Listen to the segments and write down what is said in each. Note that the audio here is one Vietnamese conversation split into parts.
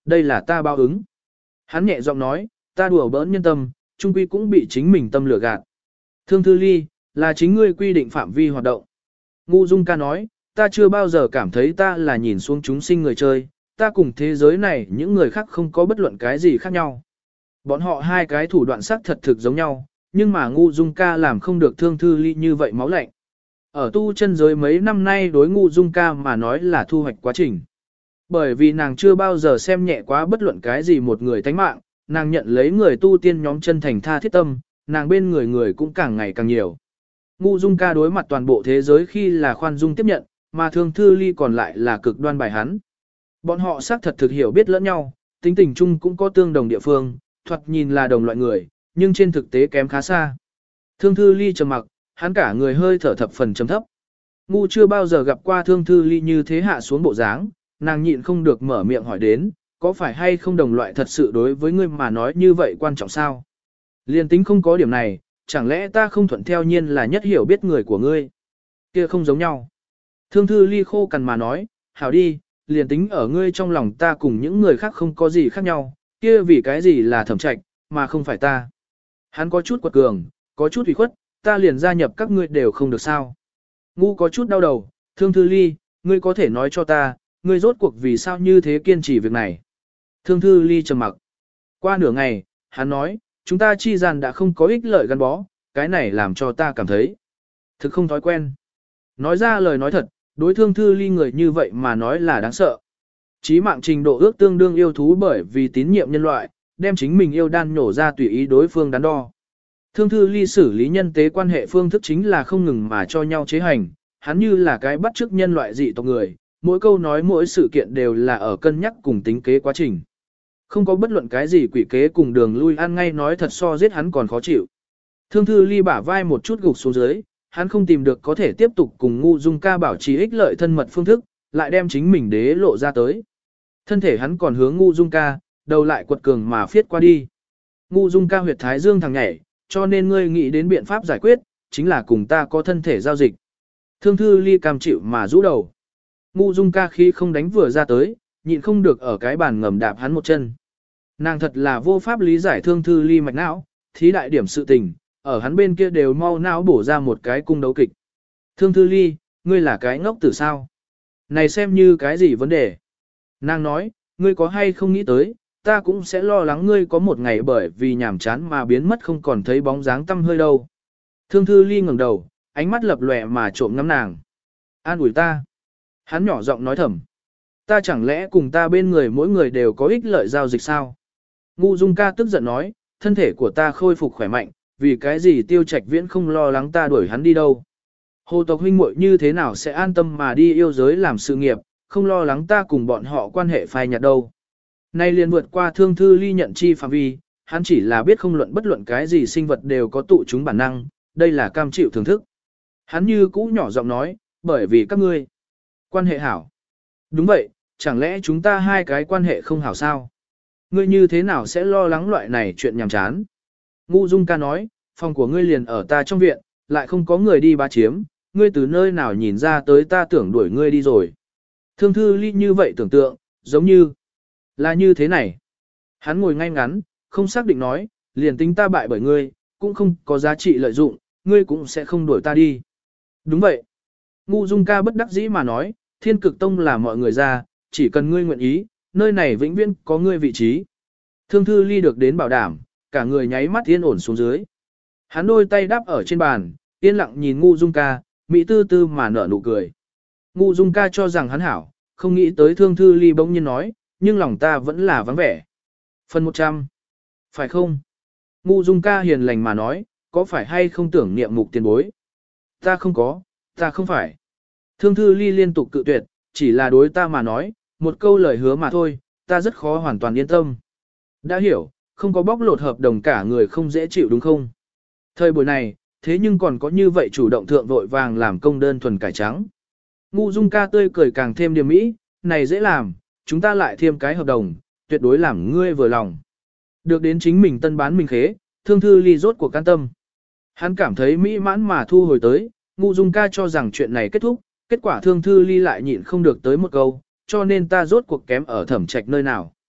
Đây là ta báo ứng. Hắn nhẹ giọng nói, ta đùa bỡn nhân tâm, trung quy cũng bị chính mình tâm lừa gạt. Thương Thư Ly, là chính ngươi quy định phạm vi hoạt động. Ngu Dung Ca nói, ta chưa bao giờ cảm thấy ta là nhìn xuống chúng sinh người chơi, ta cùng thế giới này những người khác không có bất luận cái gì khác nhau. Bọn họ hai cái thủ đoạn sắc thật thực giống nhau, nhưng mà Ngu Dung Ca làm không được Thương Thư Ly như vậy máu lạnh. Ở tu chân giới mấy năm nay đối Ngu Dung Ca mà nói là thu hoạch quá trình. Bởi vì nàng chưa bao giờ xem nhẹ quá bất luận cái gì một người tánh mạng, nàng nhận lấy người tu tiên nhóm chân thành tha thiết tâm, nàng bên người người cũng càng ngày càng nhiều. Ngu Dung Ca đối mặt toàn bộ thế giới khi là khoan dung tiếp nhận, mà Thương Thư Ly còn lại là cực đoan bài hắn. Bọn họ xác thật thực hiểu biết lẫn nhau, tính tình chung cũng có tương đồng địa phương, thoạt nhìn là đồng loại người, nhưng trên thực tế kém khá xa. Thương Thư Ly trầm mặc, hắn cả người hơi thở thập phần trầm thấp. Ngu chưa bao giờ gặp qua Thương Thư Ly như thế hạ xuống bộ dáng, nàng nhịn không được mở miệng hỏi đến, có phải hay không đồng loại thật sự đối với ngươi mà nói như vậy quan trọng sao? Liên tính không có điểm này, chẳng lẽ ta không thuận theo nhiên là nhất hiểu biết người của ngươi? Kia không giống nhau. Thương Thư Ly khô cằn mà nói, hảo đi, liền tính ở ngươi trong lòng ta cùng những người khác không có gì khác nhau, kia vì cái gì là Thẩm Trạch, mà không phải ta. Hắn có chút quật cường, có chút ủy khuất, ta liền gia nhập các ngươi đều không được sao. Ngu có chút đau đầu, Thương Thư Ly, ngươi có thể nói cho ta, ngươi rốt cuộc vì sao như thế kiên trì việc này. Thương Thư Ly trầm mặc. Qua nửa ngày, hắn nói, chúng ta chi gian đã không có ích lợi gắn bó, cái này làm cho ta cảm thấy thực không thói quen. Nói ra lời nói thật, đối Thương Thư Ly người như vậy mà nói là đáng sợ. Chí mạng trình độ ước tương đương yêu thú bởi vì tín nhiệm nhân loại, đem chính mình yêu đan nhổ ra tùy ý đối phương đắn đo. Thương Thư Ly xử lý nhân tế quan hệ phương thức chính là không ngừng mà cho nhau chế hành, hắn như là cái bắt chước nhân loại dị tộc người, mỗi câu nói mỗi sự kiện đều là ở cân nhắc cùng tính kế quá trình. Không có bất luận cái gì quỷ kế cùng đường lui ăn ngay nói thật so giết hắn còn khó chịu. Thương Thư Ly bả vai một chút gục xuống dưới, hắn không tìm được có thể tiếp tục cùng Ngu Dung Ca bảo trì ích lợi thân mật phương thức, lại đem chính mình đế lộ ra tới. Thân thể hắn còn hướng Ngu Dung Ca, đầu lại quật cường mà phiết qua đi. Ngu Dung Ca huyệt thái dương thằng nhảy, cho nên ngươi nghĩ đến biện pháp giải quyết, chính là cùng ta có thân thể giao dịch. Thương Thư Ly cam chịu mà rũ đầu. Ngu Dung Ca khi không đánh vừa ra tới, nhịn không được ở cái bàn ngầm đạp hắn một chân. Nàng thật là vô pháp lý giải Thương Thư Ly mạch não, thí đại điểm sự tình, ở hắn bên kia đều mau não bổ ra một cái cung đấu kịch. Thương Thư Ly, ngươi là cái ngốc tử sao? Này xem như cái gì vấn đề? Nàng nói, ngươi có hay không nghĩ tới, ta cũng sẽ lo lắng ngươi có một ngày bởi vì nhàm chán mà biến mất không còn thấy bóng dáng tăm hơi đâu. Thương Thư Ly ngẩng đầu, ánh mắt lập lòe mà trộm ngắm nàng. An ủi ta. Hắn nhỏ giọng nói thầm. Ta chẳng lẽ cùng ta bên người mỗi người đều có ích lợi giao dịch sao? Ngu Dung Ca tức giận nói, thân thể của ta khôi phục khỏe mạnh, vì cái gì Tiêu Trạch Viễn không lo lắng ta đuổi hắn đi đâu. Hồ tộc huynh muội như thế nào sẽ an tâm mà đi yêu giới làm sự nghiệp, không lo lắng ta cùng bọn họ quan hệ phai nhạt đâu. Nay liền vượt qua Thương Thư Ly nhận chi phạm vi, hắn chỉ là biết không luận bất luận cái gì sinh vật đều có tụ chúng bản năng, đây là cam chịu thưởng thức. Hắn như cũ nhỏ giọng nói, bởi vì các ngươi quan hệ hảo. Đúng vậy, chẳng lẽ chúng ta hai cái quan hệ không hảo sao? Ngươi như thế nào sẽ lo lắng loại này chuyện nhàm chán? Ngu Dung Ca nói, phòng của ngươi liền ở ta trong viện, lại không có người đi bá chiếm, ngươi từ nơi nào nhìn ra tới ta tưởng đuổi ngươi đi rồi. Thương Thư Ly như vậy tưởng tượng, giống như là như thế này. Hắn ngồi ngay ngắn, không xác định nói, liền tính ta bại bởi ngươi, cũng không có giá trị lợi dụng, ngươi cũng sẽ không đuổi ta đi. Đúng vậy. Ngu Dung Ca bất đắc dĩ mà nói, Thiên Cực Tông là mọi người ra, chỉ cần ngươi nguyện ý, nơi này vĩnh viễn có ngươi vị trí. Thương Thư Ly được đến bảo đảm, cả người nháy mắt yên ổn xuống dưới. Hắn đôi tay đáp ở trên bàn, yên lặng nhìn Ngu Dung Ca, mỹ tư tư mà nở nụ cười. Ngu Dung Ca cho rằng hắn hảo, không nghĩ tới Thương Thư Ly bỗng nhiên nói, nhưng lòng ta vẫn là vắng vẻ. Phần 100. Phải không? Ngu Dung Ca hiền lành mà nói, có phải hay không tưởng niệm mục tiền bối? Ta không có, ta không phải. Thương Thư Ly liên tục cự tuyệt, chỉ là đối ta mà nói, một câu lời hứa mà thôi, ta rất khó hoàn toàn yên tâm. Đã hiểu, không có bóc lột hợp đồng cả người không dễ chịu đúng không? Thời buổi này, thế nhưng còn có như vậy chủ động thượng vội vàng làm công đơn thuần cải trắng. Ngu Dung Ca tươi cười càng thêm điềm mỹ, này dễ làm, chúng ta lại thêm cái hợp đồng, tuyệt đối làm ngươi vừa lòng. Được đến chính mình tân bán mình khế, Thương Thư Ly rốt cuộc can tâm. Hắn cảm thấy mỹ mãn mà thu hồi tới, Ngu Dung Ca cho rằng chuyện này kết thúc, kết quả Thương Thư Ly lại nhịn không được tới một câu, cho nên ta rốt cuộc kém ở Thẩm Trạch nơi nào.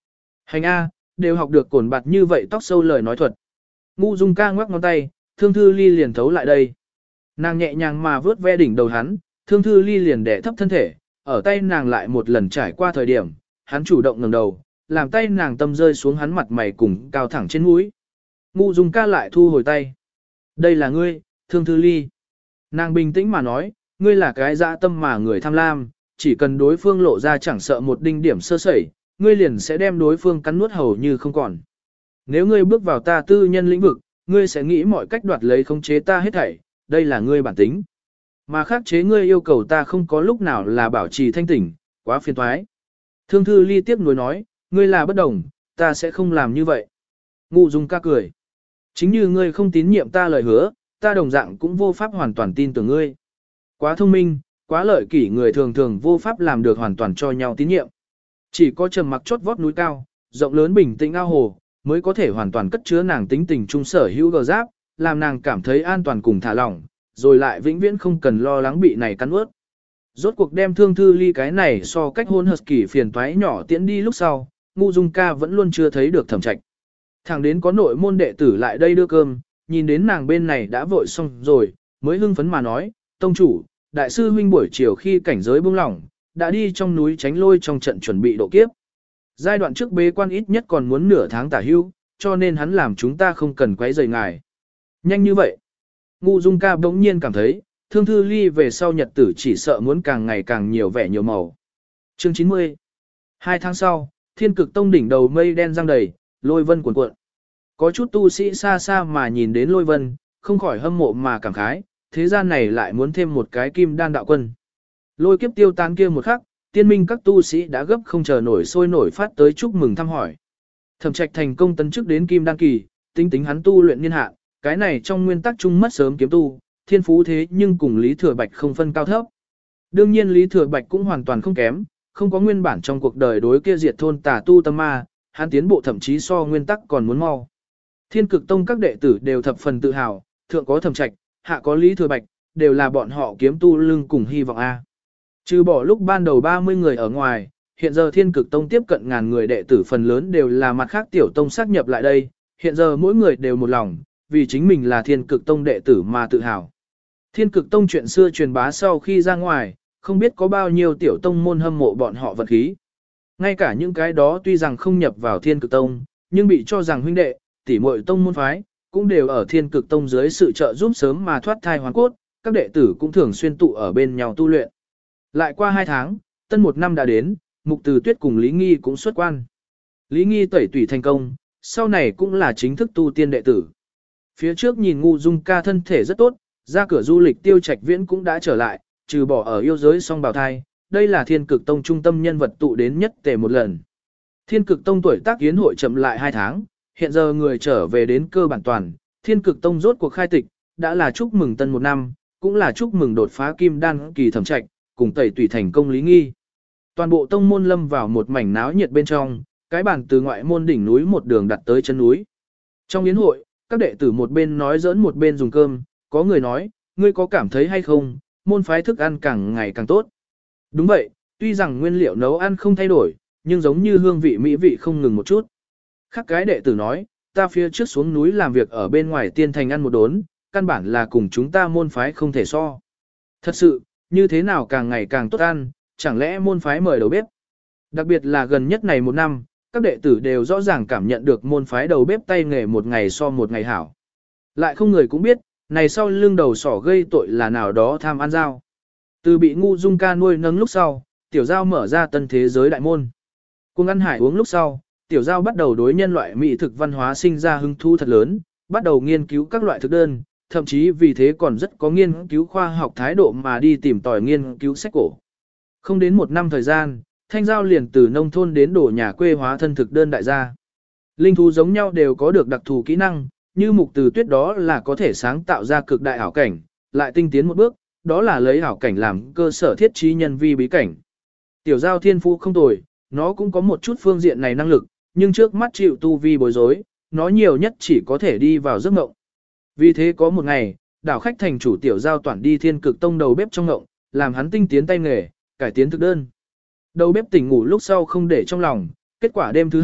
Hành A, đều học được cồn bạt như vậy tóc sâu lời nói thuật. Ngu Dung ca ngoắc ngón tay, Thương Thư Ly liền thấu lại đây. Nàng nhẹ nhàng mà vớt ve đỉnh đầu hắn, Thương Thư Ly liền đè thấp thân thể, ở tay nàng lại một lần trải qua thời điểm, hắn chủ động ngẩng đầu, làm tay nàng tâm rơi xuống hắn mặt mày cùng cao thẳng trên mũi. Ngu Dung ca lại thu hồi tay. Đây là ngươi, Thương Thư Ly. Nàng bình tĩnh mà nói, ngươi là cái dã tâm mà người tham lam, chỉ cần đối phương lộ ra chẳng sợ một đinh điểm sơ sẩy, ngươi liền sẽ đem đối phương cắn nuốt hầu như không còn. Nếu ngươi bước vào ta tư nhân lĩnh vực, ngươi sẽ nghĩ mọi cách đoạt lấy khống chế ta hết thảy, đây là ngươi bản tính. Mà khắc chế ngươi yêu cầu ta không có lúc nào là bảo trì thanh tỉnh, quá phiền toái. Thương Thư Ly tiếp nối nói, ngươi là bất đồng, ta sẽ không làm như vậy. Ngu Dung ca cười. Chính như ngươi không tín nhiệm ta lời hứa, ta đồng dạng cũng vô pháp hoàn toàn tin tưởng ngươi. Quá thông minh, quá lợi kỷ người thường thường vô pháp làm được hoàn toàn cho nhau tín nhiệm. Chỉ có trầm mặc chót vót núi cao, rộng lớn bình tĩnh ao hồ, mới có thể hoàn toàn cất chứa nàng tính tình trung sở hữu gờ giáp, làm nàng cảm thấy an toàn cùng thả lỏng, rồi lại vĩnh viễn không cần lo lắng bị này cắn ướt. Rốt cuộc đem Thương Thư Ly cái này so cách hôn hợp kỷ phiền toái nhỏ tiễn đi lúc sau, Ngu Dung ca vẫn luôn chưa thấy được Thẩm Trạch. Thẳng đến có nội môn đệ tử lại đây đưa cơm, nhìn đến nàng bên này đã vội xong rồi, mới hưng phấn mà nói, tông chủ, đại sư huynh buổi chiều khi cảnh giới buông lỏng, đã đi trong núi tránh lôi trong trận chuẩn bị độ kiếp. Giai đoạn trước bế quan ít nhất còn muốn nửa tháng tả hưu, cho nên hắn làm chúng ta không cần quấy rầy ngài. Nhanh như vậy. Ngu Dung ca bỗng nhiên cảm thấy, Thương Thư Ly về sau nhật tử chỉ sợ muốn càng ngày càng nhiều vẻ nhiều màu. Chương 90. 2 tháng sau, Thiên Cực Tông đỉnh đầu mây đen giăng đầy, lôi vân cuộn cuộn. Có chút tu sĩ xa xa mà nhìn đến lôi vân, không khỏi hâm mộ mà cảm khái, thế gian này lại muốn thêm một cái kim đan đạo quân. Lôi kiếp tiêu tan kia một khắc, tiên minh các tu sĩ đã gấp không chờ nổi sôi nổi phát tới chúc mừng thăm hỏi. Thẩm Trạch thành công tấn chức đến kim đan kỳ, tính tính hắn tu luyện niên hạn, cái này trong nguyên tắc chung mất sớm kiếm tu, thiên phú thế nhưng cùng Lý Thừa Bạch không phân cao thấp. Đương nhiên Lý Thừa Bạch cũng hoàn toàn không kém, không có nguyên bản trong cuộc đời đối kia diệt thôn tà tu tâm ma, hắn tiến bộ thậm chí so nguyên tắc còn muốn mau. Thiên Cực Tông các đệ tử đều thập phần tự hào, thượng có Thẩm Trạch, hạ có Lý Thừa Bạch, đều là bọn họ kiếm tu lưng cùng hy vọng A. Trừ bỏ lúc ban đầu 30 người ở ngoài, hiện giờ Thiên Cực Tông tiếp cận ngàn người đệ tử phần lớn đều là mặt khác tiểu tông xác nhập lại đây, hiện giờ mỗi người đều một lòng, vì chính mình là Thiên Cực Tông đệ tử mà tự hào. Thiên Cực Tông chuyện xưa truyền bá sau khi ra ngoài, không biết có bao nhiêu tiểu tông môn hâm mộ bọn họ vật khí. Ngay cả những cái đó tuy rằng không nhập vào Thiên Cực Tông, nhưng bị cho rằng huynh đệ, tỷ muội tông môn phái, cũng đều ở Thiên Cực Tông dưới sự trợ giúp sớm mà thoát thai hoàn cốt, các đệ tử cũng thường xuyên tụ ở bên nhau tu luyện. Lại qua 2 tháng, tân một năm đã đến, Mục Từ Tuyết cùng Lý Nghi cũng xuất quan. Lý Nghi tẩy tủy thành công, sau này cũng là chính thức tu tiên đệ tử. Phía trước nhìn Ngu Dung ca thân thể rất tốt, ra cửa du lịch Tiêu Trạch Viễn cũng đã trở lại, trừ bỏ ở yêu giới song bào thai, đây là Thiên Cực Tông trung tâm nhân vật tụ đến nhất tề một lần. Thiên Cực Tông tuổi tác yến hội chậm lại 2 tháng, hiện giờ người trở về đến cơ bản toàn, Thiên Cực Tông rốt cuộc khai tịch, đã là chúc mừng tân một năm, cũng là chúc mừng đột phá kim đan kỳ Thẩm Trạch, cùng tẩy tùy thành công Lý Nghi. Toàn bộ tông môn lâm vào một mảnh náo nhiệt bên trong, cái bàn từ ngoại môn đỉnh núi một đường đặt tới chân núi. Trong yến hội, các đệ tử một bên nói giỡn một bên dùng cơm, có người nói, ngươi có cảm thấy hay không, môn phái thức ăn càng ngày càng tốt. Đúng vậy, tuy rằng nguyên liệu nấu ăn không thay đổi, nhưng giống như hương vị mỹ vị không ngừng một chút. Khác cái đệ tử nói, ta phía trước xuống núi làm việc ở bên ngoài tiên thành ăn một đốn, căn bản là cùng chúng ta môn phái không thể so. Thật sự, như thế nào càng ngày càng tốt ăn, chẳng lẽ môn phái mời đầu bếp. Đặc biệt là gần nhất này một năm, các đệ tử đều rõ ràng cảm nhận được môn phái đầu bếp tay nghề một ngày so một ngày hảo. Lại không người cũng biết, này sau lưng đầu sỏ gây tội là nào đó tham ăn dao. Từ bị Ngu Dung ca nuôi nấng lúc sau, tiểu giao mở ra tân thế giới đại môn. Cùng ăn hải uống lúc sau, tiểu giao bắt đầu đối nhân loại mỹ thực văn hóa sinh ra hứng thú thật lớn, bắt đầu nghiên cứu các loại thực đơn, thậm chí vì thế còn rất có nghiên cứu khoa học thái độ mà đi tìm tòi nghiên cứu sách cổ. Không đến 1 năm thời gian, Thanh Giao liền từ nông thôn đến đổ nhà quê hóa thân thực đơn đại gia. Linh thú giống nhau đều có được đặc thù kỹ năng, như Mục Từ Tuyết đó là có thể sáng tạo ra cực đại ảo cảnh, lại tinh tiến một bước, đó là lấy ảo cảnh làm cơ sở thiết trí nhân vi bí cảnh. Tiểu Giao thiên phú không tồi, nó cũng có một chút phương diện này năng lực, nhưng trước mắt chịu tu vi bối rối, nó nhiều nhất chỉ có thể đi vào giấc mộng. Vì thế có một ngày, đảo khách thành chủ Tiểu Giao toàn đi Thiên Cực Tông đầu bếp trong ngộng, làm hắn tinh tiến tay nghề, cải tiến thực đơn. Đầu bếp tỉnh ngủ lúc sau không để trong lòng, kết quả đêm thứ 2,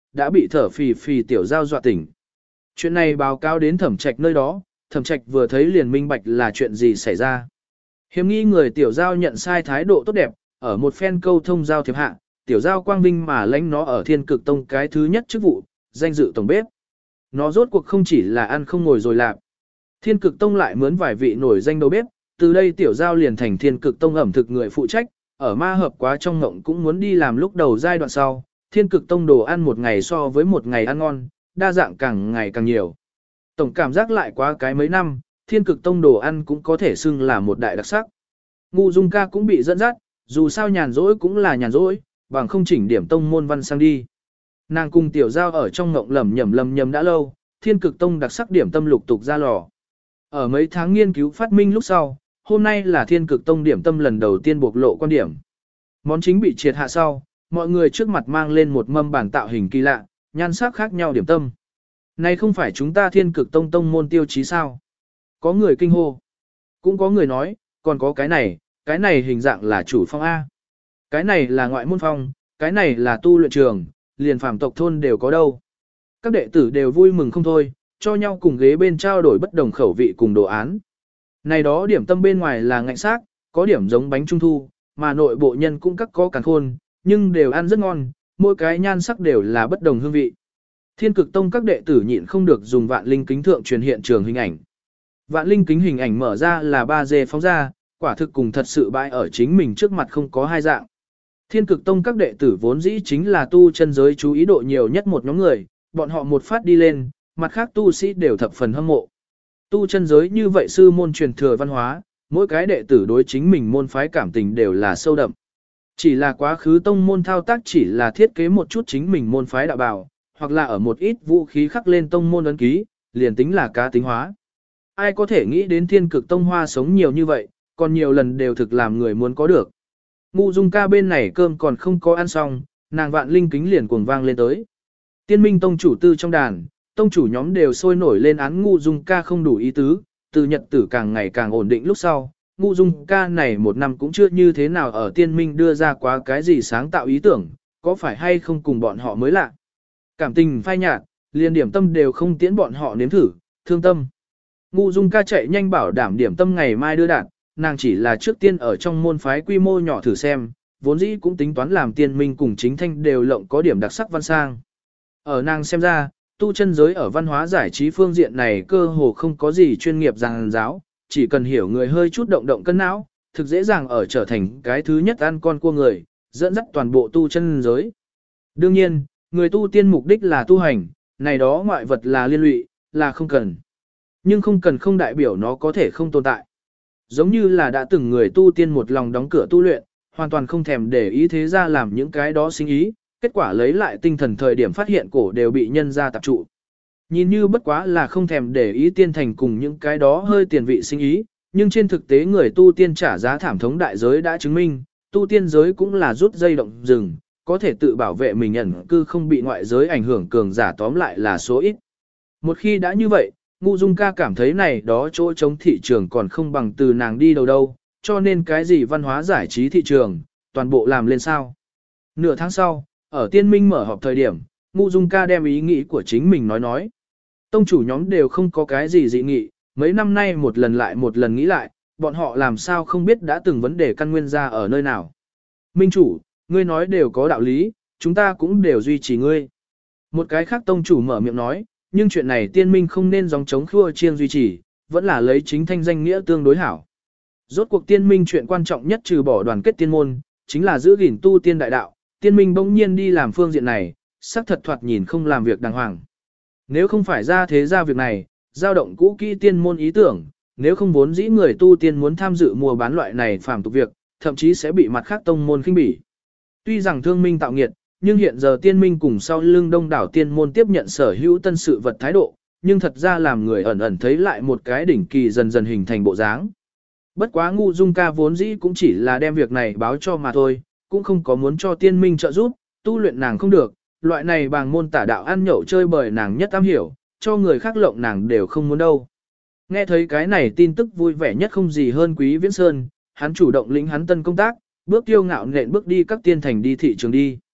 đã bị thở phì phì tiểu giao dọa tỉnh. Chuyện này báo cáo đến Thẩm Trạch nơi đó, Thẩm Trạch vừa thấy liền minh bạch là chuyện gì xảy ra. Hiếm nghi người tiểu giao nhận sai thái độ tốt đẹp, ở một phen câu thông giao thiệp hạ, tiểu giao quang vinh mà lãnh nó ở Thiên Cực Tông cái thứ nhất chức vụ, danh dự tổng bếp. Nó rốt cuộc không chỉ là ăn không ngồi rồi lạp. Thiên Cực Tông lại mướn vài vị nổi danh đầu bếp, từ đây tiểu giao liền thành Thiên Cực Tông ẩm thực người phụ trách, ở ma hợp quá trong ngộng cũng muốn đi làm lúc đầu giai đoạn sau. Thiên Cực Tông đồ ăn một ngày so với một ngày ăn ngon, đa dạng càng ngày càng nhiều. Tổng cảm giác lại quá cái mấy năm, Thiên Cực Tông đồ ăn cũng có thể xưng là một đại đặc sắc. Ngu Dung ca cũng bị dẫn dắt, dù sao nhàn rỗi cũng là nhàn rỗi, bằng không chỉnh điểm tông môn văn sang đi. Nàng cùng tiểu giao ở trong ngộng lầm nhầm đã lâu, Thiên Cực Tông đặc sắc điểm tâm lục tục ra lò. Ở mấy tháng nghiên cứu phát minh lúc sau, hôm nay là Thiên Cực Tông điểm tâm lần đầu tiên bộc lộ quan điểm. Món chính bị triệt hạ sau, mọi người trước mặt mang lên một mâm bản tạo hình kỳ lạ, nhan sắc khác nhau điểm tâm. Này không phải chúng ta Thiên Cực Tông tông môn tiêu chí sao? Có người kinh hô. Cũng có người nói, còn có cái này hình dạng là chủ phong A. Cái này là ngoại môn phong, cái này là tu luyện trường, liền phàm tộc thôn đều có đâu. Các đệ tử đều vui mừng không thôi, cho nhau cùng ghế bên trao đổi bất đồng khẩu vị cùng đồ án. Này đó điểm tâm bên ngoài là ngạnh xác, có điểm giống bánh trung thu, mà nội bộ nhân cũng các có càn khôn, nhưng đều ăn rất ngon, mỗi cái nhan sắc đều là bất đồng hương vị. Thiên Cực Tông các đệ tử nhịn không được dùng vạn linh kính thượng truyền hiện trường hình ảnh. Vạn linh kính hình ảnh mở ra là 3D phóng ra, quả thực cùng thật sự bãi ở chính mình trước mặt không có hai dạng. Thiên Cực Tông các đệ tử vốn dĩ chính là tu chân giới chú ý độ nhiều nhất một nhóm người, bọn họ một phát đi lên, mặt khác tu sĩ đều thập phần hâm mộ. Tu chân giới như vậy sư môn truyền thừa văn hóa, mỗi cái đệ tử đối chính mình môn phái cảm tình đều là sâu đậm. Chỉ là quá khứ tông môn thao tác chỉ là thiết kế một chút chính mình môn phái đạo bào, hoặc là ở một ít vũ khí khắc lên tông môn ấn ký, liền tính là cá tính hóa. Ai có thể nghĩ đến Thiên Cực Tông hoa sống nhiều như vậy, còn nhiều lần đều thực làm người muốn có được. Ngu Dung ca bên này cơm còn không có ăn xong, nàng vạn linh kính liền cuồng vang lên tới. Tiên Minh Tông chủ tư trong đàn, tông chủ nhóm đều sôi nổi lên án Ngu Dung ca không đủ ý tứ, từ nhật tử càng ngày càng ổn định lúc sau. Ngu Dung ca này một năm cũng chưa như thế nào ở Tiên Minh đưa ra quá cái gì sáng tạo ý tưởng, có phải hay không cùng bọn họ mới lạ. Cảm tình phai nhạt, liền điểm tâm đều không tiễn bọn họ nếm thử, thương tâm. Ngu Dung ca chạy nhanh bảo đảm điểm tâm ngày mai đưa đạt, nàng chỉ là trước tiên ở trong môn phái quy mô nhỏ thử xem, vốn dĩ cũng tính toán làm Tiên Minh cùng Chính Thanh đều lộng có điểm đặc sắc văn sang. Ở nàng xem ra, tu chân giới ở văn hóa giải trí phương diện này cơ hồ không có gì chuyên nghiệp giảng giáo, chỉ cần hiểu người hơi chút động động cân não, thực dễ dàng ở trở thành cái thứ nhất ăn con cua người, dẫn dắt toàn bộ tu chân giới. Đương nhiên, người tu tiên mục đích là tu hành, này đó ngoại vật là liên lụy, là không cần. Nhưng không cần không đại biểu nó có thể không tồn tại. Giống như là đã từng người tu tiên một lòng đóng cửa tu luyện, hoàn toàn không thèm để ý thế ra làm những cái đó sinh ý, kết quả lấy lại tinh thần thời điểm phát hiện cổ đều bị nhân ra tạp trụ. Nhìn như bất quá là không thèm để ý tiên thành cùng những cái đó hơi tiền vị sinh ý, nhưng trên thực tế người tu tiên trả giá thảm thống đại giới đã chứng minh, tu tiên giới cũng là rút dây động rừng, có thể tự bảo vệ mình ẩn cư không bị ngoại giới ảnh hưởng cường giả tóm lại là số ít. Một khi đã như vậy, Ngu Dung ca cảm thấy này đó chỗ chống thị trường còn không bằng từ nàng đi đâu đâu, cho nên cái gì văn hóa giải trí thị trường, toàn bộ làm lên sao. Nửa tháng sau, ở Tiên Minh mở họp thời điểm, Ngu Dung ca đem ý nghĩ của chính mình nói. Tông chủ nhóm đều không có cái gì dị nghị, mấy năm nay một lần lại một lần nghĩ lại, bọn họ làm sao không biết đã từng vấn đề căn nguyên ra ở nơi nào. Minh chủ, ngươi nói đều có đạo lý, chúng ta cũng đều duy trì ngươi. Một cái khác tông chủ mở miệng nói, nhưng chuyện này Tiên Minh không nên dòng chống khua chiêng duy trì, vẫn là lấy chính thanh danh nghĩa tương đối hảo. Rốt cuộc Tiên Minh chuyện quan trọng nhất trừ bỏ đoàn kết tiên môn, chính là giữ gìn tu tiên đại đạo, Tiên Minh bỗng nhiên đi làm phương diện này, sắc thật thoạt nhìn không làm việc đàng hoàng. Nếu không phải ra thế ra việc này, dao động cũ kỹ tiên môn ý tưởng, nếu không vốn dĩ người tu tiên muốn tham dự mua bán loại này phàm tục việc, thậm chí sẽ bị mặt khác tông môn khinh bỉ. Tuy rằng thương minh tạo nghiệt, nhưng hiện giờ tiên minh cùng sau lưng đông đảo tiên môn tiếp nhận sở hữu tân sự vật thái độ, nhưng thật ra làm người ẩn ẩn thấy lại một cái đỉnh kỳ dần dần hình thành bộ dáng. Bất quá Ngu Dung ca vốn dĩ cũng chỉ là đem việc này báo cho mà thôi, cũng không có muốn cho tiên minh trợ giúp, tu luyện nàng không được, loại này bằng môn tả đạo ăn nhậu chơi bời nàng nhất am hiểu, cho người khác lộng nàng đều không muốn đâu. Nghe thấy cái này tin tức vui vẻ nhất không gì hơn Quý Viễn Sơn, hắn chủ động lĩnh hắn tân công tác, bước tiêu ngạo nện bước đi các tiên thành đi thị trường đi.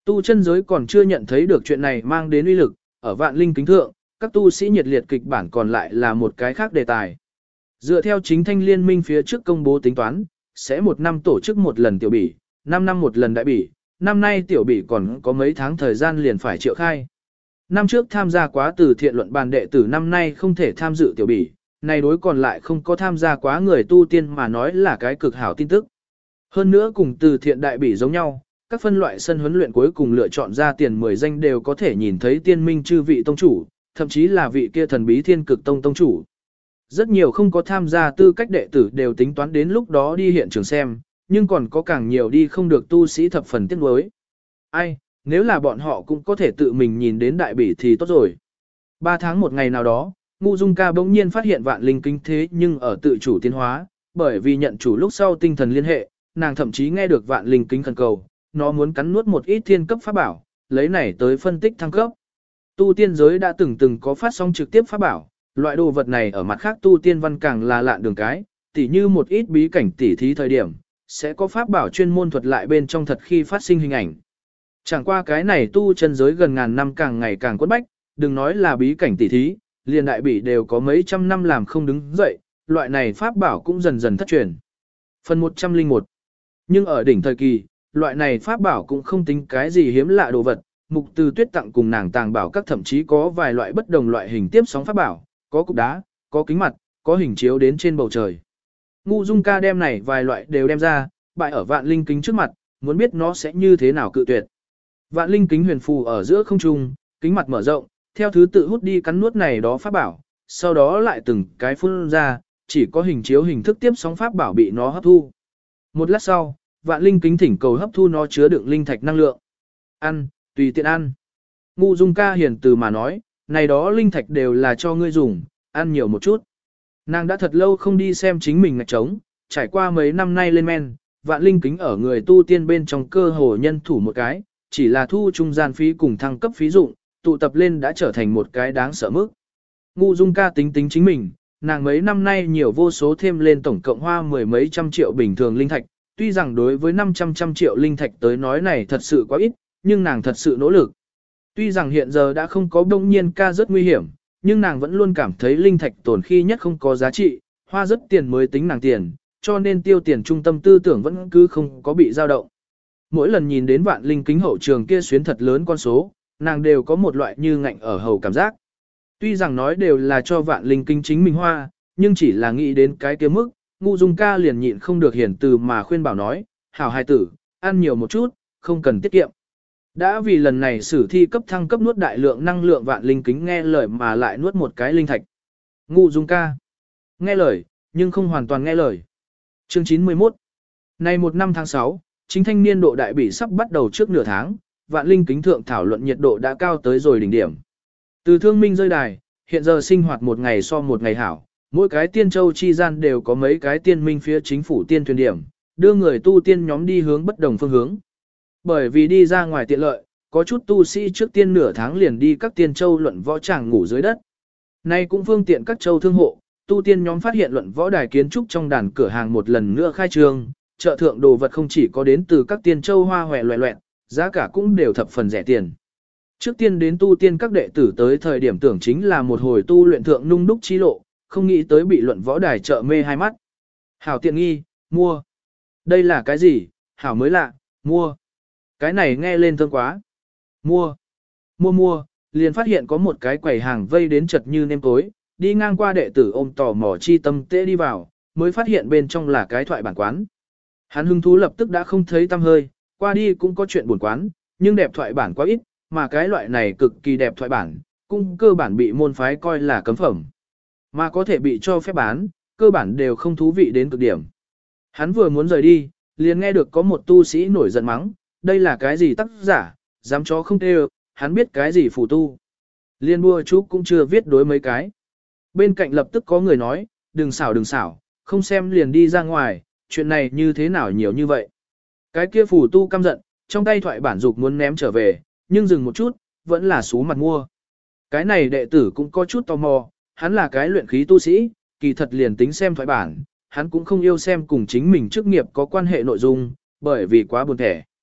Tu chân giới còn chưa nhận thấy được chuyện này mang đến uy lực, ở vạn linh kính thượng, các tu sĩ nhiệt liệt kịch bản còn lại là một cái khác đề tài. Dựa theo chính thanh liên minh phía trước công bố tính toán, sẽ một năm tổ chức một lần tiểu bỉ, 5 năm một lần đại bỉ, năm nay tiểu bỉ còn có mấy tháng thời gian liền phải triệu khai. Năm trước tham gia quá từ thiện luận bàn đệ tử năm nay không thể tham dự tiểu bỉ, này đối còn lại không có tham gia quá người tu tiên mà nói là cái cực hảo tin tức. Hơn nữa cùng từ thiện đại bỉ giống nhau, các phân loại sân huấn luyện cuối cùng lựa chọn ra tiền 10 danh đều có thể nhìn thấy tiên minh chư vị tông chủ, thậm chí là vị kia thần bí thiên cực tông tông chủ. Rất nhiều không có tham gia tư cách đệ tử đều tính toán đến lúc đó đi hiện trường xem, nhưng còn có càng nhiều đi không được tu sĩ thập phần tiếc nuối. Ai, nếu là bọn họ cũng có thể tự mình nhìn đến đại bỉ thì tốt rồi. 3 tháng một ngày nào đó, Ngũ Dung Ca bỗng nhiên phát hiện vạn linh kính thế nhưng ở tự chủ tiến hóa, bởi vì nhận chủ lúc sau tinh thần liên hệ, nàng thậm chí nghe được vạn linh kính khẩn cầu, nó muốn cắn nuốt một ít thiên cấp pháp bảo, lấy này tới phân tích thăng cấp. Tu tiên giới đã từng có phát sóng trực tiếp pháp bảo, loại đồ vật này ở mặt khác tu tiên văn càng là lạ đường cái, tỉ như một ít bí cảnh tỉ thí thời điểm, sẽ có pháp bảo chuyên môn thuật lại bên trong thật khi phát sinh hình ảnh. Chẳng qua cái này tu chân giới gần ngàn năm càng ngày càng quất bách, đừng nói là bí cảnh tỉ thí, liền đại bỉ đều có mấy trăm năm làm không đứng dậy, loại này pháp bảo cũng dần dần thất truyền. Phần 101. Nhưng ở đỉnh thời kỳ, loại này pháp bảo cũng không tính cái gì hiếm lạ đồ vật, Mục Từ Tuyết tặng cùng nàng tàng bảo các thậm chí có vài loại bất đồng loại hình tiếp sóng pháp bảo, có cục đá, có kính mặt, có hình chiếu đến trên bầu trời. Ngũ Dung Ca đem này vài loại đều đem ra, bại ở vạn linh kính trước mặt, muốn biết nó sẽ như thế nào cự tuyệt. Vạn linh kính huyền phù ở giữa không trung, kính mặt mở rộng, theo thứ tự hút đi cắn nuốt này đó pháp bảo, sau đó lại từng cái phun ra, chỉ có hình chiếu hình thức tiếp sóng pháp bảo bị nó hấp thu. Một lát sau, vạn linh kính thỉnh cầu hấp thu nó chứa đựng linh thạch năng lượng. Ăn, tùy tiện ăn. Ngũ Dung Ca hiền từ mà nói, này đó linh thạch đều là cho ngươi dùng, ăn nhiều một chút. Nàng đã thật lâu không đi xem chính mình ngạch trống, trải qua mấy năm nay lên men, vạn linh kính ở người tu tiên bên trong cơ hồ nhân thủ một cái, chỉ là thu trung gian phí cùng thăng cấp phí dụng, tụ tập lên đã trở thành một cái đáng sợ mức. Ngũ Dung Ca tính tính chính mình, nàng mấy năm nay nhiều vô số thêm lên tổng cộng hoa mười mấy trăm triệu bình thường linh thạch, tuy rằng đối với 500 triệu linh thạch tới nói này thật sự quá ít, nhưng nàng thật sự nỗ lực. Tuy rằng hiện giờ đã không có đông nhiên ca rất nguy hiểm, nhưng nàng vẫn luôn cảm thấy linh thạch tổn khi nhất không có giá trị, hoa rất tiền mới tính nàng tiền, cho nên tiêu tiền trung tâm tư tưởng vẫn cứ không có bị dao động. Mỗi lần nhìn đến vạn linh kính hậu trường kia xuyến thật lớn con số, nàng đều có một loại như ngạnh ở hầu cảm giác. Tuy rằng nói đều là cho vạn linh kính chính mình hoa, nhưng chỉ là nghĩ đến cái kia mức, Ngũ Dung Ca liền nhịn không được hiển từ mà khuyên bảo nói, hảo hài tử, ăn nhiều một chút, không cần tiết kiệm. Đã vì lần này sử thi cấp thăng cấp nuốt đại lượng năng lượng vạn linh kính nghe lời mà lại nuốt một cái linh thạch. Ngũ Dung Ca nghe lời, nhưng không hoàn toàn nghe lời. Chương 91. Nay một năm tháng 6, chính thanh niên độ đại bỉ sắp bắt đầu trước nửa tháng, vạn linh kính thượng thảo luận nhiệt độ đã cao tới rồi đỉnh điểm. Từ thương minh rơi đài, hiện giờ sinh hoạt một ngày so một ngày hảo, mỗi cái tiên châu chi gian đều có mấy cái tiên minh phía chính phủ tiên thuyền điểm, đưa người tu tiên nhóm đi hướng bất đồng phương hướng. Bởi vì đi ra ngoài tiện lợi, có chút tu sĩ trước tiên nửa tháng liền đi các tiên châu luận võ tràng ngủ dưới đất. Nay cũng phương tiện các châu thương hộ, tu tiên nhóm phát hiện luận võ đài kiến trúc trong đàn cửa hàng một lần nữa khai trương, chợ thượng đồ vật không chỉ có đến từ các tiên châu hoa hòe loẹ loẹn, giá cả cũng đều thập phần rẻ tiền. Trước tiên đến tu tiên các đệ tử tới thời điểm tưởng chính là một hồi tu luyện thượng nung đúc chi lộ, không nghĩ tới bị luận võ đài chợ mê hai mắt. Hảo tiện nghi, mua. Đây là cái gì? Hảo mới lạ, mua. Cái này nghe lên thơm quá. Mua. Mua, liền phát hiện có một cái quầy hàng vây đến chật như nêm tối, đi ngang qua đệ tử ôm tò mò chi tâm tễ đi vào, mới phát hiện bên trong là cái thoại bản quán. Hắn hứng thú lập tức đã không thấy tăm hơi, qua đi cũng có chuyện buồn quán, nhưng đẹp thoại bản quá ít, mà cái loại này cực kỳ đẹp thoại bản, cũng cơ bản bị môn phái coi là cấm phẩm. Mà có thể bị cho phép bán, cơ bản đều không thú vị đến cực điểm. Hắn vừa muốn rời đi, liền nghe được có một tu sĩ nổi giận mắng, đây là cái gì tác giả, dám chó không tê, hắn biết cái gì phù tu. Liên bua chú cũng chưa viết đối mấy cái. Bên cạnh lập tức có người nói, đừng xảo, không xem liền đi ra ngoài, chuyện này như thế nào nhiều như vậy. Cái kia phù tu căm giận, trong tay thoại bản dục muốn ném trở về, nhưng dừng một chút, vẫn là xú mặt mua. Cái này đệ tử cũng có chút tò mò, hắn là cái luyện khí tu sĩ, kỳ thật liền tính xem thoại bản, hắn cũng không yêu xem cùng chính mình chức nghiệp có quan hệ nội dung, bởi vì quá buồn thẻ.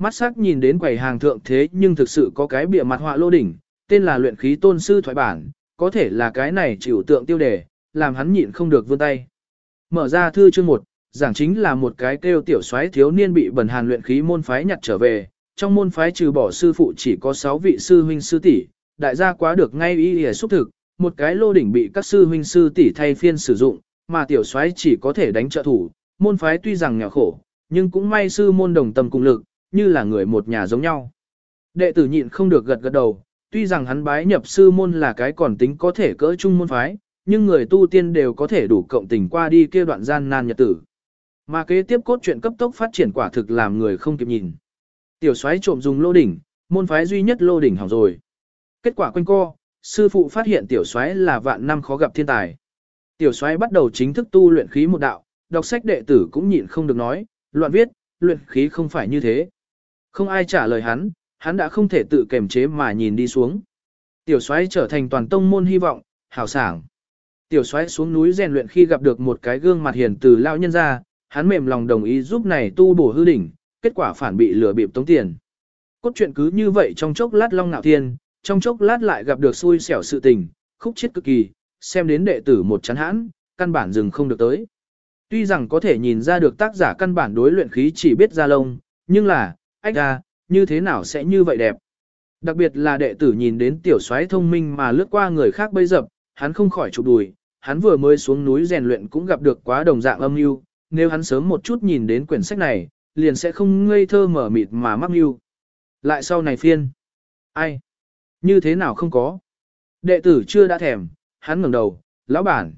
Mắt sắc nhìn đến quầy hàng thượng thế nhưng thực sự có cái bìa mặt họa lô đỉnh, tên là luyện khí tôn sư thoại bản, có thể là cái này chịu tượng tiêu đề, làm hắn nhịn không được vươn tay. Mở ra thư chương 1, giảng chính là một cái kêu tiểu soái thiếu niên bị bần hàn luyện khí môn phái nhặt trở về, trong môn phái trừ bỏ sư phụ chỉ có 6 vị sư huynh sư tỷ, đại gia quá được ngay ý xúc thực, một cái lô đỉnh bị các sư huynh sư tỷ thay phiên sử dụng, mà tiểu soái chỉ có thể đánh trợ thủ, môn phái tuy rằng nghèo khổ, nhưng cũng may sư môn đồng tâm cùng lực, như là người một nhà giống nhau. Đệ tử nhịn không được gật gật đầu, tuy rằng hắn bái nhập sư môn là cái còn tính có thể cỡ chung môn phái, nhưng người tu tiên đều có thể đủ cộng tình qua đi kia đoạn gian nan nhật tử. Mà kế tiếp cốt truyện cấp tốc phát triển quả thực làm người không kịp nhìn. Tiểu soái trộm dùng lô đỉnh, môn phái duy nhất lô đỉnh hỏng rồi. Kết quả quanh co, sư phụ phát hiện tiểu soái là vạn năm khó gặp thiên tài. Tiểu soái bắt đầu chính thức tu luyện khí một đạo, đọc sách đệ tử cũng nhịn không được nói, loạn viết, luyện khí không phải như thế. Không ai trả lời hắn đã không thể tự kiềm chế mà nhìn đi xuống. Tiểu soái trở thành toàn tông môn hy vọng, hảo sảng. Tiểu soái xuống núi rèn luyện khi gặp được một cái gương mặt hiền từ lão nhân ra, hắn mềm lòng đồng ý giúp này tu bổ hư đỉnh, kết quả phản bị lừa bịp tống tiền. Cốt truyện cứ như vậy trong chốc lát long nạo thiên, trong chốc lát lại gặp được xui xẻo sự tình, khúc chiết cực kỳ, xem đến đệ tử một chán hãn, căn bản dừng không được tới. Tuy rằng có thể nhìn ra được tác giả căn bản đối luyện khí chỉ biết ra lông, nhưng là, ách ra, như thế nào sẽ như vậy đẹp. Đặc biệt là đệ tử nhìn đến tiểu soái thông minh mà lướt qua người khác bây dập, hắn không khỏi chụp đùi, hắn vừa mới xuống núi rèn luyện cũng gặp được quá đồng dạng âm mưu, nếu hắn sớm một chút nhìn đến quyển sách này, liền sẽ không ngây thơ mở mịt mà mắc mưu. Lại sau này phiên, ai? Như thế nào không có? Đệ tử chưa đã thèm, hắn ngẩng đầu, lão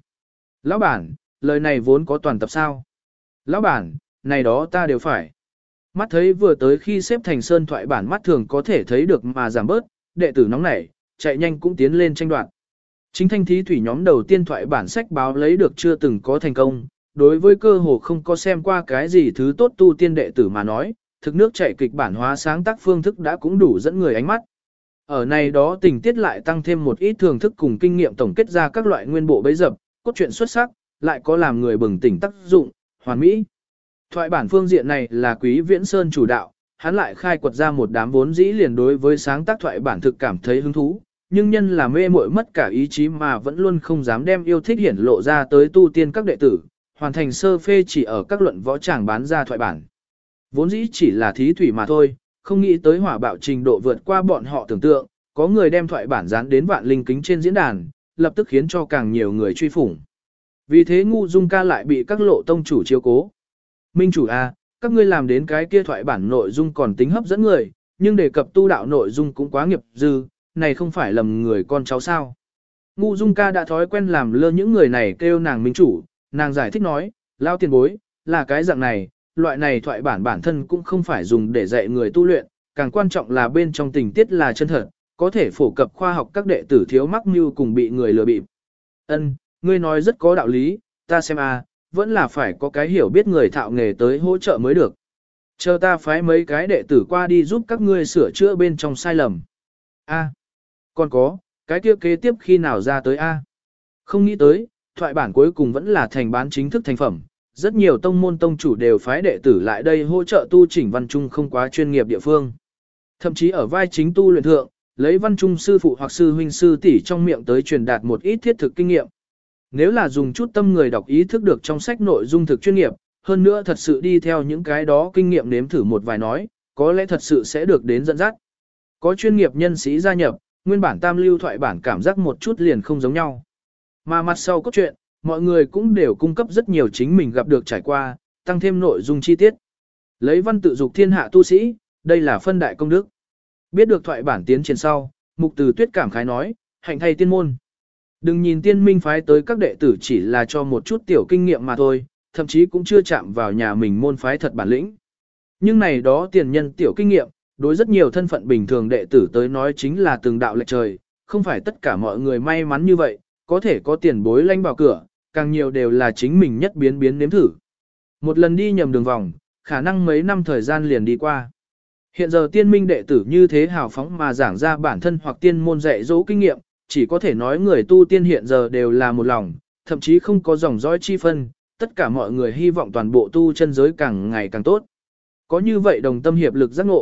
bản, lời này vốn có toàn tập sao? Lão bản, này đó ta đều phải. Mắt thấy vừa tới khi xếp thành sơn thoại bản mắt thường có thể thấy được mà giảm bớt, đệ tử nóng nảy, chạy nhanh cũng tiến lên tranh đoạt. Chính thanh thí thủy nhóm đầu tiên thoại bản sách báo lấy được chưa từng có thành công, đối với cơ hồ không có xem qua cái gì thứ tốt tu tiên đệ tử mà nói, thực nước chảy kịch bản hóa sáng tác phương thức đã cũng đủ dẫn người ánh mắt. Ở này đó tình tiết lại tăng thêm một ít thưởng thức cùng kinh nghiệm tổng kết ra các loại nguyên bộ bấy dập, cốt truyện xuất sắc, lại có làm người bừng tỉnh tác dụng, hoàn mỹ. Thoại bản phương diện này là Quý Viễn Sơn chủ đạo, hắn lại khai quật ra một đám vốn dĩ liền đối với sáng tác thoại bản thực cảm thấy hứng thú, nhưng nhân là mê muội mất cả ý chí mà vẫn luôn không dám đem yêu thích hiển lộ ra tới tu tiên các đệ tử, hoàn thành sơ phê chỉ ở các luận võ tràng bán ra thoại bản. Vốn dĩ chỉ là thí thủy mà thôi, không nghĩ tới hỏa bạo trình độ vượt qua bọn họ tưởng tượng, có người đem thoại bản dán đến vạn linh kính trên diễn đàn, lập tức khiến cho càng nhiều người truy phủng. Vì thế Ngu Dung Ca lại bị các lộ tông chủ chiếu cố. Minh chủ A, các ngươi làm đến cái kia thoại bản nội dung còn tính hấp dẫn người, nhưng đề cập tu đạo nội dung cũng quá nghiệp dư, này không phải lầm người con cháu sao. Ngu Dung Ca đã thói quen làm lơ những người này kêu nàng minh chủ, nàng giải thích nói, lao tiền bối, là cái dạng này, loại này thoại bản bản thân cũng không phải dùng để dạy người tu luyện, càng quan trọng là bên trong tình tiết là chân thật, có thể phổ cập khoa học các đệ tử thiếu mắc mưu cùng bị người lừa bịp. Ân, ngươi nói rất có đạo lý, ta xem a, vẫn là phải có cái hiểu biết người thạo nghề tới hỗ trợ mới được. Chờ ta phái mấy cái đệ tử qua đi giúp các ngươi sửa chữa bên trong sai lầm. A, còn có, cái kia kế tiếp khi nào ra tới A. Không nghĩ tới, thoại bản cuối cùng vẫn là thành bán chính thức thành phẩm. Rất nhiều tông môn tông chủ đều phái đệ tử lại đây hỗ trợ tu chỉnh văn trung không quá chuyên nghiệp địa phương. Thậm chí ở vai chính tu luyện thượng, lấy văn trung sư phụ hoặc sư huynh sư tỷ trong miệng tới truyền đạt một ít thiết thực kinh nghiệm. Nếu là dùng chút tâm người đọc ý thức được trong sách nội dung thực chuyên nghiệp, hơn nữa thật sự đi theo những cái đó kinh nghiệm nếm thử một vài nói, có lẽ thật sự sẽ được đến dẫn dắt. Có chuyên nghiệp nhân sĩ gia nhập, nguyên bản tam lưu thoại bản cảm giác một chút liền không giống nhau. Mà mặt sau cốt truyện, mọi người cũng đều cung cấp rất nhiều chính mình gặp được trải qua, tăng thêm nội dung chi tiết. Lấy văn tự dục thiên hạ tu sĩ, đây là phân đại công đức. Biết được thoại bản tiến triển sau, Mục Từ Tuyết cảm khái nói, hạnh thay tiên môn. Đừng nhìn tiên minh phái tới các đệ tử chỉ là cho một chút tiểu kinh nghiệm mà thôi, thậm chí cũng chưa chạm vào nhà mình môn phái thật bản lĩnh. Nhưng này đó tiền nhân tiểu kinh nghiệm, đối rất nhiều thân phận bình thường đệ tử tới nói chính là từng đạo lệch trời, không phải tất cả mọi người may mắn như vậy, có thể có tiền bối lanh vào cửa, càng nhiều đều là chính mình nhất biến nếm thử. Một lần đi nhầm đường vòng, khả năng mấy năm thời gian liền đi qua. Hiện giờ tiên minh đệ tử như thế hào phóng mà giảng ra bản thân hoặc tiên môn dạy dỗ kinh nghiệm, chỉ có thể nói người tu tiên hiện giờ đều là một lòng, thậm chí không có dòng dõi chi phân, tất cả mọi người hy vọng toàn bộ tu chân giới càng ngày càng tốt. Có như vậy đồng tâm hiệp lực giác ngộ,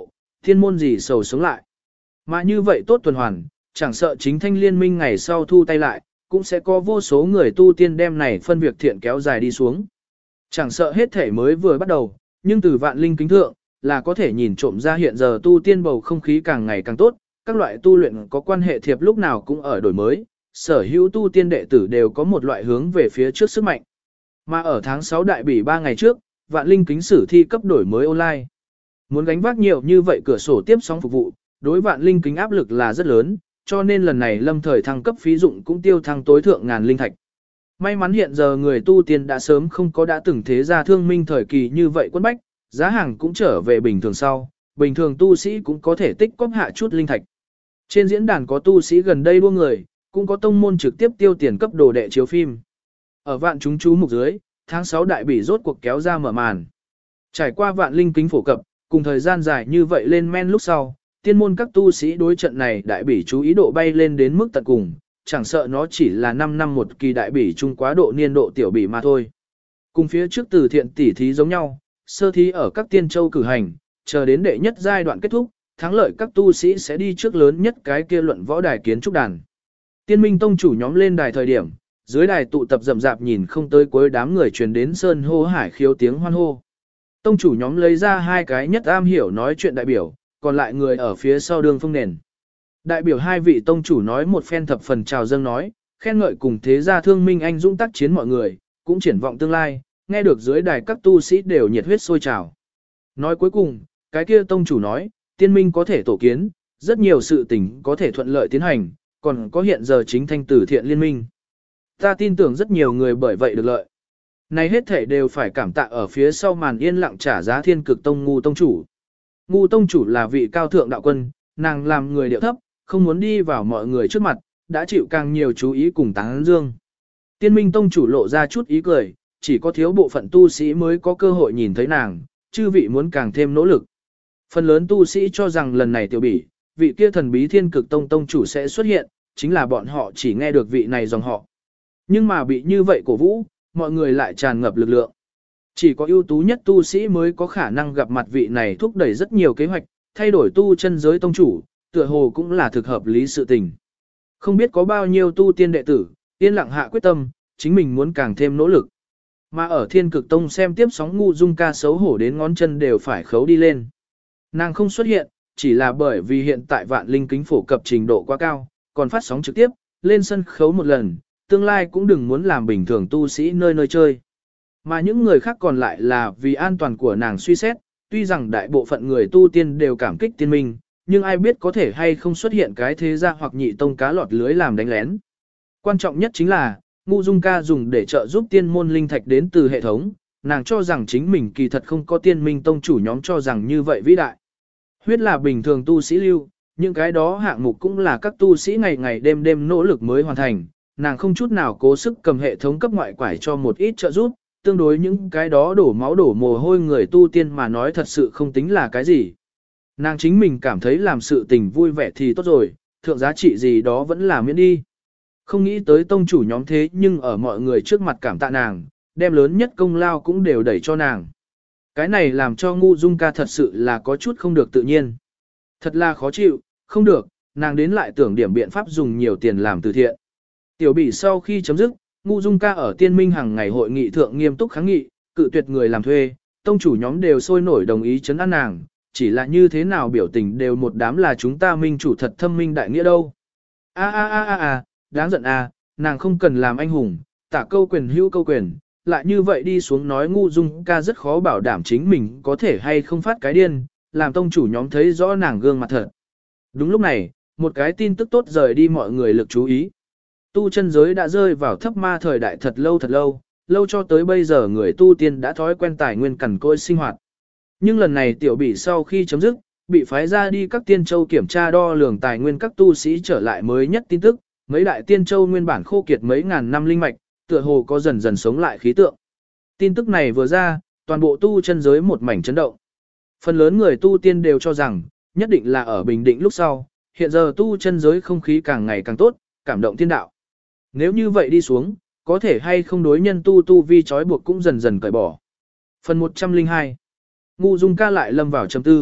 thiên môn gì sầu sống lại. Mà như vậy tốt tuần hoàn, chẳng sợ chính thanh liên minh ngày sau thu tay lại, cũng sẽ có vô số người tu tiên đem này phân việc thiện kéo dài đi xuống. Chẳng sợ hết thể mới vừa bắt đầu, nhưng từ vạn linh kính thượng, là có thể nhìn trộm ra hiện giờ tu tiên bầu không khí càng ngày càng tốt, các loại tu luyện có quan hệ thiệp lúc nào cũng ở đổi mới, sở hữu tu tiên đệ tử đều có một loại hướng về phía trước sức mạnh. Mà ở tháng 6 đại bỉ 3 ngày trước, vạn linh kính sử thi cấp đổi mới online. Muốn gánh vác nhiều như vậy cửa sổ tiếp sóng phục vụ, đối vạn linh kính áp lực là rất lớn, cho nên lần này lâm thời thăng cấp phí dụng cũng tiêu thăng tối thượng ngàn linh thạch. May mắn hiện giờ người tu tiên đã sớm không có đã từng thế gia thương minh thời kỳ như vậy quân bách, giá hàng cũng trở về bình thường sau, bình thường tu sĩ cũng có thể tích cóp hạ chút linh thạch. Trên diễn đàn có tu sĩ gần đây đua người, cũng có tông môn trực tiếp tiêu tiền cấp đồ đệ chiếu phim. Ở vạn chúng chú mục dưới, tháng 6 đại bỉ rốt cuộc kéo ra mở màn. Trải qua vạn linh kính phổ cập, cùng thời gian dài như vậy lên men lúc sau, tiên môn các tu sĩ đối trận này đại bỉ chú ý độ bay lên đến mức tận cùng, chẳng sợ nó chỉ là 5 năm một kỳ đại bỉ trung quá độ niên độ tiểu bỉ mà thôi. Cùng phía trước từ thiện tỷ thí giống nhau, sơ thí ở các tiên châu cử hành, chờ đến đệ nhất giai đoạn kết thúc, thắng lợi các tu sĩ sẽ đi trước lớn nhất cái kia luận võ đài kiến trúc đàn. Tiên minh tông chủ nhóm lên đài thời điểm, dưới đài tụ tập rậm rạp nhìn không tới cuối đám người truyền đến sơn hô hải khiếu tiếng hoan hô. Tông chủ nhóm lấy ra hai cái nhất am hiểu nói chuyện đại biểu, còn lại người ở phía sau đường phong nền. Đại biểu hai vị tông chủ nói một phen thập phần chào dâng nói, khen ngợi cùng thế gia thương minh anh dũng tác chiến mọi người, cũng triển vọng tương lai, nghe được dưới đài các tu sĩ đều nhiệt huyết sôi trào. Nói cuối cùng, cái kia tông chủ nói, tiên minh có thể tổ kiến, rất nhiều sự tình có thể thuận lợi tiến hành, còn có hiện giờ chính thanh tử thiện liên minh. Ta tin tưởng rất nhiều người bởi vậy được lợi. Này hết thể đều phải cảm tạ ở phía sau màn yên lặng trả giá thiên cực tông ngu tông chủ. Ngu tông chủ là vị cao thượng đạo quân, nàng làm người điệu thấp, không muốn đi vào mọi người trước mặt, đã chịu càng nhiều chú ý cùng tán dương. Tiên minh tông chủ lộ ra chút ý cười, chỉ có thiếu bộ phận tu sĩ mới có cơ hội nhìn thấy nàng, chư vị muốn càng thêm nỗ lực. Phần lớn tu sĩ cho rằng lần này tiểu bỉ, vị kia thần bí thiên cực tông tông chủ sẽ xuất hiện, chính là bọn họ chỉ nghe được vị này dòng họ. Nhưng mà bị như vậy cổ vũ, mọi người lại tràn ngập lực lượng. Chỉ có ưu tú nhất tu sĩ mới có khả năng gặp mặt vị này thúc đẩy rất nhiều kế hoạch, thay đổi tu chân giới tông chủ, tựa hồ cũng là thực hợp lý sự tình. Không biết có bao nhiêu tu tiên đệ tử, yên lặng hạ quyết tâm, chính mình muốn càng thêm nỗ lực. Mà ở thiên cực tông xem tiếp sóng ngu dung ca xấu hổ đến ngón chân đều phải khấu đi lên. Nàng không xuất hiện, chỉ là bởi vì hiện tại vạn linh kính phổ cập trình độ quá cao, còn phát sóng trực tiếp, lên sân khấu một lần, tương lai cũng đừng muốn làm bình thường tu sĩ nơi nơi chơi. Mà những người khác còn lại là vì an toàn của nàng suy xét, tuy rằng đại bộ phận người tu tiên đều cảm kích tiên minh, nhưng ai biết có thể hay không xuất hiện cái thế gia hoặc nhị tông cá lọt lưới làm đánh lén. Quan trọng nhất chính là, ngu dung ca dùng để trợ giúp tiên môn linh thạch đến từ hệ thống, nàng cho rằng chính mình kỳ thật không có tiên minh tông chủ nhóm cho rằng như vậy vĩ đại. Huyết là bình thường tu sĩ lưu, những cái đó hạng mục cũng là các tu sĩ ngày ngày đêm đêm nỗ lực mới hoàn thành, nàng không chút nào cố sức cầm hệ thống cấp ngoại quải cho một ít trợ giúp, tương đối những cái đó đổ máu đổ mồ hôi người tu tiên mà nói thật sự không tính là cái gì. Nàng chính mình cảm thấy làm sự tình vui vẻ thì tốt rồi, thượng giá trị gì đó vẫn là miễn đi. Không nghĩ tới tông chủ nhóm thế nhưng ở mọi người trước mặt cảm tạ nàng, đem lớn nhất công lao cũng đều đẩy cho nàng. Cái này làm cho ngu dung ca thật sự là có chút không được tự nhiên. Thật là khó chịu, không được, nàng đến lại tưởng điểm biện pháp dùng nhiều tiền làm từ thiện. Tiểu bỉ sau khi chấm dứt, ngu dung ca ở tiên minh hàng ngày hội nghị thượng nghiêm túc kháng nghị, cự tuyệt người làm thuê, tông chủ nhóm đều sôi nổi đồng ý chấn an nàng, chỉ là như thế nào biểu tình đều một đám là chúng ta minh chủ thật thâm minh đại nghĩa đâu. Đáng giận nàng không cần làm anh hùng, tả câu quyền hữu câu quyền, lại như vậy đi xuống nói ngu dung ca rất khó bảo đảm chính mình có thể hay không phát cái điên, làm tông chủ nhóm thấy rõ nàng gương mặt thật. Đúng lúc này, một cái tin tức tốt rời đi mọi người lực chú ý. Tu chân giới đã rơi vào thấp ma thời đại thật lâu, lâu cho tới bây giờ người tu tiên đã thói quen tài nguyên cằn cỗi sinh hoạt. Nhưng lần này tiểu bỉ sau khi chấm dứt, bị phái ra đi các tiên châu kiểm tra đo lường tài nguyên các tu sĩ trở lại mới nhất tin tức, mấy đại tiên châu nguyên bản khô kiệt mấy ngàn năm linh mạch, tựa hồ có dần dần sống lại khí tượng. Tin tức này vừa ra, toàn bộ tu chân giới một mảnh chấn động. Phần lớn người tu tiên đều cho rằng, nhất định là ở Bình Định lúc sau, hiện giờ tu chân giới không khí càng ngày càng tốt, cảm động thiên đạo. Nếu như vậy đi xuống, có thể hay không đối nhân tu vi trói buộc cũng dần dần cởi bỏ. Phần 102. Ngu dung ca lại lâm vào trầm tư,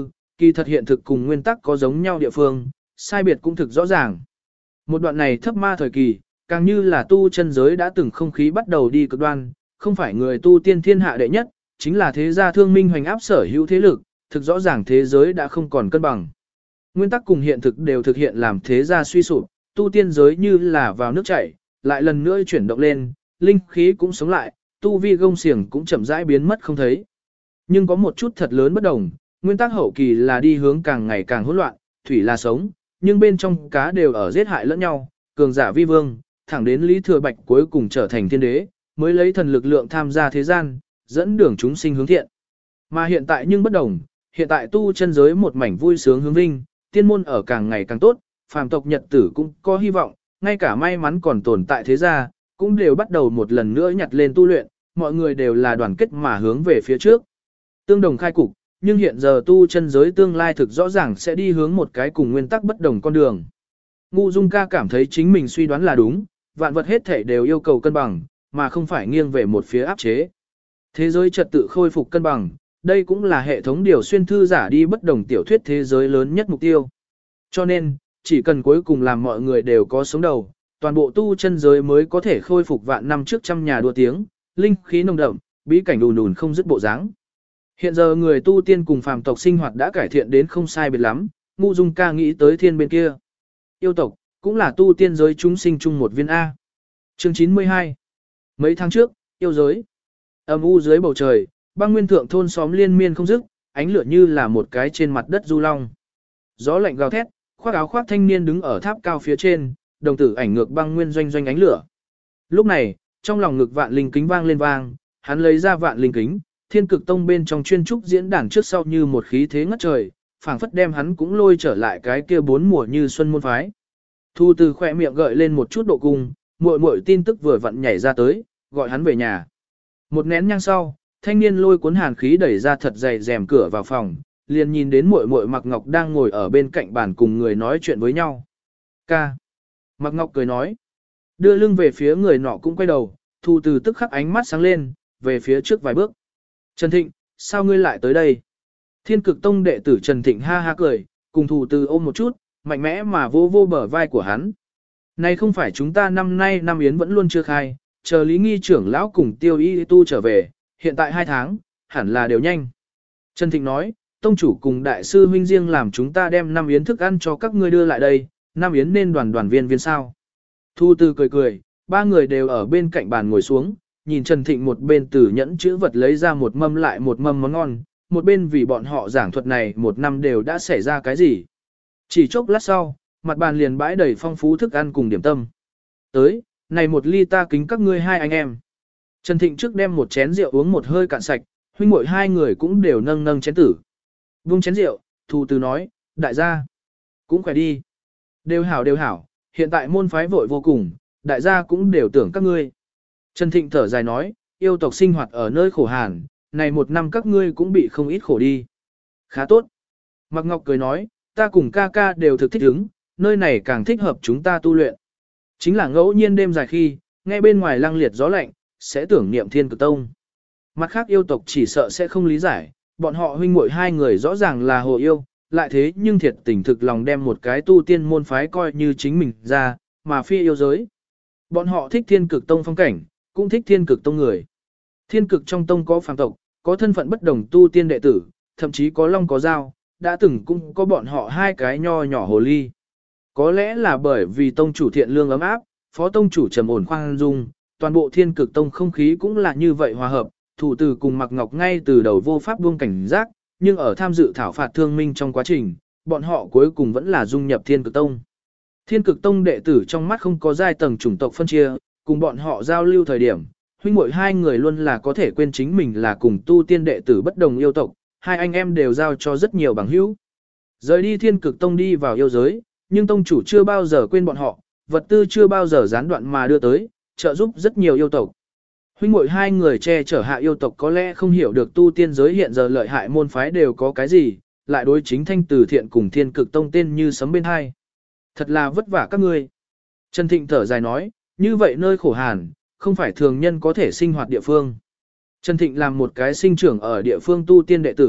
kỳ thật hiện thực cùng nguyên tắc có giống nhau địa phương, sai biệt cũng thực rõ ràng. Một đoạn này thấp ma thời kỳ, càng như là tu chân giới đã từng không khí bắt đầu đi cực đoan, không phải người tu tiên thiên hạ đệ nhất, chính là thế gia thương minh hoành áp sở hữu thế lực, thực rõ ràng thế giới đã không còn cân bằng. Nguyên tắc cùng hiện thực đều thực hiện làm thế gia suy sụp, tu tiên giới như là vào nước chảy, lại lần nữa chuyển động lên, linh khí cũng sống lại, tu vi gông xiềng cũng chậm rãi biến mất không thấy. Nhưng có một chút thật lớn bất đồng, nguyên tắc hậu kỳ là đi hướng càng ngày càng hỗn loạn, thủy là sống, nhưng bên trong cá đều ở giết hại lẫn nhau, cường giả vi vương, thẳng đến Lý Thừa Bạch cuối cùng trở thành thiên đế, mới lấy thần lực lượng tham gia thế gian, dẫn đường chúng sinh hướng thiện. Mà hiện tại nhưng bất đồng, hiện tại tu chân giới một mảnh vui sướng hướng vinh, tiên môn ở càng ngày càng tốt, phàm tộc nhật tử cũng có hy vọng, ngay cả may mắn còn tồn tại thế gia, cũng đều bắt đầu một lần nữa nhặt lên tu luyện, mọi người đều là đoàn kết mà hướng về phía trước. Tương đồng khai cục, nhưng hiện giờ tu chân giới tương lai thực rõ ràng sẽ đi hướng một cái cùng nguyên tắc bất đồng con đường. Ngu Dung ca cảm thấy chính mình suy đoán là đúng, vạn vật hết thể đều yêu cầu cân bằng, mà không phải nghiêng về một phía áp chế. Thế giới trật tự khôi phục cân bằng, đây cũng là hệ thống điều xuyên thư giả đi bất đồng tiểu thuyết thế giới lớn nhất mục tiêu. Cho nên, chỉ cần cuối cùng làm mọi người đều có sống đầu, toàn bộ tu chân giới mới có thể khôi phục vạn năm trước trăm nhà đua tiếng, linh khí nồng đậm, bí cảnh đùn đùn không dứt bộ dáng. Hiện giờ người tu tiên cùng phàm tộc sinh hoạt đã cải thiện đến không sai biệt lắm, Ngu Dung ca nghĩ tới thiên bên kia. Yêu tộc, cũng là tu tiên giới chúng sinh chung một viên A. Chương 92. Mấy tháng trước, yêu giới. Âm u dưới bầu trời, băng nguyên thượng thôn xóm liên miên không dứt, ánh lửa như là một cái trên mặt đất du long. Gió lạnh gào thét, khoác áo khoác thanh niên đứng ở tháp cao phía trên, đồng tử ảnh ngược băng nguyên doanh doanh ánh lửa. Lúc này, trong lòng ngực vạn linh kính vang lên vang, hắn lấy ra vạn linh kính, Thiên Cực Tông bên trong chuyên trúc diễn đàn trước sau như một khí thế ngất trời, phảng phất đem hắn cũng lôi trở lại cái kia bốn mùa như xuân môn phái. Thu từ khỏe miệng gợi lên một chút độ cung, muội muội tin tức vừa vặn nhảy ra tới, gọi hắn về nhà. Một nén nhang sau, thanh niên lôi cuốn hàn khí đẩy ra thật dày rèm cửa vào phòng, liền nhìn đến muội muội Mạc Ngọc đang ngồi ở bên cạnh bàn cùng người nói chuyện với nhau. Ca. Mạc Ngọc cười nói. Đưa lưng về phía người nọ cũng quay đầu, Thu từ tức khắc ánh mắt sáng lên, về phía trước vài bước. Trần Thịnh, sao ngươi lại tới đây? Thiên Cực Tông đệ tử Trần Thịnh ha ha cười, cùng Thu từ ôm một chút, mạnh mẽ mà vô vô bờ vai của hắn. Này không phải chúng ta năm nay năm yến vẫn luôn chưa khai, chờ Lý Nghi trưởng lão cùng Tiêu Y Tu trở về, hiện tại 2 tháng, hẳn là đều nhanh. Trần Thịnh nói, tông chủ cùng đại sư huynh riêng làm chúng ta đem năm yến thức ăn cho các ngươi đưa lại đây, năm yến nên đoàn viên sao. Thu Tư cười cười, ba người đều ở bên cạnh bàn ngồi xuống, nhìn Trần Thịnh một bên từ nhẫn chữ vật lấy ra một mâm lại một mâm món ngon, một bên vì bọn họ giảng thuật này một năm đều đã xảy ra cái gì. Chỉ chốc lát sau, mặt bàn liền bãi đầy phong phú thức ăn cùng điểm tâm. Tới, này một ly ta kính các ngươi hai anh em. Trần Thịnh trước đem một chén rượu uống một hơi cạn sạch, huynh muội hai người cũng đều nâng nâng chén tử. Vung chén rượu, Thu Từ nói, đại gia, cũng khỏe đi. Đều hảo, hiện tại môn phái vội vô cùng, đại gia cũng đều tưởng các ngươi. Trần Thịnh thở dài nói, yêu tộc sinh hoạt ở nơi khổ hàn, này một năm các ngươi cũng bị không ít khổ đi. Khá tốt. Mạc Ngọc cười nói, ta cùng ca ca đều thực thích ứng, nơi này càng thích hợp chúng ta tu luyện. Chính là ngẫu nhiên đêm dài khi, nghe bên ngoài lăng liệt gió lạnh, sẽ tưởng niệm Thiên Cực Tông. Mặt khác yêu tộc chỉ sợ sẽ không lý giải, bọn họ huynh muội hai người rõ ràng là hồ yêu, lại thế nhưng thiệt tình thực lòng đem một cái tu tiên môn phái coi như chính mình ra, mà phi yêu giới. Bọn họ thích Thiên Cực Tông phong cảnh, cũng thích Thiên Cực Tông người. Thiên Cực trong tông có phàm tộc, có thân phận bất đồng tu tiên đệ tử, thậm chí có long có dao, đã từng cũng có bọn họ hai cái nho nhỏ hồ ly. Có lẽ là bởi vì tông chủ thiện lương ấm áp, phó tông chủ trầm ổn khoan dung, toàn bộ Thiên Cực Tông không khí cũng là như vậy hòa hợp, thủ từ cùng Mạc Ngọc ngay từ đầu vô pháp buông cảnh giác, nhưng ở tham dự thảo phạt thương minh trong quá trình, bọn họ cuối cùng vẫn là dung nhập Thiên Cực Tông. Thiên Cực Tông đệ tử trong mắt không có giai tầng chủng tộc phân chia, cùng bọn họ giao lưu thời điểm, huynh muội hai người luôn là có thể quên chính mình là cùng tu tiên đệ tử bất đồng yêu tộc, hai anh em đều giao cho rất nhiều bằng hữu. Rời đi Thiên Cực Tông đi vào yêu giới, nhưng tông chủ chưa bao giờ quên bọn họ, vật tư chưa bao giờ gián đoạn mà đưa tới, trợ giúp rất nhiều yêu tộc. Huynh muội hai người che chở hạ yêu tộc có lẽ không hiểu được tu tiên giới hiện giờ lợi hại môn phái đều có cái gì, lại đối chính thanh từ thiện cùng Thiên Cực Tông tên như sấm bên hai. Thật là vất vả các ngươi. Trần Thịnh thở dài nói, như vậy nơi khổ hàn, không phải thường nhân có thể sinh hoạt địa phương. Trần Thịnh làm một cái sinh trưởng ở địa phương tu tiên đệ tử,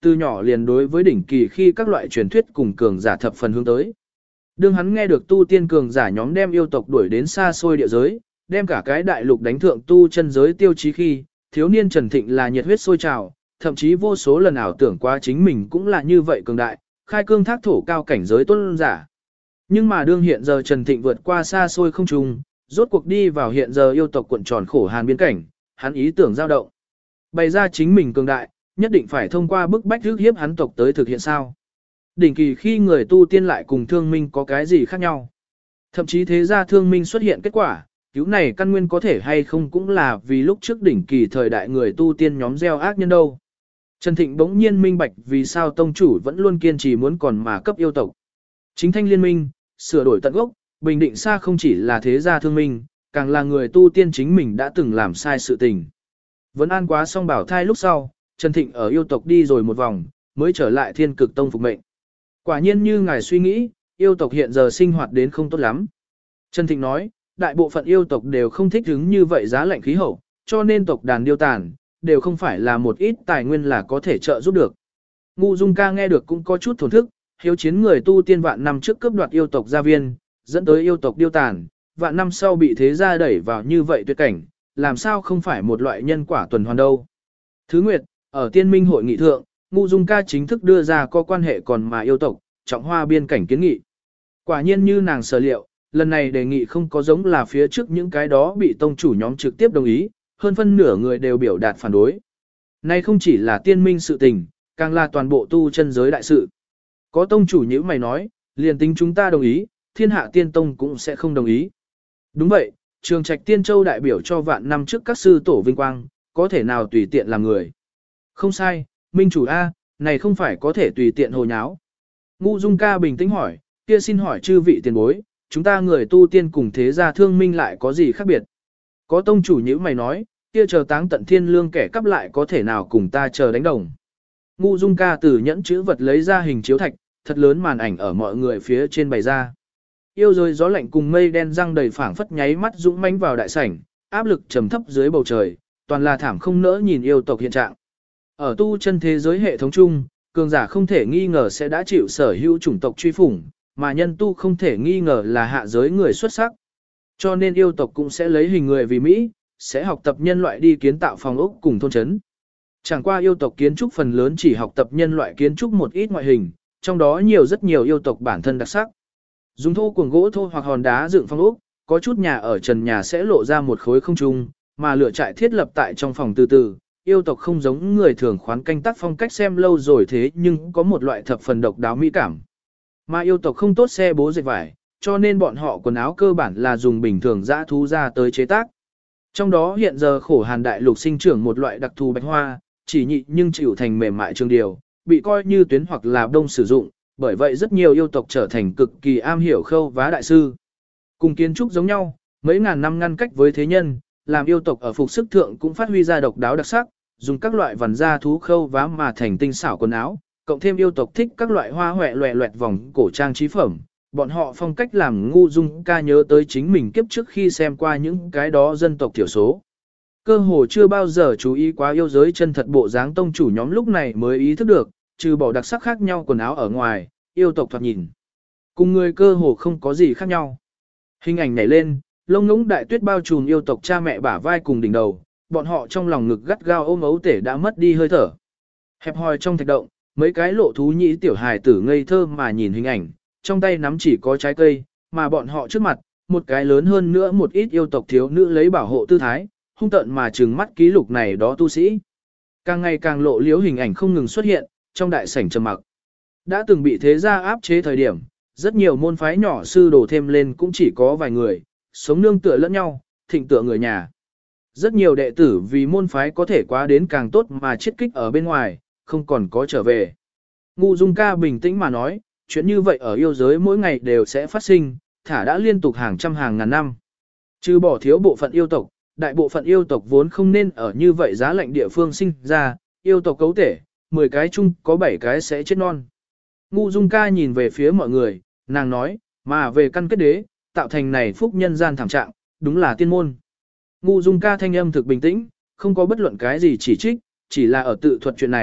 từ nhỏ liền đối với đỉnh kỳ khi các loại truyền thuyết cùng cường giả thập phần hướng tới. Đương hắn nghe được tu tiên cường giả nhóm đem yêu tộc đuổi đến xa xôi địa giới, đem cả cái đại lục đánh thượng tu chân giới tiêu chí khi, thiếu niên Trần Thịnh là nhiệt huyết sôi trào, thậm chí vô số lần ảo tưởng qua chính mình cũng là như vậy cường đại, khai cương thác thổ cao cảnh giới tôn giả. Nhưng mà đương hiện giờ Trần Thịnh vượt qua xa xôi không trung, rốt cuộc đi vào hiện giờ yêu tộc cuộn tròn khổ hàn biên cảnh, hắn ý tưởng dao động. Bày ra chính mình cường đại, nhất định phải thông qua bức bách rước hiếp hắn tộc tới thực hiện sao. Đỉnh kỳ khi người tu tiên lại cùng thương minh có cái gì khác nhau. Thậm chí thế ra thương minh xuất hiện kết quả, cứu này căn nguyên có thể hay không cũng là vì lúc trước đỉnh kỳ thời đại người tu tiên nhóm gieo ác nhân đâu. Trần Thịnh bỗng nhiên minh bạch vì sao tông chủ vẫn luôn kiên trì muốn còn mà cấp yêu tộc. Chính thanh liên minh, sửa đổi tận gốc, bình định xa không chỉ là thế gia thương minh, càng là người tu tiên chính mình đã từng làm sai sự tình. Vẫn an quá xong bảo thai lúc sau, Trần Thịnh ở yêu tộc đi rồi một vòng, mới trở lại thiên cực tông phục mệnh. Quả nhiên như ngài suy nghĩ, yêu tộc hiện giờ sinh hoạt đến không tốt lắm. Trần Thịnh nói, đại bộ phận yêu tộc đều không thích ứng như vậy giá lạnh khí hậu, cho nên tộc đàn điêu tàn, đều không phải là một ít tài nguyên là có thể trợ giúp được. Ngu Dung Ca nghe được cũng có chút thổn thức, hiếu chiến người tu tiên vạn năm trước cướp đoạt yêu tộc gia viên, dẫn tới yêu tộc điêu tàn, vạn năm sau bị thế gia đẩy vào như vậy tuyệt cảnh, làm sao không phải một loại nhân quả tuần hoàn đâu. Thứ Nguyệt, ở tiên minh hội nghị thượng, Ngu Dung Ca chính thức đưa ra có quan hệ còn mà yêu tộc, trọng hoa biên cảnh kiến nghị. Quả nhiên như nàng sở liệu, lần này đề nghị không có giống là phía trước những cái đó bị tông chủ nhóm trực tiếp đồng ý, hơn phân nửa người đều biểu đạt phản đối. Nay không chỉ là tiên minh sự tình, càng là toàn bộ tu chân giới đại sự. Có tông chủ như mày nói, liền tính chúng ta đồng ý, thiên hạ tiên tông cũng sẽ không đồng ý. Đúng vậy, Trường Trạch Tiên Châu đại biểu cho vạn năm trước các sư tổ vinh quang, có thể nào tùy tiện làm người. Không sai, minh chủ A, này không phải có thể tùy tiện hồ nháo. Ngu Dung Ca bình tĩnh hỏi, kia xin hỏi chư vị tiền bối, chúng ta người tu tiên cùng thế gia thương minh lại có gì khác biệt? Có tông chủ như mày nói, kia chờ táng tận thiên lương kẻ cắp lại có thể nào cùng ta chờ đánh đồng. Ngu Dung Ca từ nhẫn chữ vật lấy ra hình chiếu thạch, thật lớn màn ảnh ở mọi người phía trên bày ra. Yêu rồi gió lạnh cùng mây đen răng đầy phảng phất nháy mắt dũng mãnh vào đại sảnh, áp lực trầm thấp dưới bầu trời, toàn là thảm không nỡ nhìn yêu tộc hiện trạng. Ở tu chân thế giới hệ thống chung, cường giả không thể nghi ngờ sẽ đã chịu sở hữu chủng tộc truy phủng, mà nhân tu không thể nghi ngờ là hạ giới người xuất sắc. Cho nên yêu tộc cũng sẽ lấy hình người vì Mỹ, sẽ học tập nhân loại đi kiến tạo phòng ốc cùng thôn trấn. Chẳng qua yêu tộc kiến trúc phần lớn chỉ học tập nhân loại kiến trúc một ít ngoại hình, trong đó rất nhiều yêu tộc bản thân đặc sắc. Dùng thô cuồng gỗ thô hoặc hòn đá dựng phong ốc, có chút nhà ở trần nhà sẽ lộ ra một khối không trung, mà lửa trại thiết lập tại trong phòng từ từ. Yêu tộc không giống người thường khoán canh tác phong cách xem lâu rồi thế nhưng có một loại thập phần độc đáo mỹ cảm. Mà yêu tộc không tốt xe bố dệt vải, cho nên bọn họ quần áo cơ bản là dùng bình thường dã thú ra tới chế tác. Trong đó hiện giờ khổ hàn đại lục sinh trưởng một loại đặc thù bạch hoa, chỉ nhị nhưng chịu thành mềm mại trường điều, bị coi như tuyến hoặc là đông sử dụng, bởi vậy rất nhiều yêu tộc trở thành cực kỳ am hiểu khâu vá đại sư. Cùng kiến trúc giống nhau, mấy ngàn năm ngăn cách với thế nhân, làm yêu tộc ở phục sức thượng cũng phát huy ra độc đáo đặc sắc, dùng các loại vằn da thú khâu vá mà thành tinh xảo quần áo, cộng thêm yêu tộc thích các loại hoa hoẹ loẹ loẹt vòng cổ trang trí phẩm. Bọn họ phong cách làm Ngu Dung Ca nhớ tới chính mình kiếp trước khi xem qua những cái đó dân tộc thiểu số. Cơ hồ chưa bao giờ chú ý quá yêu giới chân thật bộ dáng tông chủ nhóm lúc này mới ý thức được, trừ bỏ đặc sắc khác nhau quần áo ở ngoài, yêu tộc thoạt nhìn. Cùng người cơ hồ không có gì khác nhau. Hình ảnh nhảy lên, lông ngỗng đại tuyết bao trùm yêu tộc cha mẹ bả vai cùng đỉnh đầu, bọn họ trong lòng ngực gắt gao ôm ấu tể đã mất đi hơi thở. Hẹp hòi trong thạch động, mấy cái lộ thú nhĩ tiểu hài tử ngây thơ mà nhìn hình ảnh, trong tay nắm chỉ có trái cây, mà bọn họ trước mặt, một cái lớn hơn nữa một ít yêu tộc thiếu nữ lấy bảo hộ tư thái, hung tợn mà trừng mắt ký lục này đó tu sĩ. Càng ngày càng lộ liếu hình ảnh không ngừng xuất hiện, trong đại sảnh trầm mặc. Đã từng bị thế gia áp chế thời điểm, rất nhiều môn phái nhỏ sư đồ thêm lên cũng chỉ có vài người, sống nương tựa lẫn nhau, thịnh tựa người nhà. Rất nhiều đệ tử vì môn phái có thể quá đến càng tốt mà chiết kích ở bên ngoài, không còn có trở về. Ngu Dung Ca bình tĩnh mà nói, chuyện như vậy ở yêu giới mỗi ngày đều sẽ phát sinh, thả đã liên tục hàng trăm hàng ngàn năm. Trừ bỏ thiếu bộ phận yêu tộc, đại bộ phận yêu tộc vốn không nên ở như vậy giá lạnh địa phương sinh ra, yêu tộc cấu thể, 10 cái chung có 7 cái sẽ chết non. Ngu Dung Ca nhìn về phía mọi người, nàng nói, mà về căn kết đế, tạo thành này phúc nhân gian thảm trạng, đúng là tiên môn. Ngu Dung Ca thanh âm thực bình tĩnh, không có bất luận cái gì chỉ trích, chỉ là ở tự thuật chuyện này,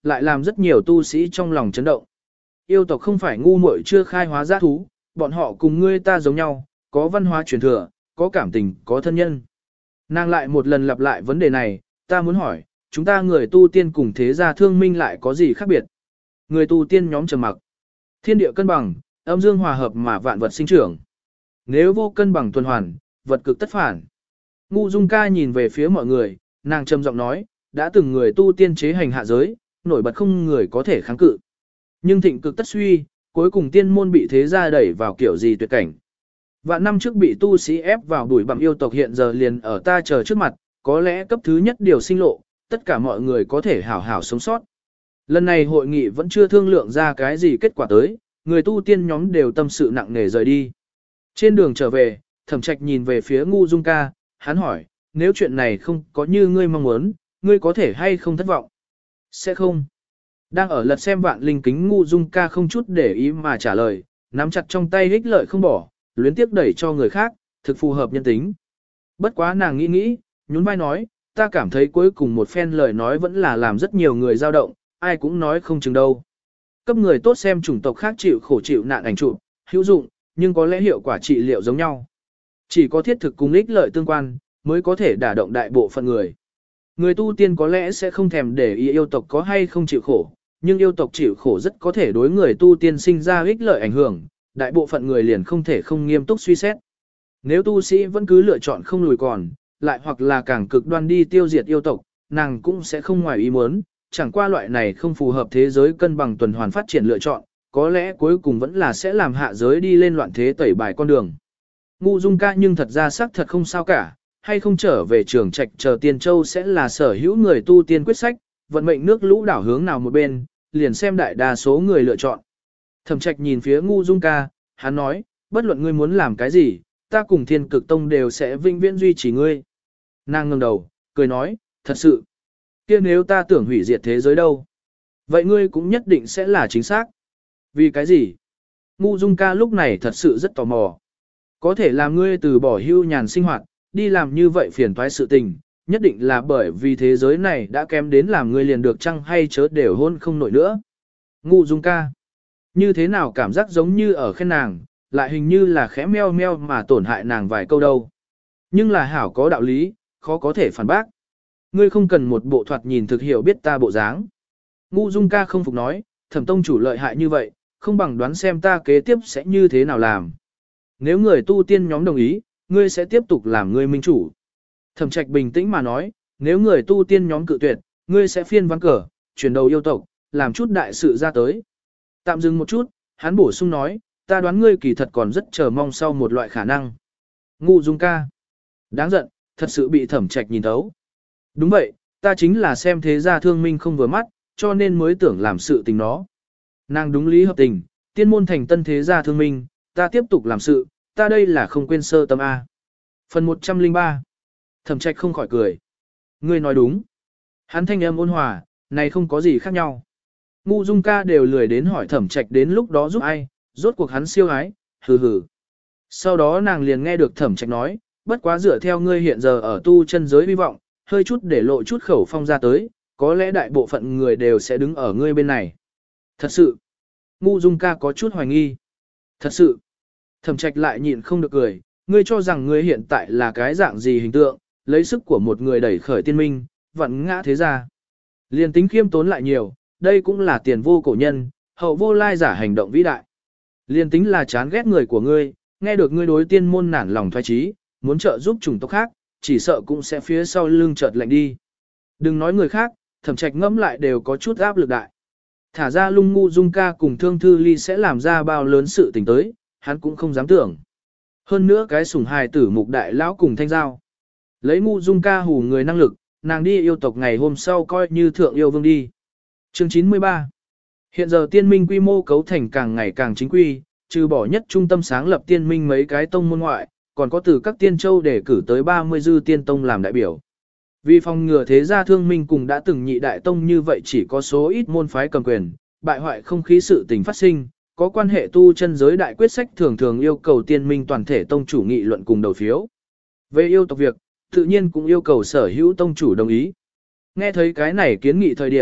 lại làm rất nhiều tu sĩ trong lòng chấn động. Yêu tộc không phải ngu muội chưa khai hóa giã thú, bọn họ cùng ngươi ta giống nhau, có văn hóa truyền thừa, có cảm tình, có thân nhân. Nàng lại một lần lặp lại vấn đề này, ta muốn hỏi, chúng ta người tu tiên cùng thế gia thương minh lại có gì khác biệt? Người tu tiên nhóm trầm mặc. Thiên địa cân bằng, âm dương hòa hợp mà vạn vật sinh trưởng. Nếu vô cân bằng tuần hoàn, vật cực tất phản. Ngu Dung Ca nhìn về phía mọi người, nàng trầm giọng nói, đã từng người tu tiên chế hành hạ giới, nổi bật không người có thể kháng cự. Nhưng thịnh cực tất suy, cuối cùng tiên môn bị thế gia đẩy vào kiểu gì tuyệt cảnh. Vạn năm trước bị tu sĩ ép vào đuổi bằng yêu tộc hiện giờ liền ở ta chờ trước mặt, có lẽ cấp thứ nhất điều sinh lộ, tất cả mọi người có thể hảo hảo sống sót. Lần này hội nghị vẫn chưa thương lượng ra cái gì kết quả tới, người tu tiên nhóm đều tâm sự nặng nề rời đi. Trên đường trở về, Thẩm Trạch nhìn về phía Ngu Dung Ca, hắn hỏi, nếu chuyện này không có như ngươi mong muốn, ngươi có thể hay không thất vọng? Sẽ không. Đang ở lật xem vạn linh kính Ngu Dung Ca không chút để ý mà trả lời, nắm chặt trong tay hích lợi không bỏ, luyến tiếp đẩy cho người khác, thực phù hợp nhân tính. Bất quá nàng nghĩ, nhún vai nói, ta cảm thấy cuối cùng một phen lời nói vẫn là làm rất nhiều người dao động, ai cũng nói không chừng đâu. Cấp người tốt xem chủng tộc khác chịu khổ chịu nạn ảnh chụp, hữu dụng, nhưng có lẽ hiệu quả trị liệu giống nhau. Chỉ có thiết thực cùng ích lợi tương quan, mới có thể đả động đại bộ phận người. Người tu tiên có lẽ sẽ không thèm để ý yêu tộc có hay không chịu khổ, nhưng yêu tộc chịu khổ rất có thể đối người tu tiên sinh ra ích lợi ảnh hưởng, đại bộ phận người liền không thể không nghiêm túc suy xét. Nếu tu sĩ vẫn cứ lựa chọn không lùi còn, lại hoặc là càng cực đoan đi tiêu diệt yêu tộc, nàng cũng sẽ không ngoài ý muốn, chẳng qua loại này không phù hợp thế giới cân bằng tuần hoàn phát triển lựa chọn, có lẽ cuối cùng vẫn là sẽ làm hạ giới đi lên loạn thế tẩy bài con đường. Ngu Dung Ca nhưng thật ra xác thật không sao cả, hay không trở về trường trạch chờ Tiên Châu sẽ là sở hữu người tu tiên quyết sách, vận mệnh nước lũ đảo hướng nào một bên, liền xem đại đa số người lựa chọn. Thẩm Trạch nhìn phía Ngu Dung Ca, hắn nói, bất luận ngươi muốn làm cái gì, ta cùng Thiên Cực Tông đều sẽ vinh viễn duy trì ngươi. Nàng ngẩng đầu, cười nói, thật sự, kia nếu ta tưởng hủy diệt thế giới đâu, vậy ngươi cũng nhất định sẽ là chính xác. Vì cái gì? Ngu Dung Ca lúc này thật sự rất tò mò. Có thể làm ngươi từ bỏ hưu nhàn sinh hoạt, đi làm như vậy phiền toái sự tình, nhất định là bởi vì thế giới này đã kém đến làm ngươi liền được chăng hay chớ đều hôn không nổi nữa. Ngu Dung Ca, như thế nào cảm giác giống như ở khen nàng, lại hình như là khẽ meo meo mà tổn hại nàng vài câu đâu. Nhưng là hảo có đạo lý, khó có thể phản bác. Ngươi không cần một bộ thoạt nhìn thực hiểu biết ta bộ dáng. Ngu Dung Ca không phục nói, Thẩm tông chủ lợi hại như vậy, không bằng đoán xem ta kế tiếp sẽ như thế nào làm. Nếu người tu tiên nhóm đồng ý, ngươi sẽ tiếp tục làm ngươi minh chủ. Thẩm Trạch bình tĩnh mà nói, nếu người tu tiên nhóm cự tuyệt, ngươi sẽ phiên ván cờ, chuyển đầu yêu tộc, làm chút đại sự ra tới. Tạm dừng một chút, hắn bổ sung nói, ta đoán ngươi kỳ thật còn rất chờ mong sau một loại khả năng. Ngu Dung Ca. Đáng giận, thật sự bị Thẩm Trạch nhìn thấu. Đúng vậy, ta chính là xem thế gia thương minh không vừa mắt, cho nên mới tưởng làm sự tình nó. Nàng đúng lý hợp tình, tiên môn thành tân thế gia thương minh, ta tiếp tục làm sự, ta đây là không quên sơ tâm A. Phần 103. Thẩm Trạch không khỏi cười. Ngươi nói đúng. Hắn thanh âm ôn hòa, này không có gì khác nhau. Ngu Dung Ca đều lười đến hỏi Thẩm Trạch đến lúc đó giúp ai, rốt cuộc hắn siêu ái, hừ hừ. Sau đó nàng liền nghe được Thẩm Trạch nói, bất quá dựa theo ngươi hiện giờ ở tu chân giới hy vọng, hơi chút để lộ chút khẩu phong ra tới, có lẽ đại bộ phận người đều sẽ đứng ở ngươi bên này. Thật sự. Ngu Dung Ca có chút hoài nghi. Thật sự. Thẩm Trạch lại nhịn không được cười, ngươi cho rằng ngươi hiện tại là cái dạng gì hình tượng, lấy sức của một người đẩy khởi tiên minh, vặn ngã thế gia. Liên tính khiêm tốn lại nhiều, đây cũng là tiền vô cổ nhân, hậu vô lai giả hành động vĩ đại. Liên tính là chán ghét người của ngươi, nghe được ngươi đối tiên môn nản lòng thoái trí, muốn trợ giúp chủng tộc khác, chỉ sợ cũng sẽ phía sau lưng chợt lạnh đi. Đừng nói người khác, Thẩm Trạch ngẫm lại đều có chút áp lực đại. Thả ra Lung Ngu Dung Ca cùng Thương Thư Ly sẽ làm ra bao lớn sự tình tới, hắn cũng không dám tưởng. Hơn nữa cái sủng hài tử Mục Đại Lão cùng Thanh Giao. Lấy Ngu Dung Ca hù người năng lực, nàng đi yêu tộc ngày hôm sau coi như thượng yêu vương đi. Chương 93. Hiện giờ tiên minh quy mô cấu thành càng ngày càng chính quy, trừ bỏ nhất trung tâm sáng lập tiên minh mấy cái tông môn ngoại, còn có từ các tiên châu để cử tới 30 dư tiên tông làm đại biểu. Vì phòng ngừa thế gia thương minh cùng đã từng nhị đại tông như vậy chỉ có số ít môn phái cầm quyền, bại hoại không khí sự tình phát sinh, có quan hệ tu chân giới đại quyết sách thường thường yêu cầu tiên minh toàn thể tông chủ nghị luận cùng đầu phiếu. Về yêu tộc việc, tự nhiên cũng yêu cầu sở hữu tông chủ đồng ý. Nghe thấy cái này kiến nghị thời điểm,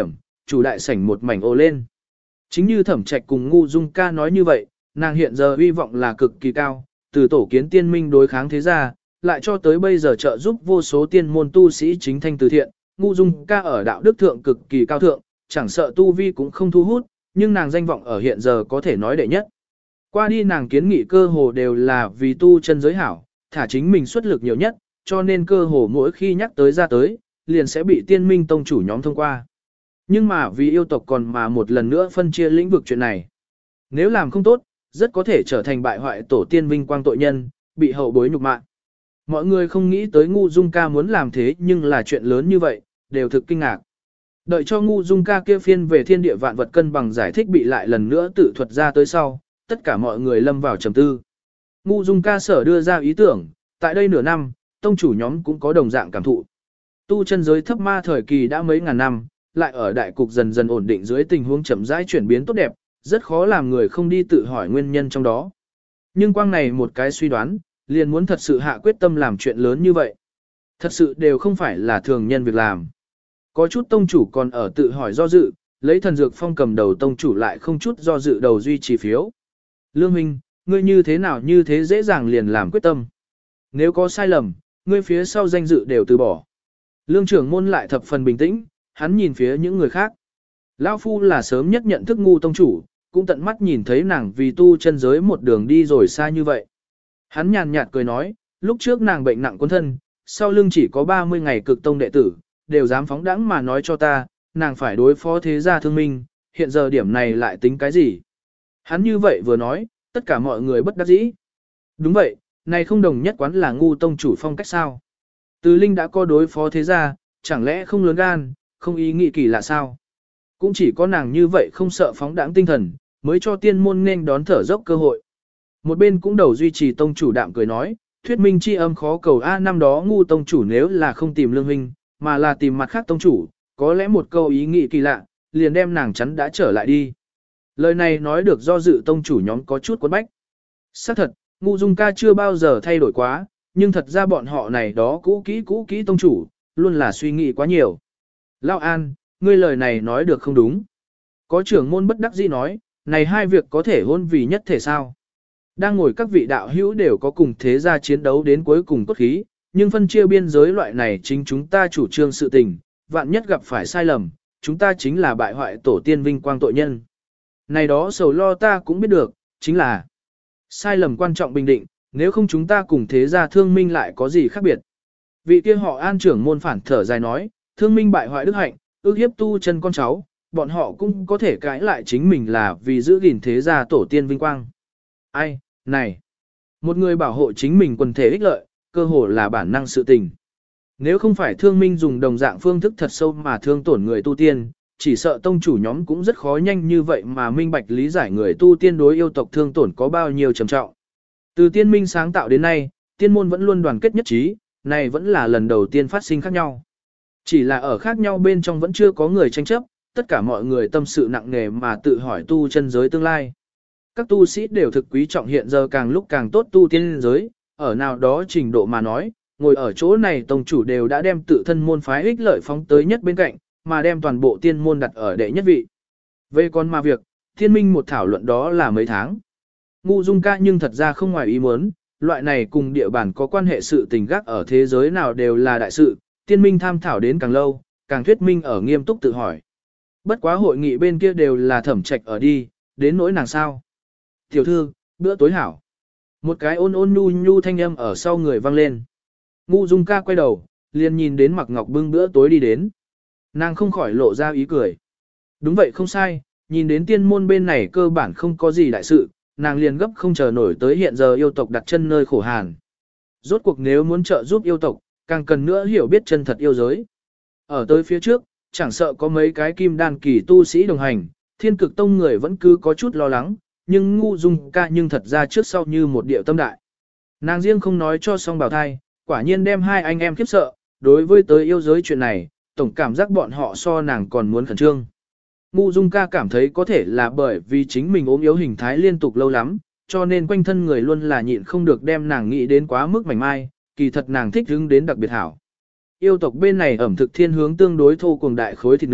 chủ đại sảnh một mảnh ồ lên. Chính như Thẩm Trạch cùng Ngu Dung Ca nói như vậy, nàng hiện giờ hy vọng là cực kỳ cao, từ tổ kiến tiên minh đối kháng thế gia, lại cho tới bây giờ trợ giúp vô số tiên môn tu sĩ chính thanh từ thiện. Ngu Dung Ca ở đạo đức thượng cực kỳ cao thượng, chẳng sợ tu vi cũng không thu hút, nhưng nàng danh vọng ở hiện giờ có thể nói đệ nhất. Qua đi nàng kiến nghị cơ hồ đều là vì tu chân giới hảo, thả chính mình xuất lực nhiều nhất, cho nên cơ hồ mỗi khi nhắc tới ra tới, liền sẽ bị tiên minh tông chủ nhóm thông qua. Nhưng mà vì yêu tộc còn mà một lần nữa phân chia lĩnh vực chuyện này. Nếu làm không tốt, rất có thể trở thành bại hoại tổ tiên vinh quang tội nhân, bị hậu bối nhục mạ. Mọi người không nghĩ tới Ngu Dung Ca muốn làm thế nhưng là chuyện lớn như vậy, đều thực kinh ngạc. Đợi cho Ngu Dung Ca kia phiên về thiên địa vạn vật cân bằng giải thích bị lại lần nữa tự thuật ra tới sau, tất cả mọi người lâm vào trầm tư. Ngu Dung Ca sở đưa ra ý tưởng, tại đây nửa năm, tông chủ nhóm cũng có đồng dạng cảm thụ. Tu chân giới thấp ma thời kỳ đã mấy ngàn năm, lại ở đại cục dần dần ổn định dưới tình huống chậm rãi chuyển biến tốt đẹp, rất khó làm người không đi tự hỏi nguyên nhân trong đó. Nhưng quang này một cái suy đoán, liền muốn thật sự hạ quyết tâm làm chuyện lớn như vậy. Thật sự đều không phải là thường nhân việc làm. Có chút tông chủ còn ở tự hỏi do dự, lấy thần dược phong cầm đầu tông chủ lại không chút do dự đầu duy trì phiếu. Lương Minh, ngươi như thế nào như thế dễ dàng liền làm quyết tâm. Nếu có sai lầm, ngươi phía sau danh dự đều từ bỏ. Lương trưởng môn lại thập phần bình tĩnh, hắn nhìn phía những người khác. Lão Phu là sớm nhất nhận thức Ngu tông chủ, cũng tận mắt nhìn thấy nàng vì tu chân giới một đường đi rồi xa như vậy. Hắn nhàn nhạt cười nói, lúc trước nàng bệnh nặng cuốn thân, sau lưng chỉ có 30 ngày cực tông đệ tử, đều dám phóng đãng mà nói cho ta, nàng phải đối phó thế gia thương minh, hiện giờ điểm này lại tính cái gì? Hắn như vậy vừa nói, tất cả mọi người bất đắc dĩ. Đúng vậy, này không đồng nhất quán là Ngu tông chủ phong cách sao? Từ Linh đã có đối phó thế gia, chẳng lẽ không lớn gan, không ý nghĩ kỳ lạ sao? Cũng chỉ có nàng như vậy không sợ phóng đãng tinh thần, mới cho tiên môn nên đón thở dốc cơ hội. Một bên cũng đầu duy trì tông chủ đạm cười nói, thuyết minh chi âm khó cầu A năm đó Ngu tông chủ nếu là không tìm Lương huynh, mà là tìm mặt khác tông chủ, có lẽ một câu ý nghĩ kỳ lạ, liền đem nàng chắn đã trở lại đi. Lời này nói được do dự tông chủ nhóm có chút cuốn bách. Xác thật, Ngu Dung Ca chưa bao giờ thay đổi quá, nhưng thật ra bọn họ này đó cũ kỹ tông chủ, luôn là suy nghĩ quá nhiều. Lão An, ngươi lời này nói được không đúng. Có trưởng môn bất đắc dĩ nói, này hai việc có thể hôn vì nhất thể sao. Đang ngồi các vị đạo hữu đều có cùng thế gia chiến đấu đến cuối cùng cốt khí, nhưng phân chia biên giới loại này chính chúng ta chủ trương sự tình, vạn nhất gặp phải sai lầm, chúng ta chính là bại hoại tổ tiên vinh quang tội nhân. Này đó sầu lo ta cũng biết được, chính là sai lầm quan trọng bình định, nếu không chúng ta cùng thế gia thương minh lại có gì khác biệt. Vị kia họ An trưởng môn phản thở dài nói, thương minh bại hoại đức hạnh, ước hiếp tu chân con cháu, bọn họ cũng có thể cãi lại chính mình là vì giữ gìn thế gia tổ tiên vinh quang. Ai, này, một người bảo hộ chính mình quần thể ích lợi, cơ hồ là bản năng sự tình. Nếu không phải thương minh dùng đồng dạng phương thức thật sâu mà thương tổn người tu tiên, chỉ sợ tông chủ nhóm cũng rất khó nhanh như vậy mà minh bạch lý giải người tu tiên đối yêu tộc thương tổn có bao nhiêu trầm trọng. Từ tiên minh sáng tạo đến nay, tiên môn vẫn luôn đoàn kết nhất trí, này vẫn là lần đầu tiên phát sinh khác nhau. Chỉ là ở khác nhau bên trong vẫn chưa có người tranh chấp, tất cả mọi người tâm sự nặng nề mà tự hỏi tu chân giới tương lai. Các tu sĩ đều thực quý trọng hiện giờ càng lúc càng tốt tu tiên giới, ở nào đó trình độ mà nói, ngồi ở chỗ này tông chủ đều đã đem tự thân môn phái ích lợi phóng tới nhất bên cạnh, mà đem toàn bộ tiên môn đặt ở đệ nhất vị. Về còn mà việc, thiên minh một thảo luận đó là mấy tháng. Ngu Dung Ca nhưng thật ra không ngoài ý muốn, loại này cùng địa bàn có quan hệ sự tình gác ở thế giới nào đều là đại sự, tiên minh tham thảo đến càng lâu, càng thuyết minh ở nghiêm túc tự hỏi. Bất quá hội nghị bên kia đều là Thẩm Trạch ở đi, đến nỗi nàng sao. Tiểu thư, bữa tối hảo. Một cái ôn ôn nhu nhu thanh âm ở sau người vang lên. Ngu Dung Ca quay đầu, liền nhìn đến Mạc Ngọc bưng bữa tối đi đến. Nàng không khỏi lộ ra ý cười. Đúng vậy không sai, nhìn đến tiên môn bên này cơ bản không có gì đại sự, nàng liền gấp không chờ nổi tới hiện giờ yêu tộc đặt chân nơi khổ hàn. Rốt cuộc nếu muốn trợ giúp yêu tộc, càng cần nữa hiểu biết chân thật yêu giới. Ở tới phía trước, chẳng sợ có mấy cái kim đan kỳ tu sĩ đồng hành, Thiên Cực Tông người vẫn cứ có chút lo lắng, nhưng Ngu Dung Ca nhưng thật ra trước sau như một điệu tâm đại. Nàng riêng không nói cho song bảo thai, quả nhiên đem hai anh em khiếp sợ, đối với tới yêu giới chuyện này, tổng cảm giác bọn họ so nàng còn muốn khẩn trương. Ngu Dung Ca cảm thấy có thể là bởi vì chính mình ốm yếu hình thái liên tục lâu lắm, cho nên quanh thân người luôn là nhịn không được đem nàng nghĩ đến quá mức mảnh mai, kỳ thật nàng thích hứng đến đặc biệt hảo. Yêu tộc bên này ẩm thực thiên hướng tương đối thô cuồng đại khối thịt nướng,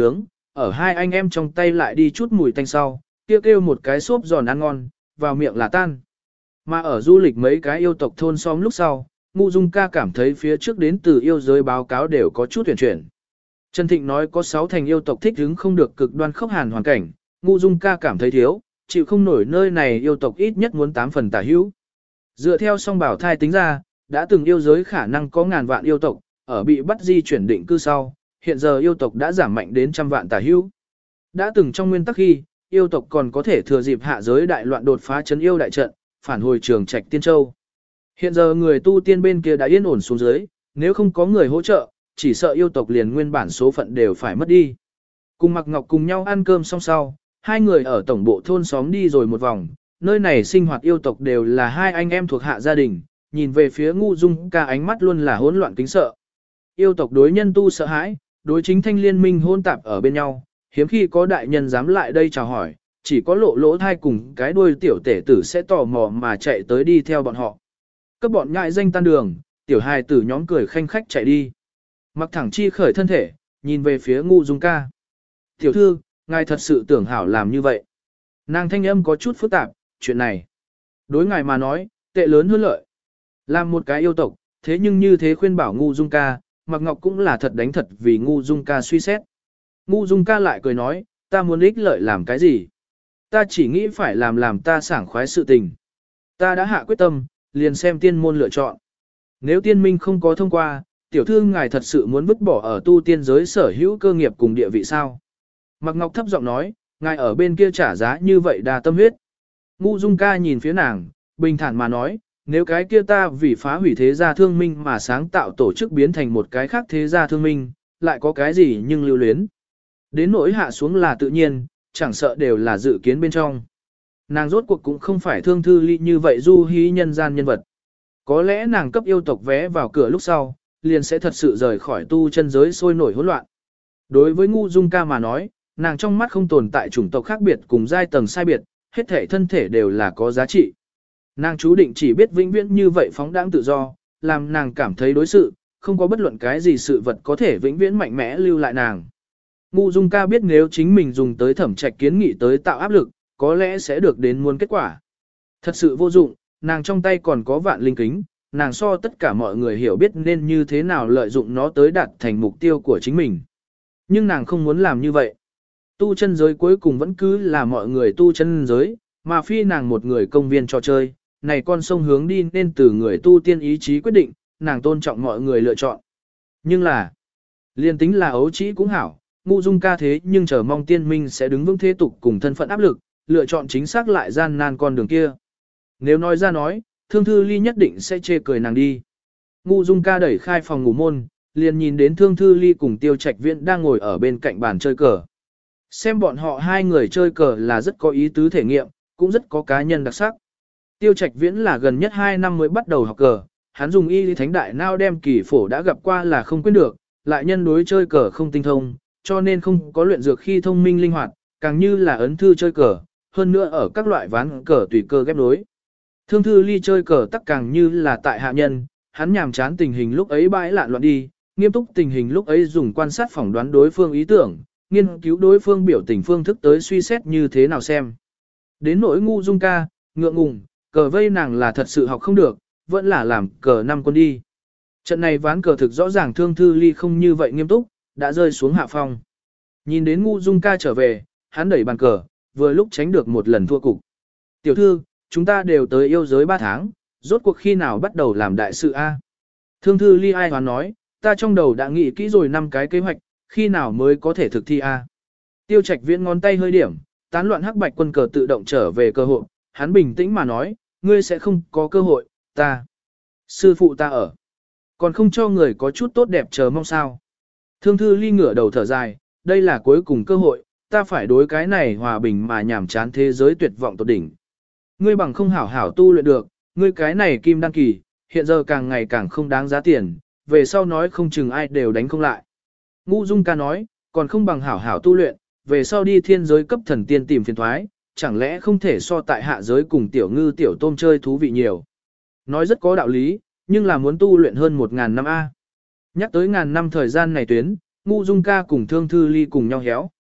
ở hai anh em trong tay lại đi chút mùi tanh sau, kêu một cái xốp giòn ăn ngon, vào miệng là tan. Mà ở du lịch mấy cái yêu tộc thôn xóm lúc sau, Ngũ Dung ca cảm thấy phía trước đến từ yêu giới báo cáo đều có chút huyền chuyển. Trần Thịnh nói có 6 thành yêu tộc thích hứng không được cực đoan khốc hàn hoàn cảnh, Ngũ Dung ca cảm thấy thiếu, chịu không nổi nơi này yêu tộc ít nhất muốn 8 phần tả hữu. Dựa theo song bảo thai tính ra, đã từng yêu giới khả năng có ngàn vạn yêu tộc, ở bị bắt di chuyển định cư sau, hiện giờ yêu tộc đã giảm mạnh đến trăm vạn tả hữu. Đã từng trong nguyên tắc khi, yêu tộc còn có thể thừa dịp hạ giới đại loạn đột phá chấn yêu đại trận, phản hồi trường trạch tiên châu. Hiện giờ người tu tiên bên kia đã yên ổn xuống dưới, nếu không có người hỗ trợ, chỉ sợ yêu tộc liền nguyên bản số phận đều phải mất đi. Cùng Mạc Ngọc cùng nhau ăn cơm xong sau, hai người ở tổng bộ thôn xóm đi rồi một vòng, nơi này sinh hoạt yêu tộc đều là hai anh em thuộc hạ gia đình, nhìn về phía Ngũ Dung ca ánh mắt luôn là hỗn loạn kính sợ. Yêu tộc đối nhân tu sợ hãi, đối chính thanh liên minh hôn tạp ở bên nhau, hiếm khi có đại nhân dám lại đây chào hỏi, chỉ có lộ lỗ thai cùng cái đuôi tiểu tể tử sẽ tò mò mà chạy tới đi theo bọn họ. Các bọn nhại danh tan đường, tiểu hài tử nhóm cười khanh khách chạy đi. Mặc thẳng chi khởi thân thể, nhìn về phía Ngũ Dung ca. Tiểu thư, ngài thật sự tưởng hảo làm như vậy. Nàng thanh âm có chút phức tạp, chuyện này. Đối ngài mà nói, tệ lớn hơn lợi. Làm một cái yêu tộc, thế nhưng như thế khuyên bảo Ngũ Dung ca, Mạc Ngọc cũng là thật đánh thật vì Ngũ Dung ca suy xét. Ngũ Dung ca lại cười nói, ta muốn ích lợi làm cái gì? Ta chỉ nghĩ phải làm ta sảng khoái sự tình. Ta đã hạ quyết tâm, liền xem tiên môn lựa chọn. Nếu tiên minh không có thông qua, tiểu thư ngài thật sự muốn vứt bỏ ở tu tiên giới sở hữu cơ nghiệp cùng địa vị sao? Mạc Ngọc thấp giọng nói, ngài ở bên kia trả giá như vậy đa tâm huyết. Ngũ Dung ca nhìn phía nàng, bình thản mà nói, nếu cái kia ta vì phá hủy thế gia thương minh mà sáng tạo tổ chức biến thành một cái khác thế gia thương minh, lại có cái gì nhưng lưu luyến. Đến nỗi hạ xuống là tự nhiên, chẳng sợ đều là dự kiến bên trong. Nàng rốt cuộc cũng không phải Thương Thư Ly như vậy du hí nhân gian nhân vật. Có lẽ nàng cấp yêu tộc vé vào cửa lúc sau, liền sẽ thật sự rời khỏi tu chân giới sôi nổi hỗn loạn. Đối với Ngũ Dung ca mà nói, nàng trong mắt không tồn tại chủng tộc khác biệt cùng giai tầng sai biệt, hết thể thân thể đều là có giá trị. Nàng chú định chỉ biết vĩnh viễn như vậy phóng đãng tự do, làm nàng cảm thấy đối sự, không có bất luận cái gì sự vật có thể vĩnh viễn mạnh mẽ lưu lại nàng. Ngũ Dung ca biết nếu chính mình dùng tới Thẩm Trạch kiến nghị tới tạo áp lực, có lẽ sẽ được đến muốn kết quả. Thật sự vô dụng, nàng trong tay còn có vạn linh kính, nàng so tất cả mọi người hiểu biết nên như thế nào lợi dụng nó tới đạt thành mục tiêu của chính mình. Nhưng nàng không muốn làm như vậy. Tu chân giới cuối cùng vẫn cứ là mọi người tu chân giới, mà phi nàng một người công viên trò chơi, này con sông hướng đi nên từ người tu tiên ý chí quyết định, nàng tôn trọng mọi người lựa chọn. Nhưng là, liên tính là ấu trĩ cũng hảo, Ngũ Dung ca thế nhưng chờ mong tiên minh sẽ đứng vững thế tục cùng thân phận áp lực, lựa chọn chính xác lại gian nan con đường kia. Nếu nói ra nói, Thương Thư Ly nhất định sẽ chê cười nàng đi. Ngũ Dung ca đẩy khai phòng ngủ môn, liền nhìn đến Thương Thư Ly cùng Tiêu Trạch Viễn đang ngồi ở bên cạnh bàn chơi cờ. Xem bọn họ hai người chơi cờ là rất có ý tứ thể nghiệm, cũng rất có cá nhân đặc sắc. Tiêu Trạch Viễn là gần nhất 2 năm mới bắt đầu học cờ, hắn dùng y lý thánh đại nao đem kỳ phổ đã gặp qua là không quên được, lại nhân đối chơi cờ không tinh thông, cho nên không có luyện dược khi thông minh linh hoạt, càng như là ấn thư chơi cờ, hơn nữa ở các loại ván cờ tùy cơ ghép đối. Thương Thư Ly chơi cờ tắc càng như là tại hạ nhân, hắn nhàm chán tình hình lúc ấy bãi lạn loạn đi, nghiêm túc tình hình lúc ấy dùng quan sát phỏng đoán đối phương ý tưởng, nghiên cứu đối phương biểu tình phương thức tới suy xét như thế nào xem. Đến nỗi Ngũ Dung ca, ngượng ngùng, cờ vây nàng là thật sự học không được, vẫn là làm cờ 5 quân đi. Trận này ván cờ thực rõ ràng Thương Thư Ly không như vậy nghiêm túc, đã rơi xuống hạ phong. Nhìn đến Ngũ Dung ca trở về, hắn đẩy bàn cờ, vừa lúc tránh được một lần thua cục. Tiểu thư, chúng ta đều tới yêu giới 3 tháng, rốt cuộc khi nào bắt đầu làm đại sự A. Thương Thư Ly ai hoán nói, ta trong đầu đã nghĩ kỹ rồi 5 cái kế hoạch, khi nào mới có thể thực thi A. Tiêu Trạch Viễn ngón tay hơi điểm, tán loạn hắc bạch quân cờ tự động trở về cơ hội, hắn bình tĩnh mà nói, ngươi sẽ không có cơ hội, ta. Sư phụ ta ở. Còn không cho người có chút tốt đẹp chờ mong sao. Thương Thư Ly ngửa đầu thở dài, đây là cuối cùng cơ hội, ta phải đối cái này hòa bình mà nhảm chán thế giới tuyệt vọng tột đỉnh. Ngươi bằng không hảo hảo tu luyện được, ngươi cái này kim đăng kỳ, hiện giờ càng ngày càng không đáng giá tiền, về sau nói không chừng ai đều đánh không lại. Ngũ Dung ca nói, còn không bằng hảo hảo tu luyện, về sau đi thiên giới cấp thần tiên tìm phiền thoái, chẳng lẽ không thể so tại hạ giới cùng tiểu ngư tiểu tôm chơi thú vị nhiều. Nói rất có đạo lý, nhưng là muốn tu luyện hơn 1000 năm A. Nhắc tới ngàn năm thời gian này tuyến, Ngũ Dung ca cùng Thương Thư Ly cùng nhau héo.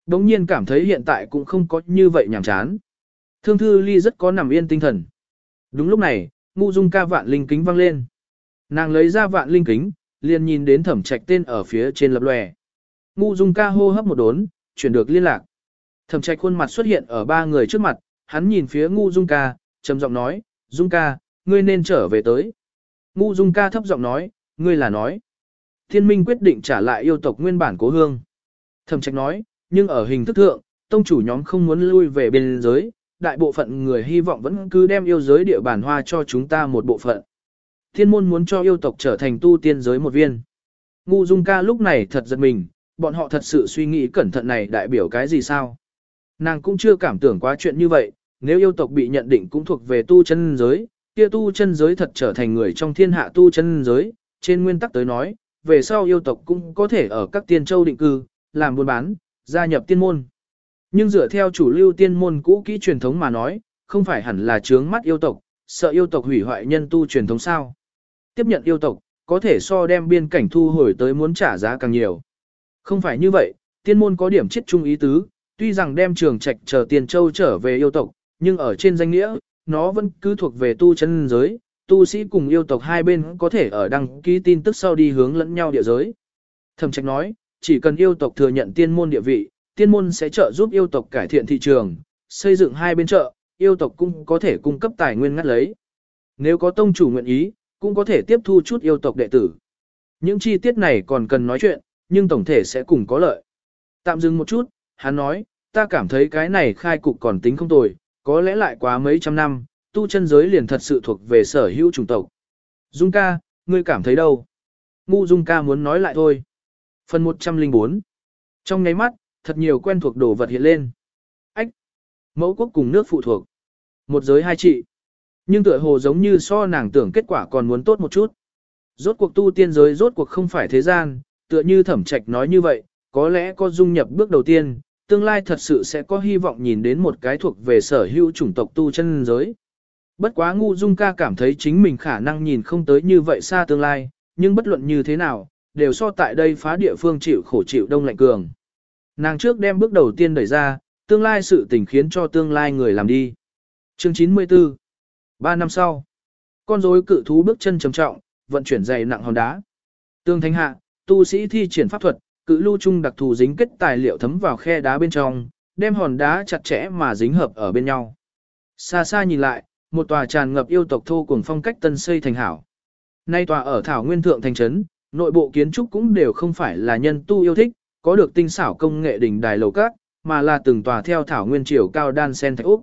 đống nhiên cảm thấy hiện tại cũng không có như vậy nhàm chán. Thương Thư Ly rất có nằm yên tinh thần. Đúng lúc này, Ngũ Dung ca vạn linh kính vang lên. Nàng lấy ra vạn linh kính, liền nhìn đến Thẩm Trạch tên ở phía trên lập lòe. Ngũ Dung ca hô hấp một đốn, chuyển được liên lạc. Thẩm Trạch khuôn mặt xuất hiện ở ba người trước mặt, hắn nhìn phía Ngũ Dung ca, trầm giọng nói, Dung ca, ngươi nên trở về tới. Ngũ Dung ca thấp giọng nói, ngươi là nói. Thiên minh quyết định trả lại yêu tộc nguyên bản cố hương. Thẩm Trạch nói, nhưng ở hình thức thượng, tông chủ nhóm không muốn lui về biên giới, đại bộ phận người hy vọng vẫn cứ đem yêu giới địa bản hoa cho chúng ta một bộ phận. Thiên môn muốn cho yêu tộc trở thành tu tiên giới một viên. Ngũ Dung ca lúc này thật giật mình, bọn họ thật sự suy nghĩ cẩn thận này đại biểu cái gì sao? Nàng cũng chưa cảm tưởng quá chuyện như vậy, nếu yêu tộc bị nhận định cũng thuộc về tu chân giới, kia tu chân giới thật trở thành người trong thiên hạ tu chân giới, trên nguyên tắc tới nói, về sau yêu tộc cũng có thể ở các tiên châu định cư, làm buôn bán, gia nhập tiên môn. Nhưng dựa theo chủ lưu tiên môn cũ kỹ truyền thống mà nói, không phải hẳn là trướng mắt yêu tộc, sợ yêu tộc hủy hoại nhân tu truyền thống sao. Tiếp nhận yêu tộc, có thể so đem biên cảnh thu hồi tới muốn trả giá càng nhiều. Không phải như vậy, tiên môn có điểm chết chung ý tứ, tuy rằng đem Trường Trạch chờ Tiền Châu trở về yêu tộc, nhưng ở trên danh nghĩa, nó vẫn cứ thuộc về tu chân giới, tu sĩ cùng yêu tộc hai bên có thể ở đăng ký tin tức sau đi hướng lẫn nhau địa giới. Thẩm Trạch nói, chỉ cần yêu tộc thừa nhận tiên môn địa vị, tiên môn sẽ trợ giúp yêu tộc cải thiện thị trường, xây dựng hai bên chợ, yêu tộc cũng có thể cung cấp tài nguyên ngắt lấy. Nếu có tông chủ nguyện ý, cũng có thể tiếp thu chút yêu tộc đệ tử. Những chi tiết này còn cần nói chuyện, nhưng tổng thể sẽ cùng có lợi. Tạm dừng một chút, hắn nói, ta cảm thấy cái này khai cục còn tính không tồi, có lẽ lại quá mấy trăm năm, tu chân giới liền thật sự thuộc về sở hữu chủng tộc. Dung ca, ngươi cảm thấy đâu? Ngũ Dung ca muốn nói lại thôi. Phần 104. Trong nháy mắt, thật nhiều quen thuộc đồ vật hiện lên. Ách! Mẫu quốc cùng nước phụ thuộc. Một giới hai trị. Nhưng tựa hồ giống như so nàng tưởng kết quả còn muốn tốt một chút. Rốt cuộc tu tiên giới rốt cuộc không phải thế gian, tựa như Thẩm Trạch nói như vậy, có lẽ có dung nhập bước đầu tiên, tương lai thật sự sẽ có hy vọng nhìn đến một cái thuộc về sở hữu chủng tộc tu chân giới. Bất quá Ngũ Dung ca cảm thấy chính mình khả năng nhìn không tới như vậy xa tương lai, nhưng bất luận như thế nào, đều so tại đây phá địa phương chịu khổ chịu đông lạnh cường. Nàng trước đem bước đầu tiên đẩy ra, tương lai sự tình khiến cho tương lai người làm đi. Chương 94. 3 năm sau, con rối cự thú bước chân trầm trọng, vận chuyển dày nặng hòn đá. Tương thanh hạ, tu sĩ thi triển pháp thuật, cự lưu chung đặc thù dính kết tài liệu thấm vào khe đá bên trong, đem hòn đá chặt chẽ mà dính hợp ở bên nhau. Xa xa nhìn lại, một tòa tràn ngập yêu tộc thô cùng phong cách tân xây thành hảo. Nay tòa ở thảo nguyên thượng thành trấn, nội bộ kiến trúc cũng đều không phải là nhân tu yêu thích, có được tinh xảo công nghệ đỉnh đài lầu các, mà là từng tòa theo thảo nguyên chiều cao đan sen thạch ốc.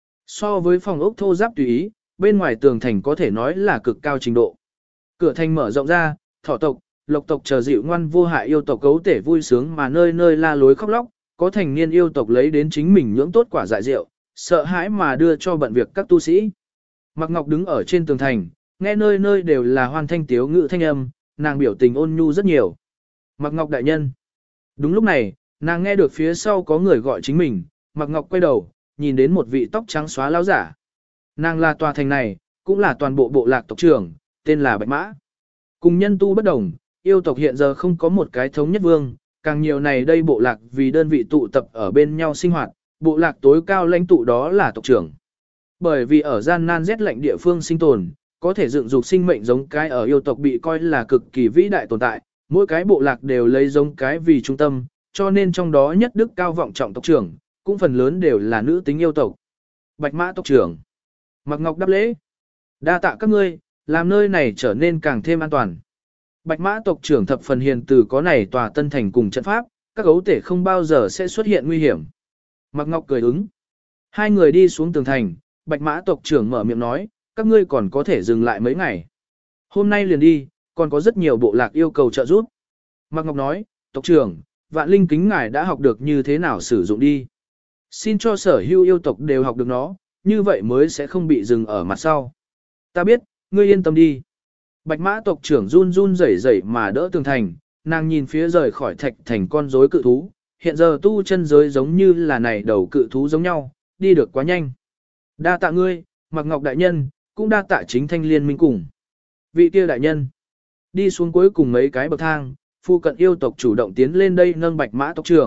So với phòng ốc thô giáp tùy ý, bên ngoài tường thành có thể nói là cực cao trình độ. Cửa thành mở rộng ra, thỏ tộc, lộc tộc chờ dịu ngoan vô hại yêu tộc cấu thể vui sướng mà nơi nơi la lối khóc lóc, có thành niên yêu tộc lấy đến chính mình nhưỡng tốt quả dại rượu, sợ hãi mà đưa cho bận việc các tu sĩ. Mạc Ngọc đứng ở trên tường thành, nghe nơi nơi đều là hoan thanh tiếu ngữ thanh âm, nàng biểu tình ôn nhu rất nhiều. Mạc Ngọc đại nhân. Đúng lúc này, nàng nghe được phía sau có người gọi chính mình, Mạc Ngọc quay đầu, nhìn đến một vị tóc trắng xóa lão giả. Nàng là tòa thành này, cũng là toàn bộ bộ lạc tộc trưởng, tên là Bạch Mã. Cùng nhân tu bất đồng, yêu tộc hiện giờ không có một cái thống nhất vương, càng nhiều này đây bộ lạc vì đơn vị tụ tập ở bên nhau sinh hoạt, bộ lạc tối cao lãnh tụ đó là tộc trưởng. Bởi vì ở gian nan rét lạnh địa phương sinh tồn, có thể dựng dục sinh mệnh giống cái ở yêu tộc bị coi là cực kỳ vĩ đại tồn tại, mỗi cái bộ lạc đều lấy giống cái vì trung tâm, cho nên trong đó nhất đức cao vọng trọng tộc trưởng, cũng phần lớn đều là nữ tính yêu tộc. Bạch Mã tộc trưởng. Mạc Ngọc đáp lễ. Đa tạ các ngươi, làm nơi này trở nên càng thêm an toàn. Bạch Mã tộc trưởng thập phần hiền từ có này tòa tân thành cùng trận pháp, các gấu tể không bao giờ sẽ xuất hiện nguy hiểm. Mạc Ngọc cười ứng. Hai người đi xuống tường thành, Bạch Mã tộc trưởng mở miệng nói, các ngươi còn có thể dừng lại mấy ngày. Hôm nay liền đi, còn có rất nhiều bộ lạc yêu cầu trợ giúp. Mạc Ngọc nói, tộc trưởng, Vạn Linh kính ngài đã học được như thế nào sử dụng đi. Xin cho sở hữu yêu tộc đều học được nó, như vậy mới sẽ không bị dừng ở mặt sau. Ta biết, ngươi yên tâm đi. Bạch Mã tộc trưởng run run rẩy rẩy mà đỡ tường thành, nàng nhìn phía rời khỏi thạch thành con rối cự thú, hiện giờ tu chân giới giống như là này đầu cự thú giống nhau, đi được quá nhanh. Đa tạ ngươi, Mạc Ngọc đại nhân, cũng đa tạ chính thanh liên minh cùng. Vị kia đại nhân, đi xuống cuối cùng mấy cái bậc thang, phu cận yêu tộc chủ động tiến lên đây nâng Bạch Mã tộc trưởng,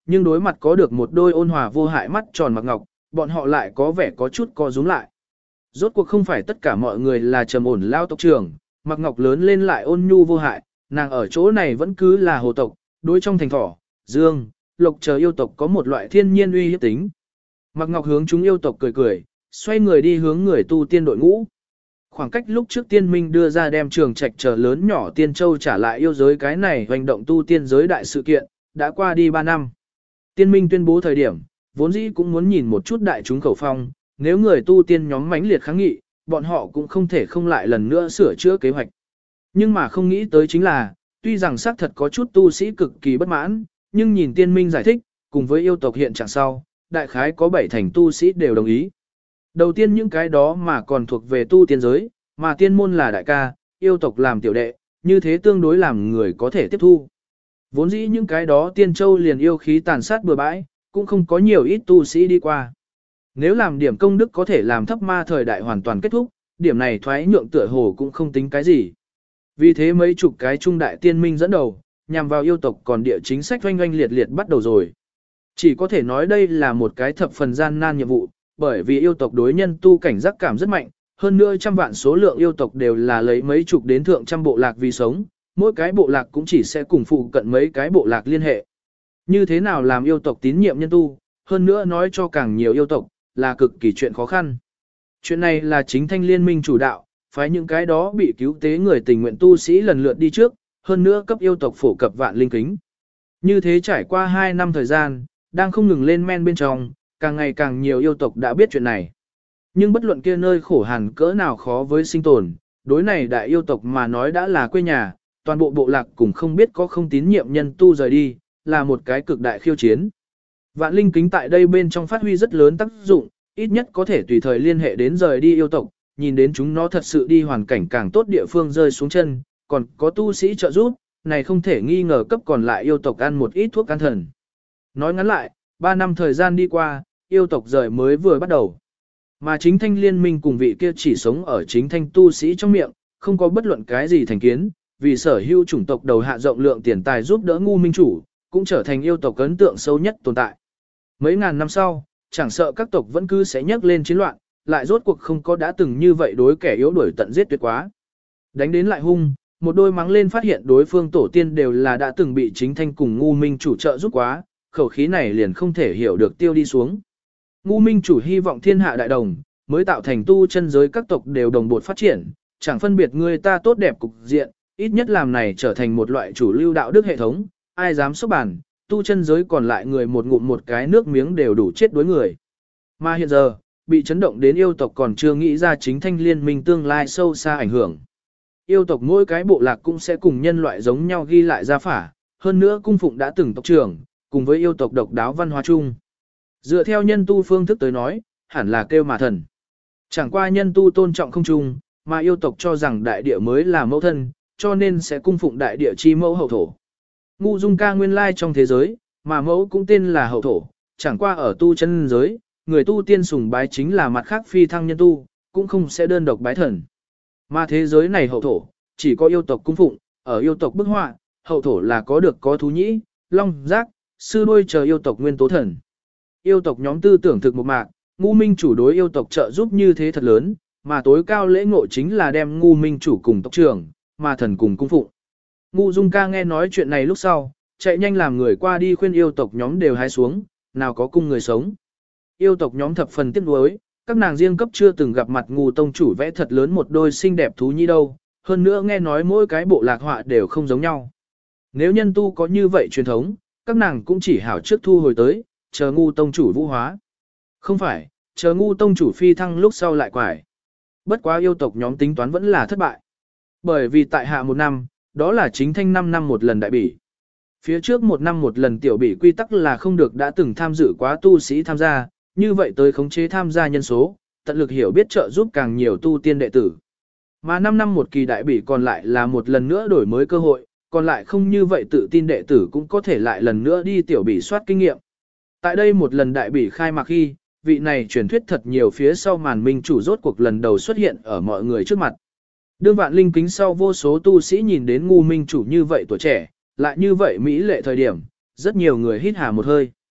nhưng đối mặt có được một đôi ôn hòa vô hại mắt tròn Mạc Ngọc, bọn họ lại có vẻ có chút co rúm lại. Rốt cuộc không phải tất cả mọi người là trầm ổn lao tộc trưởng, Mạc Ngọc lớn lên lại ôn nhu vô hại, nàng ở chỗ này vẫn cứ là hồ tộc, đối trong thành thỏ, dương, lộc chờ yêu tộc có một loại thiên nhiên uy hiếp tính. Mạc Ngọc hướng chúng yêu tộc cười cười, xoay người đi hướng người tu tiên đội ngũ. Khoảng cách lúc trước tiên minh đưa ra đem trường trạch trở lớn nhỏ tiên châu trả lại yêu giới cái này hành động tu tiên giới đại sự kiện, đã qua đi 3 năm. Tiên minh tuyên bố thời điểm, vốn dĩ cũng muốn nhìn một chút đại chúng khẩu phong, nếu người tu tiên nhóm mãnh liệt kháng nghị, bọn họ cũng không thể không lại lần nữa sửa chữa kế hoạch. Nhưng mà không nghĩ tới chính là, tuy rằng xác thật có chút tu sĩ cực kỳ bất mãn, nhưng nhìn tiên minh giải thích, cùng với yêu tộc hiện trạng sau, đại khái có 7 thành tu sĩ đều đồng ý. Đầu tiên những cái đó mà còn thuộc về tu tiên giới, mà tiên môn là đại ca, yêu tộc làm tiểu đệ, như thế tương đối làm người có thể tiếp thu. Vốn dĩ những cái đó tiên châu liền yêu khí tàn sát bừa bãi, cũng không có nhiều ít tu sĩ đi qua. Nếu làm điểm công đức có thể làm thấp ma thời đại hoàn toàn kết thúc, điểm này thoái nhượng tựa hồ cũng không tính cái gì. Vì thế mấy chục cái trung đại tiên minh dẫn đầu, nhằm vào yêu tộc còn địa chính sách oanh oanh liệt liệt bắt đầu rồi. Chỉ có thể nói đây là một cái thập phần gian nan nhiệm vụ, bởi vì yêu tộc đối nhân tu cảnh giác cảm rất mạnh, hơn nữa trăm vạn số lượng yêu tộc đều là lấy mấy chục đến thượng trăm bộ lạc vì sống, mỗi cái bộ lạc cũng chỉ sẽ cùng phụ cận mấy cái bộ lạc liên hệ. Như thế nào làm yêu tộc tín nhiệm nhân tu, hơn nữa nói cho càng nhiều yêu tộc, là cực kỳ chuyện khó khăn. Chuyện này là chính thanh liên minh chủ đạo, phái những cái đó bị cứu tế người tình nguyện tu sĩ lần lượt đi trước, hơn nữa cấp yêu tộc phổ cập vạn linh kính. Như thế trải qua 2 năm thời gian, đang không ngừng lên men bên trong, càng ngày càng nhiều yêu tộc đã biết chuyện này. Nhưng bất luận kia nơi khổ hàn cỡ nào khó với sinh tồn, đối này đại yêu tộc mà nói đã là quê nhà, toàn bộ bộ lạc cũng không biết có không tín nhiệm nhân tu rời đi, là một cái cực đại khiêu chiến. Vạn linh kính tại đây bên trong phát huy rất lớn tác dụng, ít nhất có thể tùy thời liên hệ đến rời đi yêu tộc, nhìn đến chúng nó thật sự đi hoàn cảnh càng tốt địa phương rơi xuống chân, còn có tu sĩ trợ giúp, này không thể nghi ngờ cấp còn lại yêu tộc ăn một ít thuốc can thần. Nói ngắn lại, 3 năm thời gian đi qua, yêu tộc rời mới vừa bắt đầu. Mà chính thanh liên minh cùng vị kia chỉ sống ở chính thanh tu sĩ trong miệng, không có bất luận cái gì thành kiến, vì sở hữu chủng tộc đầu hạ rộng lượng tiền tài giúp đỡ ngu minh chủ, cũng trở thành yêu tộc ấn tượng sâu nhất tồn tại. Mấy ngàn năm sau, chẳng sợ các tộc vẫn cứ sẽ nhấc lên chiến loạn, lại rốt cuộc không có đã từng như vậy đối kẻ yếu đuổi tận giết tuyệt quá. Đánh đến lại hung, một đôi mắng lên phát hiện đối phương tổ tiên đều là đã từng bị chính thanh cùng ngu minh chủ trợ giúp quá, khẩu khí này liền không thể hiểu được tiêu đi xuống. Ngu minh chủ hy vọng thiên hạ đại đồng, mới tạo thành tu chân giới các tộc đều đồng bột phát triển, chẳng phân biệt người ta tốt đẹp cục diện, ít nhất làm này trở thành một loại chủ lưu đạo đức hệ thống, ai dám xúc bản, tu chân giới còn lại người một ngụm một cái nước miếng đều đủ chết đối người. Mà hiện giờ, bị chấn động đến yêu tộc còn chưa nghĩ ra chính thanh liên minh tương lai sâu xa ảnh hưởng. Yêu tộc mỗi cái bộ lạc cũng sẽ cùng nhân loại giống nhau ghi lại gia phả, hơn nữa cung phụng đã từng tộc trưởng, cùng với yêu tộc độc đáo văn hóa chung. Dựa theo nhân tu phương thức tới nói, hẳn là kêu mà thần. Chẳng qua nhân tu tôn trọng không chung, mà yêu tộc cho rằng đại địa mới là mẫu thân, cho nên sẽ cung phụng đại địa chi mẫu hậu thổ. Ngu dung ca nguyên lai trong thế giới, mà mẫu cũng tên là hậu thổ, chẳng qua ở tu chân giới, người tu tiên sùng bái chính là mặt khác phi thăng nhân tu, cũng không sẽ đơn độc bái thần. Mà thế giới này hậu thổ, chỉ có yêu tộc cung phụng, ở yêu tộc bức họa, hậu thổ là có được có thú nhĩ, long, giác, sư đôi chờ yêu tộc nguyên tố thần. Yêu tộc nhóm tư tưởng thực một mạc, ngu minh chủ đối yêu tộc trợ giúp như thế thật lớn, mà tối cao lễ ngộ chính là đem ngu minh chủ cùng tộc trưởng, mà thần cùng cung phụng. Ngu dung ca nghe nói chuyện này lúc sau, chạy nhanh làm người qua đi khuyên yêu tộc nhóm đều hái xuống, nào có cung người sống. Yêu tộc nhóm thập phần tiếc nuối, các nàng riêng cấp chưa từng gặp mặt ngu tông chủ vẽ thật lớn một đôi xinh đẹp thú nhi đâu, hơn nữa nghe nói mỗi cái bộ lạc họa đều không giống nhau. Nếu nhân tu có như vậy truyền thống, các nàng cũng chỉ hảo trước thu hồi tới, chờ ngu tông chủ vũ hóa. Không phải, chờ ngu tông chủ phi thăng lúc sau lại quải. Bất quá yêu tộc nhóm tính toán vẫn là thất bại. Bởi vì tại hạ 1 năm, đó là chính thanh 5 năm một lần đại bỉ. Phía trước 1 năm một lần tiểu bỉ quy tắc là không được đã từng tham dự quá tu sĩ tham gia, như vậy tới khống chế tham gia nhân số, tận lực hiểu biết trợ giúp càng nhiều tu tiên đệ tử. Mà 5 năm một kỳ đại bỉ còn lại là một lần nữa đổi mới cơ hội, còn lại không như vậy tự tin đệ tử cũng có thể lại lần nữa đi tiểu bỉ soát kinh nghiệm. Tại đây một lần đại bỉ khai mạc khi, vị này truyền thuyết thật nhiều phía sau màn minh chủ rốt cuộc lần đầu xuất hiện ở mọi người trước mặt. Đương vạn linh kính sau vô số tu sĩ nhìn đến ngu minh chủ như vậy tuổi trẻ, lại như vậy mỹ lệ thời điểm, rất nhiều người hít hà một hơi.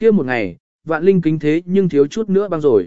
kia một ngày, vạn linh kính thế nhưng thiếu chút nữa băng rồi.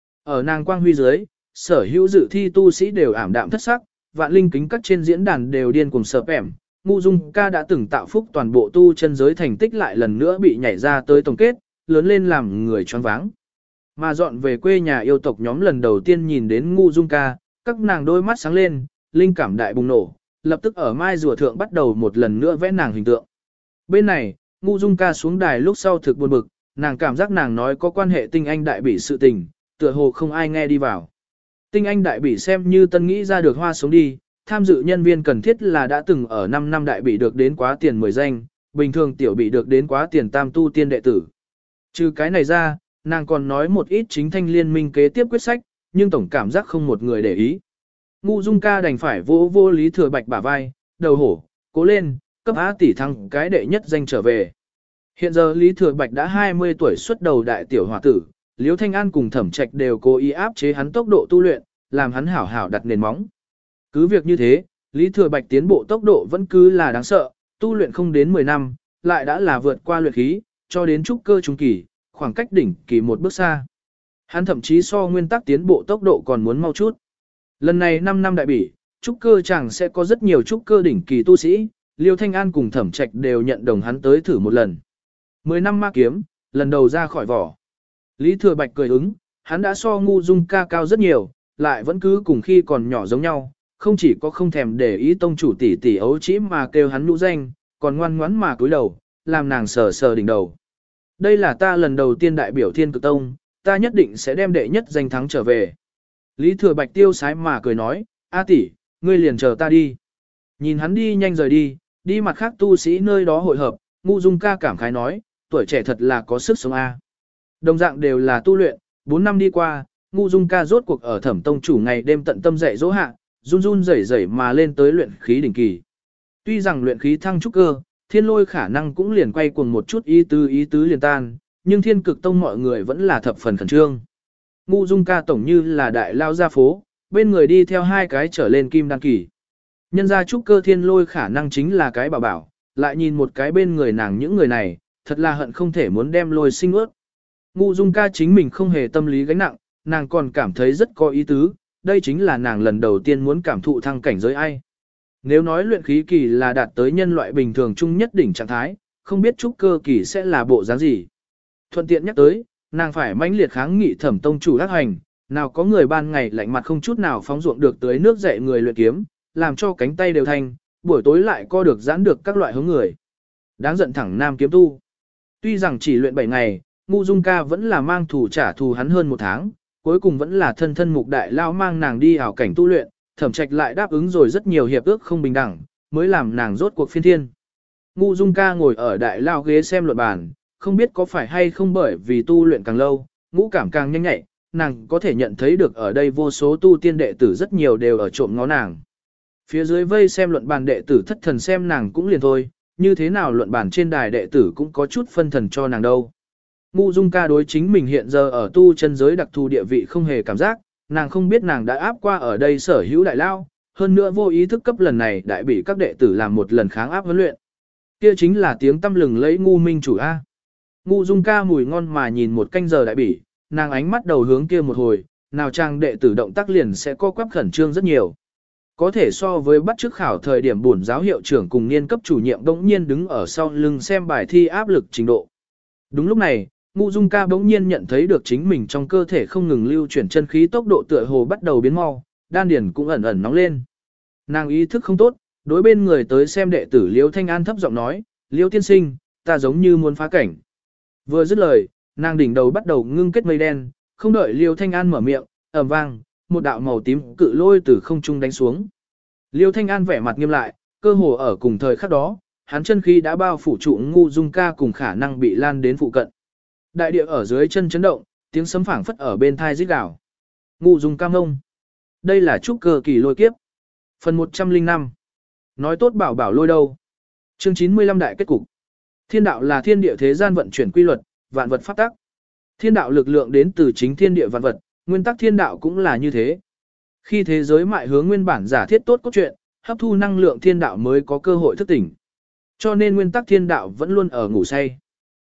Ở nàng quang huy dưới, sở hữu dự thi tu sĩ đều ảm đạm thất sắc, vạn linh kính các trên diễn đàn đều điên cuồng sợp ẻm. Ngu Dung Ca đã từng tạo phúc toàn bộ tu chân giới thành tích lại lần nữa bị nhảy ra tới tổng kết, lớn lên làm người choáng váng. Mà dọn về quê nhà yêu tộc nhóm lần đầu tiên nhìn đến Ngu Dung Ca, các nàng đôi mắt sáng lên, linh cảm đại bùng nổ, lập tức ở mai rùa thượng bắt đầu một lần nữa vẽ nàng hình tượng. Bên này, Ngu Dung Ca xuống đài lúc sau thực buồn bực, nàng cảm giác nàng nói có quan hệ tinh anh đại bỉ sự tình, tựa hồ không ai nghe đi vào. Tinh anh đại bỉ xem như tân nghĩ ra được hoa sống đi, tham dự nhân viên cần thiết là đã từng ở 5 năm đại bỉ được đến quá tiền 10 danh, bình thường tiểu bỉ được đến quá tiền tam tu tiên đệ tử. Trừ cái này ra, nàng còn nói một ít chính thanh liên minh kế tiếp quyết sách, nhưng tổng cảm giác không một người để ý. Ngu Dung Ca đành phải vô Lý Thừa Bạch bả vai, đầu hổ, cố lên, cấp á tỷ thăng cái đệ nhất danh trở về. Hiện giờ Lý Thừa Bạch đã 20 tuổi xuất đầu đại tiểu hòa tử, Liễu Thanh An cùng Thẩm Trạch đều cố ý áp chế hắn tốc độ tu luyện, làm hắn hảo hảo đặt nền móng. Cứ việc như thế, Lý Thừa Bạch tiến bộ tốc độ vẫn cứ là đáng sợ, tu luyện không đến 10 năm, lại đã là vượt qua luyện khí, cho đến trúc cơ trung kỳ, khoảng cách đỉnh kỳ một bước xa. Hắn thậm chí so nguyên tắc tiến bộ tốc độ còn muốn mau chút. Lần này 5 năm đại bỉ, trúc cơ chẳng sẽ có rất nhiều trúc cơ đỉnh kỳ tu sĩ, Liêu Thanh An cùng Thẩm Trạch đều nhận đồng hắn tới thử một lần. 10 năm ma kiếm, lần đầu ra khỏi vỏ. Lý Thừa Bạch cười ứng, hắn đã so Ngu Dung Ca cao rất nhiều, lại vẫn cứ cùng khi còn nhỏ giống nhau, không chỉ có không thèm để ý tông chủ tỷ tỷ ấu chỉ mà kêu hắn nhũ danh, còn ngoan ngoãn mà cúi đầu, làm nàng sờ sờ đỉnh đầu. Đây là ta lần đầu tiên đại biểu Thiên Cực Tông, ta nhất định sẽ đem đệ nhất danh thắng trở về. Lý Thừa Bạch tiêu sái mà cười nói, A tỷ, ngươi liền chờ ta đi. Nhìn hắn đi nhanh rời đi, đi mặt khác tu sĩ nơi đó hội hợp, Ngu Dung Ca cảm khái nói, tuổi trẻ thật là có sức sống A. Đồng dạng đều là tu luyện, 4 năm đi qua, Ngu Dung Ca rốt cuộc ở Thẩm tông chủ ngày đêm tận tâm dạy dỗ hạ, run run rẩy rẩy mà lên tới luyện khí đỉnh kỳ. Tuy rằng luyện khí thăng trúc cơ, thiên lôi khả năng cũng liền quay cuồng một chút ý tứ liền tan, nhưng Thiên Cực Tông mọi người vẫn là thập phần khẩn trương. Ngu Dung Ca tổng như là đại lao ra phố, bên người đi theo 2 cái trở lên kim đăng kỳ. Nhân ra trúc cơ thiên lôi khả năng chính là cái bảo bảo, lại nhìn một cái bên người nàng những người này, thật là hận không thể muốn đem lôi sinh ướt. Ngu Dung Ca chính mình không hề tâm lý gánh nặng, nàng còn cảm thấy rất có ý tứ, đây chính là nàng lần đầu tiên muốn cảm thụ thăng cảnh giới ai. Nếu nói luyện khí kỳ là đạt tới nhân loại bình thường chung nhất đỉnh trạng thái, không biết trúc cơ kỳ sẽ là bộ dáng gì. Thuận tiện nhắc tới, nàng phải mãnh liệt kháng nghị Thẩm tông chủ ác hành, nào có người ban ngày lạnh mặt không chút nào phóng ruộng được tới nước dạy người luyện kiếm, làm cho cánh tay đều thanh, buổi tối lại co được giãn được các loại hướng người. Đáng giận thẳng nam kiếm tu. Tuy rằng chỉ luyện 7 ngày, Ngu Dung Ca vẫn là mang thù trả thù hắn hơn 1 tháng, cuối cùng vẫn là thân mục đại lao mang nàng đi ảo cảnh tu luyện, Thẩm Trạch lại đáp ứng rồi rất nhiều hiệp ước không bình đẳng, mới làm nàng rốt cuộc phiên thiên. Ngu Dung Ca ngồi ở đại lao ghế xem luận bàn, không biết có phải hay không bởi vì tu luyện càng lâu, ngũ cảm càng nhanh nhạy, nàng có thể nhận thấy được ở đây vô số tu tiên đệ tử rất nhiều đều ở trộm ngó nàng. Phía dưới vây xem luận bàn đệ tử thất thần xem nàng cũng liền thôi, như thế nào luận bàn trên đài đệ tử cũng có chút phân thần cho nàng đâu. Ngu Dung Ca đối chính mình hiện giờ ở tu chân giới đặc thù địa vị không hề cảm giác, nàng không biết nàng đã áp qua ở đây sở hữu đại lao, hơn nữa vô ý thức cấp lần này đại bị các đệ tử làm một lần kháng áp huấn luyện. Kia chính là tiếng tâm lừng lấy Ngu Minh chủ A. Ngu Dung Ca mùi ngon mà nhìn một canh giờ đại bỉ, nàng ánh mắt đầu hướng kia một hồi, nào trang đệ tử động tác liền sẽ co quắp khẩn trương rất nhiều. Có thể so với bắt trước khảo thời điểm bổn giáo hiệu trưởng cùng niên cấp chủ nhiệm đống nhiên đứng ở sau lưng xem bài thi áp lực trình độ. Đúng lúc này, Ngu Dung Ca bỗng nhiên nhận thấy được chính mình trong cơ thể không ngừng lưu chuyển chân khí tốc độ tựa hồ bắt đầu biến mau, đan điền cũng ẩn ẩn nóng lên. Nàng ý thức không tốt, đối bên người tới xem đệ tử Liễu Thanh An thấp giọng nói, Liễu tiên sinh, ta giống như muốn phá cảnh. Vừa dứt lời, nàng đỉnh đầu bắt đầu ngưng kết mây đen, không đợi Liễu Thanh An mở miệng, ầm vang, một đạo màu tím cự lôi từ không trung đánh xuống. Liễu Thanh An vẻ mặt nghiêm lại, cơ hồ ở cùng thời khắc đó, hắn chân khí đã bao phủ trụ Ngu Dung Ca cùng khả năng bị lan đến phụ cận. Đại địa ở dưới chân chấn động, tiếng sấm phảng phất ở bên thai rít gào. Ngu Dung Ca ngông. Đây là trúc cơ kỳ lôi kiếp. Phần 105. Nói tốt bảo bảo lôi đâu. Chương 95 đại kết cục. Thiên đạo là thiên địa thế gian vận chuyển quy luật, vạn vật pháp tắc. Thiên đạo lực lượng đến từ chính thiên địa vạn vật, nguyên tắc thiên đạo cũng là như thế. Khi thế giới mại hướng nguyên bản giả thiết tốt cốt truyện, hấp thu năng lượng thiên đạo mới có cơ hội thức tỉnh. Cho nên nguyên tắc thiên đạo vẫn luôn ở ngủ say.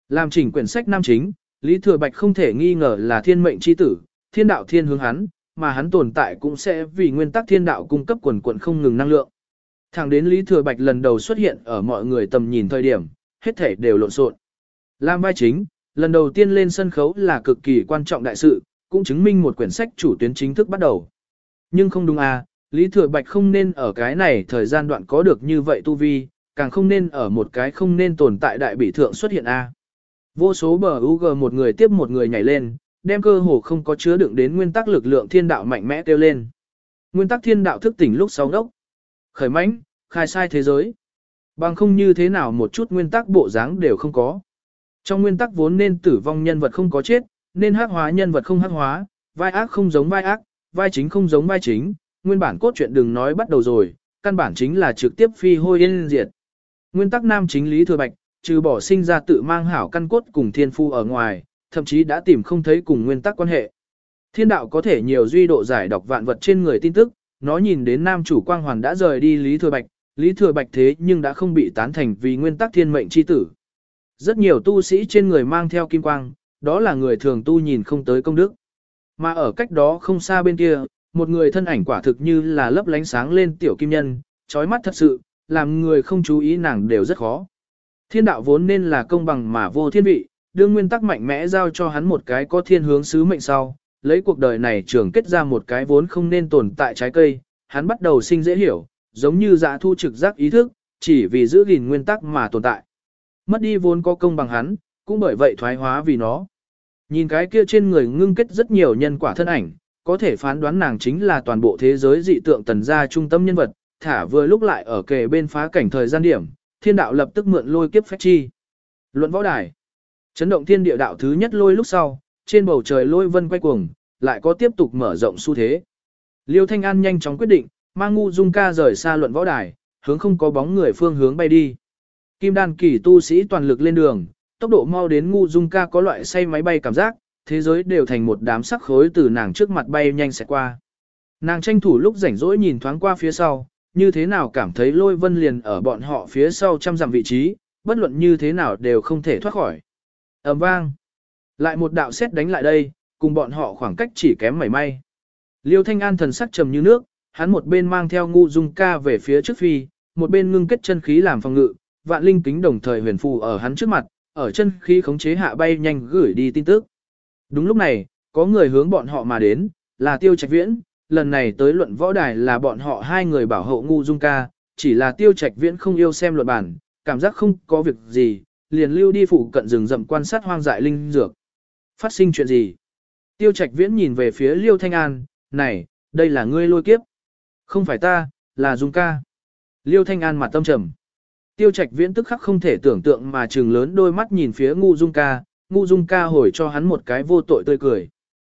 Làm chỉnh quyển sách nam chính, Lý Thừa Bạch không thể nghi ngờ là thiên mệnh chi tử, thiên đạo thiên hướng hắn, mà hắn tồn tại cũng sẽ vì nguyên tắc thiên đạo cung cấp quần quần không ngừng năng lượng. Thẳng đến Lý Thừa Bạch lần đầu xuất hiện ở mọi người tầm nhìn thời điểm, hết thể đều lộn xộn. Làm vai chính, lần đầu tiên lên sân khấu là cực kỳ quan trọng đại sự, cũng chứng minh một quyển sách chủ tuyến chính thức bắt đầu. Nhưng không đúng à, Lý Thừa Bạch không nên ở cái này thời gian đoạn có được như vậy tu vi, càng không nên ở một cái không nên tồn tại đại bỉ thượng xuất hiện a. Vô số bờ UG một người tiếp một người nhảy lên, đem cơ hồ không có chứa đựng đến nguyên tắc lực lượng thiên đạo mạnh mẽ kêu lên. Nguyên tắc thiên đạo thức tỉnh lúc sau đốc. Khởi mãnh, khai sai thế giới. Bằng không như thế nào một chút nguyên tắc bộ dáng đều không có. Trong nguyên tắc vốn nên tử vong nhân vật không có chết, nên hắc hóa nhân vật không hắc hóa, vai ác không giống vai ác, vai chính không giống vai chính, nguyên bản cốt truyện đừng nói bắt đầu rồi, căn bản chính là trực tiếp phi hôi yên diệt. Nguyên tắc nam chính Lý Thừa Bạch, trừ bỏ sinh ra tự mang hảo căn cốt cùng thiên phu ở ngoài, thậm chí đã tìm không thấy cùng nguyên tắc quan hệ. Thiên đạo có thể nhiều duy độ giải đọc vạn vật trên người tin tức, nó nhìn đến nam chủ quang hoàn đã rời đi Lý Thừa Bạch thế nhưng đã không bị tán thành vì nguyên tắc thiên mệnh chi tử. Rất nhiều tu sĩ trên người mang theo kim quang, đó là người thường tu nhìn không tới công đức. Mà ở cách đó không xa bên kia, một người thân ảnh quả thực như là lấp lánh sáng lên tiểu kim nhân, chói mắt thật sự, làm người không chú ý nàng đều rất khó. Thiên đạo vốn nên là công bằng mà vô thiên vị, đương nguyên tắc mạnh mẽ giao cho hắn một cái có thiên hướng sứ mệnh sau, lấy cuộc đời này trường kết ra một cái vốn không nên tồn tại trái cây, hắn bắt đầu sinh dễ hiểu, giống như dã thu trực giác ý thức, chỉ vì giữ gìn nguyên tắc mà tồn tại. Mất đi vốn có công bằng hắn, cũng bởi vậy thoái hóa vì nó. Nhìn cái kia trên người ngưng kết rất nhiều nhân quả thân ảnh, có thể phán đoán nàng chính là toàn bộ thế giới dị tượng tần gia trung tâm nhân vật, thả vừa lúc lại ở kề bên phá cảnh thời gian điểm, thiên đạo lập tức mượn lôi kiếp phách chi. Luận võ đài. Chấn động thiên địa đạo thứ nhất lôi lúc sau, trên bầu trời lôi vân quay cuồng, lại có tiếp tục mở rộng xu thế. Liêu Thanh An nhanh chóng quyết định, mang Ngu Dung Ca rời xa luận võ đài, hướng không có bóng người phương hướng bay đi. Kim đan kỳ tu sĩ toàn lực lên đường, tốc độ mau đến Ngu Dung Ca có loại say máy bay cảm giác, thế giới đều thành một đám sắc khối từ nàng trước mặt bay nhanh sẽ qua. Nàng tranh thủ lúc rảnh rỗi nhìn thoáng qua phía sau, như thế nào cảm thấy lôi vân liền ở bọn họ phía sau trăm dặm vị trí, bất luận như thế nào đều không thể thoát khỏi. Ầm vang. Lại một đạo sét đánh lại đây, cùng bọn họ khoảng cách chỉ kém mảy may. Liêu Thanh An thần sắc trầm như nước, hắn một bên mang theo Ngu Dung Ca về phía trước phi, một bên ngưng kết chân khí làm phòng ngự, vạn linh kính đồng thời huyền phù ở hắn trước mặt, ở chân khí khống chế hạ bay nhanh gửi đi tin tức. Đúng lúc này, có người hướng bọn họ mà đến, là Tiêu Trạch Viễn, lần này tới luận võ đài là bọn họ hai người bảo hộ Ngu Dung Ca, chỉ là Tiêu Trạch Viễn không yêu xem luận bản, cảm giác không có việc gì, liền lưu đi phụ cận rừng rậm quan sát hoang dại linh dược. Phát sinh chuyện gì? Tiêu Trạch Viễn nhìn về phía Liêu Thanh An, này, đây là ngươi lôi kiếp. Không phải ta, là Dung Ca. Liêu Thanh An mặt tâm trầm. Tiêu Trạch Viễn tức khắc không thể tưởng tượng mà trừng lớn đôi mắt nhìn phía Ngu Dung Ca, Ngu Dung Ca hồi cho hắn một cái vô tội tươi cười.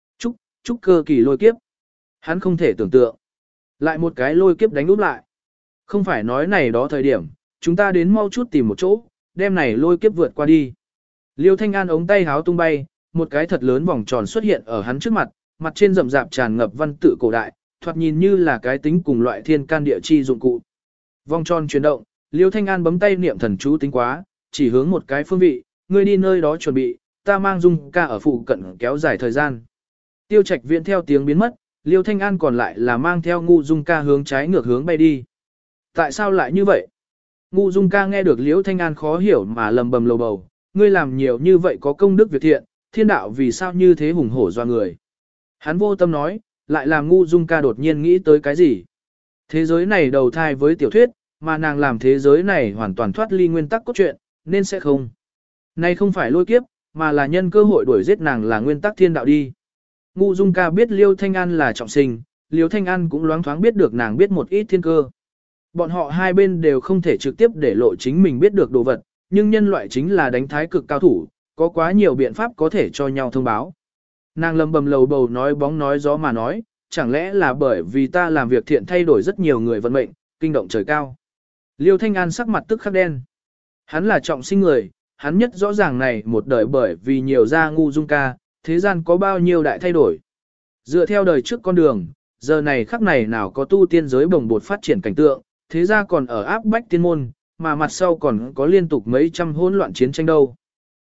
Chúc cơ kỳ lôi kiếp. Hắn không thể tưởng tượng. Lại một cái lôi kiếp đánh úp lại. Không phải nói này đó thời điểm, chúng ta đến mau chút tìm một chỗ, đem này lôi kiếp vượt qua đi. Liêu Thanh An ống tay háo tung bay, một cái thật lớn vòng tròn xuất hiện ở hắn trước mặt, mặt trên rậm rạp tràn ngập văn tự cổ đại, thoạt nhìn như là cái tính cùng loại thiên can địa chi dụng cụ. Vòng tròn chuyển động, Liêu Thanh An bấm tay niệm thần chú tính quá, chỉ hướng một cái phương vị, ngươi đi nơi đó chuẩn bị, ta mang Dung Ca ở phụ cận kéo dài thời gian. Tiêu Trạch Viễn theo tiếng biến mất, Liêu Thanh An còn lại là mang theo Ngu Dung Ca hướng trái ngược hướng bay đi. Tại sao lại như vậy? Ngu Dung Ca nghe được Liêu Thanh An khó hiểu mà lầm bầm lầu bầu, ngươi làm nhiều như vậy có công đức việc thiện, thiên đạo vì sao như thế hùng hổ doa người. Hắn vô tâm nói, lại làm Ngu Dung Ca đột nhiên nghĩ tới cái gì. Thế giới này đầu thai với tiểu thuyết, mà nàng làm thế giới này hoàn toàn thoát ly nguyên tắc cốt truyện, nên sẽ không. Này không phải lôi kiếp, mà là nhân cơ hội đuổi giết nàng là nguyên tắc thiên đạo đi. Ngu Dung Ca biết Liêu Thanh An là trọng sinh, Liêu Thanh An cũng loáng thoáng biết được nàng biết một ít thiên cơ. Bọn họ hai bên đều không thể trực tiếp để lộ chính mình biết được đồ vật, nhưng nhân loại chính là đánh thái cực cao thủ, có quá nhiều biện pháp có thể cho nhau thông báo. Nàng lầm bầm lầu bầu nói bóng nói gió mà nói, chẳng lẽ là bởi vì ta làm việc thiện thay đổi rất nhiều người vận mệnh, kinh động trời cao. Liêu Thanh An sắc mặt tức khắc đen. Hắn là trọng sinh người, hắn nhất rõ ràng này một đời bởi vì nhiều ra Ngu Dung Ca, thế gian có bao nhiêu đại thay đổi. Dựa theo đời trước con đường, giờ này khắc này nào có tu tiên giới bồng bột phát triển cảnh tượng, thế ra còn ở áp bách tiên môn, mà mặt sau còn có liên tục mấy trăm hỗn loạn chiến tranh đâu.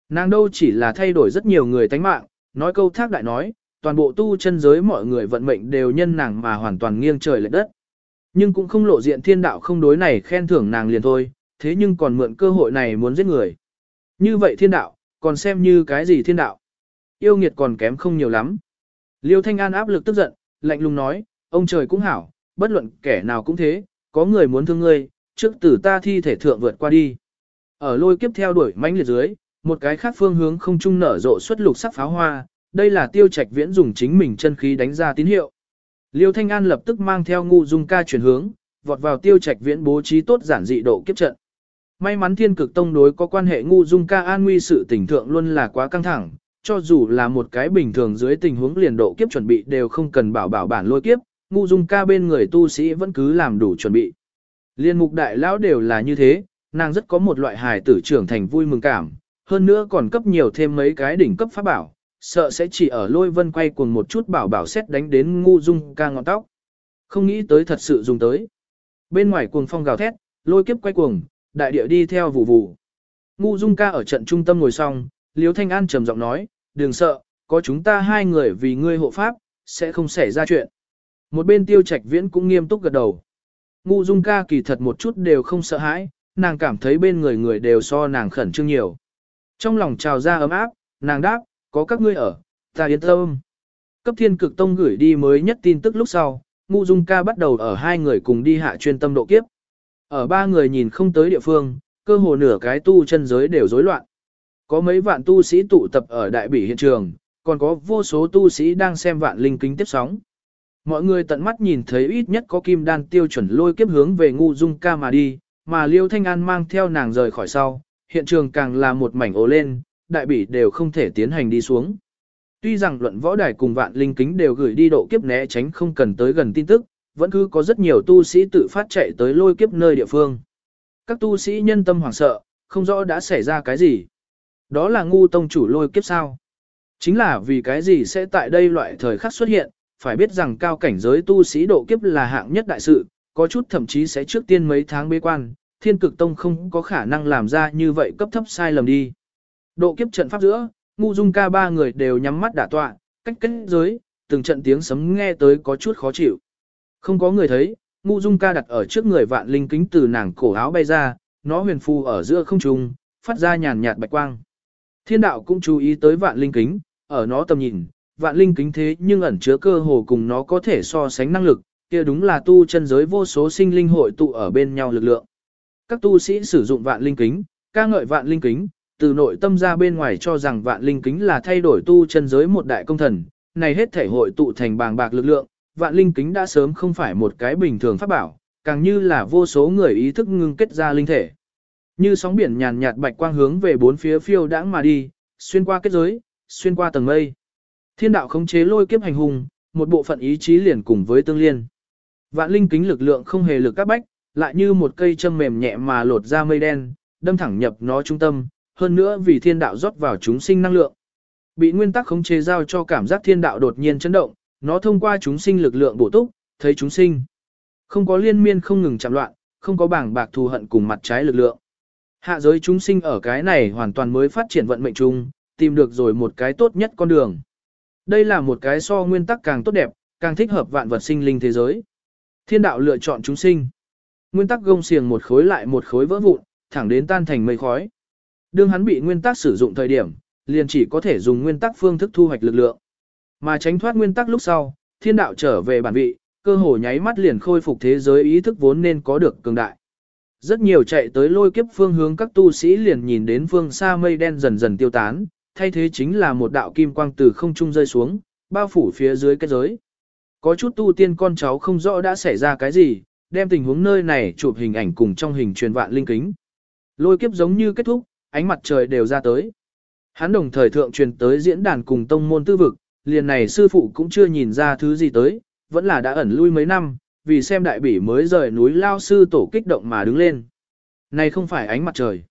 Nàng đâu chỉ là thay đổi rất nhiều người tánh mạng, nói câu thác đại nói, toàn bộ tu chân giới mọi người vận mệnh đều nhân nàng mà hoàn toàn nghiêng trời lệch đất. Nhưng cũng không lộ diện thiên đạo không đối này khen thưởng nàng liền thôi, thế nhưng còn mượn cơ hội này muốn giết người. Như vậy thiên đạo, còn xem như cái gì thiên đạo? Yêu nghiệt còn kém không nhiều lắm. Liêu Thanh An áp lực tức giận, lạnh lùng nói, ông trời cũng hảo, bất luận kẻ nào cũng thế, có người muốn thương ngươi, trước tử ta thi thể thượng vượt qua đi. Ở lôi kiếp theo đuổi mãnh liệt dưới, một cái khác phương hướng không trung nở rộ xuất lục sắc pháo hoa, đây là Tiêu Trạch Viễn dùng chính mình chân khí đánh ra tín hiệu. Liêu Thanh An lập tức mang theo Ngu Dung Ca chuyển hướng, vọt vào Tiêu Trạch Viễn bố trí tốt giản dị độ kiếp trận. May mắn Thiên Cực Tông đối có quan hệ Ngu Dung Ca an nguy sự tình thượng luôn là quá căng thẳng, cho dù là một cái bình thường dưới tình huống liền độ kiếp chuẩn bị đều không cần bảo bản lôi kiếp, Ngu Dung Ca bên người tu sĩ vẫn cứ làm đủ chuẩn bị. Liên mục đại lão đều là như thế, nàng rất có một loại hài tử trưởng thành vui mừng cảm, hơn nữa còn cấp nhiều thêm mấy cái đỉnh cấp pháp bảo, sợ sẽ chỉ ở lôi vân quay cuồng một chút bảo xét đánh đến Ngu Dung Ca ngọn tóc. Không nghĩ tới thật sự dùng tới. Bên ngoài cuồng phong gào thét, lôi kiếp quay cuồng, đại địa đi theo vụ vụ. Ngu Dung Ca ở trận trung tâm ngồi xong, Liêu Thanh An trầm giọng nói, đừng sợ, có chúng ta hai người vì ngươi hộ pháp, sẽ không xảy ra chuyện. Một bên Tiêu Trạch Viễn cũng nghiêm túc gật đầu. Ngu Dung Ca kỳ thật một chút đều không sợ hãi, nàng cảm thấy bên người người đều so nàng khẩn trương nhiều. Trong lòng trào ra ấm áp, nàng đáp, có các ngươi ở, ta yên tâm. Cấp Thiên Cực Tông gửi đi mới nhất tin tức lúc sau, Ngu Dung Ca bắt đầu ở hai người cùng đi hạ chuyên tâm độ kiếp. Ở ba người nhìn không tới địa phương, cơ hồ nửa cái tu chân giới đều rối loạn. Có mấy vạn tu sĩ tụ tập ở đại bỉ hiện trường, còn có vô số tu sĩ đang xem vạn linh kính tiếp sóng. Mọi người tận mắt nhìn thấy ít nhất có kim đan tiêu chuẩn lôi kiếp hướng về Ngu Dung Ca mà đi, mà Liêu Thanh An mang theo nàng rời khỏi sau, hiện trường càng là một mảnh ồ lên, đại bỉ đều không thể tiến hành đi xuống. Tuy rằng luận võ đài cùng vạn linh kính đều gửi đi độ kiếp né tránh không cần tới gần tin tức, vẫn cứ có rất nhiều tu sĩ tự phát chạy tới lôi kiếp nơi địa phương. Các tu sĩ nhân tâm hoảng sợ, không rõ đã xảy ra cái gì. Đó là Ngu tông chủ lôi kiếp sao? Chính là vì cái gì sẽ tại đây loại thời khắc xuất hiện, phải biết rằng cao cảnh giới tu sĩ độ kiếp là hạng nhất đại sự, có chút thậm chí sẽ trước tiên mấy tháng bế quan, Thiên Cực Tông không có khả năng làm ra như vậy cấp thấp sai lầm đi. Độ kiếp trận pháp giữa, Ngu Dung Ca ba người đều nhắm mắt đả tọa, cách kết giới, từng trận tiếng sấm nghe tới có chút khó chịu. Không có người thấy, Ngu Dung Ca đặt ở trước người vạn linh kính từ nàng cổ áo bay ra, nó huyền phù ở giữa không trung, phát ra nhàn nhạt bạch quang. Thiên đạo cũng chú ý tới vạn linh kính, ở nó tầm nhìn, vạn linh kính thế nhưng ẩn chứa cơ hồ cùng nó có thể so sánh năng lực, kia đúng là tu chân giới vô số sinh linh hội tụ ở bên nhau lực lượng. Các tu sĩ sử dụng vạn linh kính, ca ngợi vạn linh kính, từ nội tâm ra bên ngoài cho rằng vạn linh kính là thay đổi tu chân giới một đại công thần, này hết thể hội tụ thành bàng bạc lực lượng, vạn linh kính đã sớm không phải một cái bình thường pháp bảo, càng như là vô số người ý thức ngưng kết ra linh thể. Như sóng biển nhàn nhạt bạch quang hướng về bốn phía phiêu đãng mà đi, xuyên qua kết giới, xuyên qua tầng mây. Thiên đạo khống chế lôi kiếp hành hùng, một bộ phận ý chí liền cùng với tương liên. Vạn linh kính lực lượng không hề lực các bách, lại như một cây châm mềm nhẹ mà lột ra mây đen, đâm thẳng nhập nó trung tâm, hơn nữa vì thiên đạo rót vào chúng sinh năng lượng. Bị nguyên tắc khống chế giao cho cảm giác thiên đạo đột nhiên chấn động, nó thông qua chúng sinh lực lượng bổ túc, thấy chúng sinh. Không có liên miên không ngừng chạm loạn, không có bảng bạc thù hận cùng mặt trái lực lượng. Hạ giới chúng sinh ở cái này hoàn toàn mới phát triển vận mệnh chung, tìm được rồi một cái tốt nhất con đường. Đây là một cái so nguyên tắc càng tốt đẹp, càng thích hợp vạn vật sinh linh thế giới. Thiên đạo lựa chọn chúng sinh. Nguyên tắc gông xiềng một khối lại một khối vỡ vụn, thẳng đến tan thành mây khói. Đương hắn bị nguyên tắc sử dụng thời điểm, liền chỉ có thể dùng nguyên tắc phương thức thu hoạch lực lượng. Mà tránh thoát nguyên tắc lúc sau, thiên đạo trở về bản vị, cơ hồ nháy mắt liền khôi phục thế giới ý thức vốn nên có được cường đại. Rất nhiều chạy tới lôi kiếp phương hướng các tu sĩ liền nhìn đến phương xa mây đen dần dần tiêu tán, thay thế chính là một đạo kim quang từ không trung rơi xuống, bao phủ phía dưới kết giới. Có chút tu tiên con cháu không rõ đã xảy ra cái gì, đem tình huống nơi này chụp hình ảnh cùng trong hình truyền vạn linh kính. Lôi kiếp giống như kết thúc, ánh mặt trời đều ra tới. Hắn đồng thời thượng truyền tới diễn đàn cùng tông môn tư vực, liền này sư phụ cũng chưa nhìn ra thứ gì tới, vẫn là đã ẩn lui mấy năm, vì xem đại bỉ mới rời núi lao sư tổ kích động mà đứng lên. Này không phải ánh mặt trời.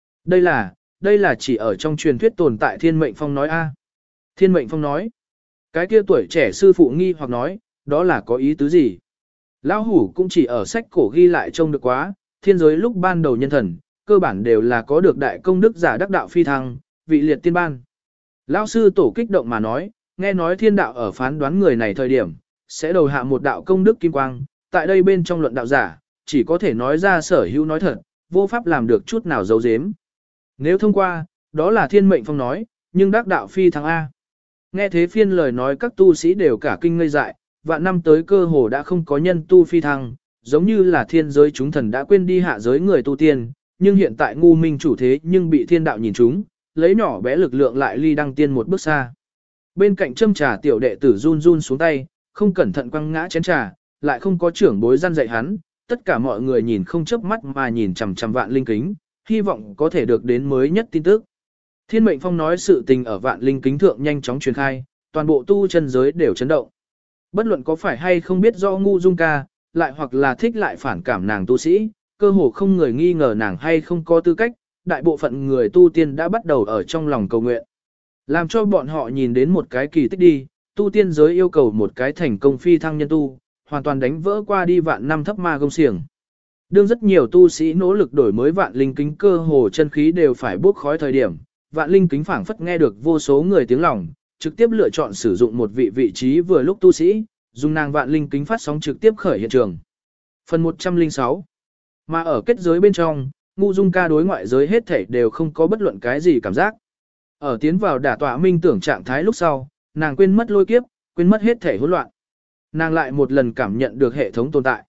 Đây là chỉ ở trong truyền thuyết tồn tại Thiên Mệnh Phong nói a. Thiên Mệnh Phong nói. Cái kia tuổi trẻ sư phụ nghi hoặc nói, đó là có ý tứ gì? Lão hủ cũng chỉ ở sách cổ ghi lại trông được quá, thiên giới lúc ban đầu nhân thần, cơ bản đều là có được đại công đức giả đắc đạo phi thăng, vị liệt tiên ban. Lão sư tổ kích động mà nói, nghe nói thiên đạo ở phán đoán người này thời điểm, sẽ đầu hạ một đạo công đức kim quang, tại đây bên trong luận đạo giả, chỉ có thể nói ra sở hữu nói thật, vô pháp làm được chút nào giấu giếm. Nếu thông qua, đó là thiên mệnh phong nói, nhưng đắc đạo phi thắng A. Nghe thế phiên lời nói các tu sĩ đều cả kinh ngây dại, vạn năm tới cơ hồ đã không có nhân tu phi thăng, giống như là thiên giới chúng thần đã quên đi hạ giới người tu tiên, nhưng hiện tại ngu minh chủ thế nhưng bị thiên đạo nhìn chúng, lấy nhỏ bé lực lượng lại ly đăng tiên một bước xa. Bên cạnh châm trà tiểu đệ tử run run xuống tay, không cẩn thận quăng ngã chén trà, lại không có trưởng bối răn dạy hắn, tất cả mọi người nhìn không chớp mắt mà nhìn chằm chằm Vạn Linh Kính, hy vọng có thể được đến mới nhất tin tức. Thiên mệnh phong nói sự tình ở Vạn Linh Kính thượng nhanh chóng truyền khai, toàn bộ tu chân giới đều chấn động. Bất luận có phải hay không biết do ngu dung ca, lại hoặc là thích lại phản cảm nàng tu sĩ, cơ hồ không người nghi ngờ nàng hay không có tư cách, đại bộ phận người tu tiên đã bắt đầu ở trong lòng cầu nguyện. Làm cho bọn họ nhìn đến một cái kỳ tích đi, tu tiên giới yêu cầu một cái thành công phi thăng nhân tu, hoàn toàn đánh vỡ qua đi vạn năm thấp ma gông xiềng. Đương rất nhiều tu sĩ nỗ lực đổi mới Vạn Linh Kính cơ hồ chân khí đều phải bốc khói thời điểm, Vạn Linh Kính phảng phất nghe được vô số người tiếng lòng, trực tiếp lựa chọn sử dụng một vị trí vừa lúc tu sĩ, dùng nàng Vạn Linh Kính phát sóng trực tiếp khởi hiện trường. Phần 106. Mà ở kết giới bên trong, ngu dung ca đối ngoại giới hết thảy đều không có bất luận cái gì cảm giác. Ở tiến vào đả tọa minh tưởng trạng thái lúc sau, nàng quên mất lôi kiếp, quên mất hết thảy hỗn loạn. Nàng lại một lần cảm nhận được hệ thống tồn tại.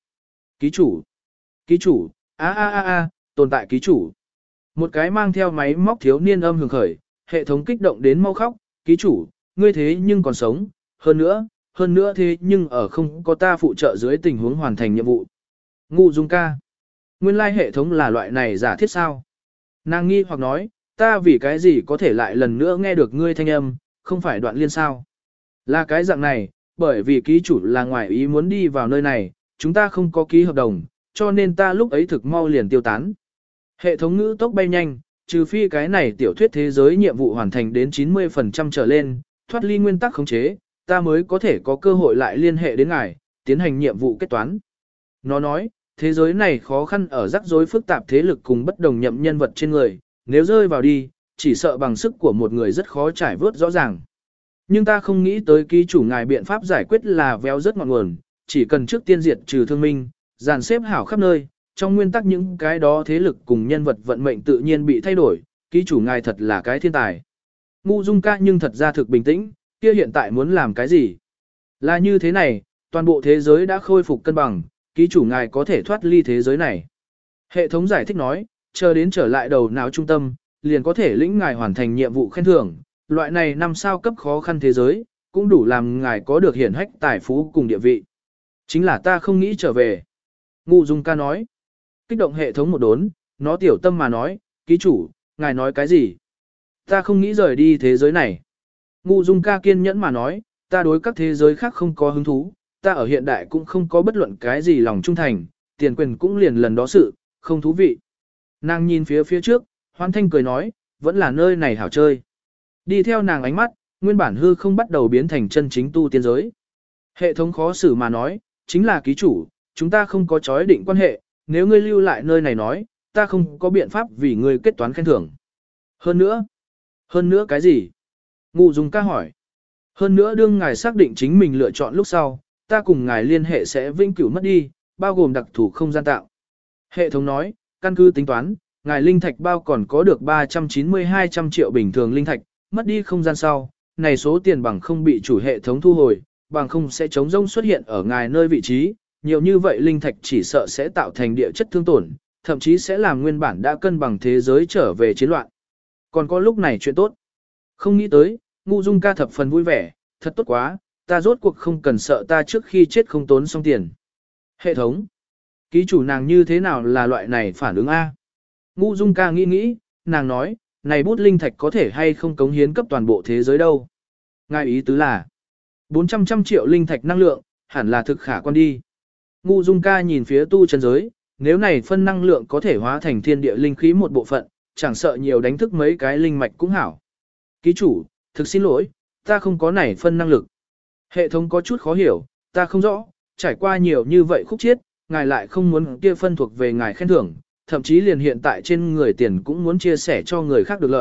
Ký chủ, tồn tại ký chủ. Một cái mang theo máy móc thiếu niên âm hưởng khởi, hệ thống kích động đến mau khóc, ký chủ, ngươi thế nhưng còn sống, hơn nữa thế nhưng ở không có ta phụ trợ dưới tình huống hoàn thành nhiệm vụ. Ngu dung ca. Nguyên lai hệ thống là loại này giả thiết sao? Nàng nghi hoặc nói, ta vì cái gì có thể lại lần nữa nghe được ngươi thanh âm, không phải đoạn liên sao? Là cái dạng này, bởi vì ký chủ là ngoài ý muốn đi vào nơi này, chúng ta không có ký hợp đồng, cho nên ta lúc ấy thực mau liền tiêu tán. Hệ thống ngữ tốc bay nhanh, trừ phi cái này tiểu thuyết thế giới nhiệm vụ hoàn thành đến 90% trở lên, thoát ly nguyên tắc khống chế, ta mới có thể có cơ hội lại liên hệ đến ngài, tiến hành nhiệm vụ kết toán. Nó nói, thế giới này khó khăn ở rắc rối phức tạp thế lực cùng bất đồng nhậm nhân vật trên người, nếu rơi vào đi, chỉ sợ bằng sức của một người rất khó trải vớt rõ ràng. Nhưng ta không nghĩ tới ký chủ ngài biện pháp giải quyết là véo rất ngọn nguồn, chỉ cần trước tiên diệt trừ thương minh, dàn xếp hảo khắp nơi, trong nguyên tắc những cái đó thế lực cùng nhân vật vận mệnh tự nhiên bị thay đổi, ký chủ ngài thật là cái thiên tài. Ngu dung ca nhưng thật ra thực bình tĩnh, kia hiện tại muốn làm cái gì? Là như thế này, toàn bộ thế giới đã khôi phục cân bằng, ký chủ ngài có thể thoát ly thế giới này. Hệ thống giải thích nói, chờ đến trở lại đầu não trung tâm, liền có thể lĩnh ngài hoàn thành nhiệm vụ khen thưởng, loại này 5 sao cấp khó khăn thế giới, cũng đủ làm ngài có được hiển hách tài phú cùng địa vị. Chính là ta không nghĩ trở về. Ngu dung ca nói. Kích động hệ thống một đốn, nó tiểu tâm mà nói, ký chủ, ngài nói cái gì? Ta không nghĩ rời đi thế giới này. Ngu dung ca kiên nhẫn mà nói, ta đối các thế giới khác không có hứng thú, ta ở hiện đại cũng không có bất luận cái gì lòng trung thành, tiền quyền cũng liền lần đó sự, không thú vị. Nàng nhìn phía trước, Hoan Thanh cười nói, vẫn là nơi này hảo chơi. Đi theo nàng ánh mắt, nguyên bản hư không bắt đầu biến thành chân chính tu tiên giới. Hệ thống khó xử mà nói, chính là ký chủ, chúng ta không có chói định quan hệ, nếu ngươi lưu lại nơi này nói, ta không có biện pháp vì ngươi kết toán khen thưởng. Hơn nữa cái gì? Ngu dung ca hỏi. Hơn nữa đương ngài xác định chính mình lựa chọn lúc sau, ta cùng ngài liên hệ sẽ vĩnh cửu mất đi, bao gồm đặc thủ không gian tạo. Hệ thống nói, căn cứ tính toán, ngài linh thạch bao còn có được 390-200 triệu bình thường linh thạch, mất đi không gian sau, này số tiền bằng không bị chủ hệ thống thu hồi, bằng không sẽ chống rông xuất hiện ở ngài nơi vị trí, nhiều như vậy linh thạch chỉ sợ sẽ tạo thành địa chất thương tổn, thậm chí sẽ làm nguyên bản đã cân bằng thế giới trở về chiến loạn. Còn có lúc này chuyện tốt. Không nghĩ tới, Ngu dung ca thập phần vui vẻ, thật tốt quá, ta rốt cuộc không cần sợ ta trước khi chết không tốn xong tiền. Hệ thống. Ký chủ nàng như thế nào là loại này phản ứng A? Ngu dung ca nghĩ, nàng nói, này bút linh thạch có thể hay không cống hiến cấp toàn bộ thế giới đâu. Ngài ý tứ là 400 triệu linh thạch năng lượng, hẳn là thực khả quan đi. Ngu dung ca nhìn phía tu chân giới, nếu này phân năng lượng có thể hóa thành thiên địa linh khí một bộ phận, chẳng sợ nhiều đánh thức mấy cái linh mạch cũng hảo. Ký chủ, thực xin lỗi, ta không có này phân năng lực. Hệ thống có chút khó hiểu, ta không rõ, trải qua nhiều như vậy khúc chiết, ngài lại không muốn kia phân thuộc về ngài khen thưởng, thậm chí liền hiện tại trên người tiền cũng muốn chia sẻ cho người khác được lợi,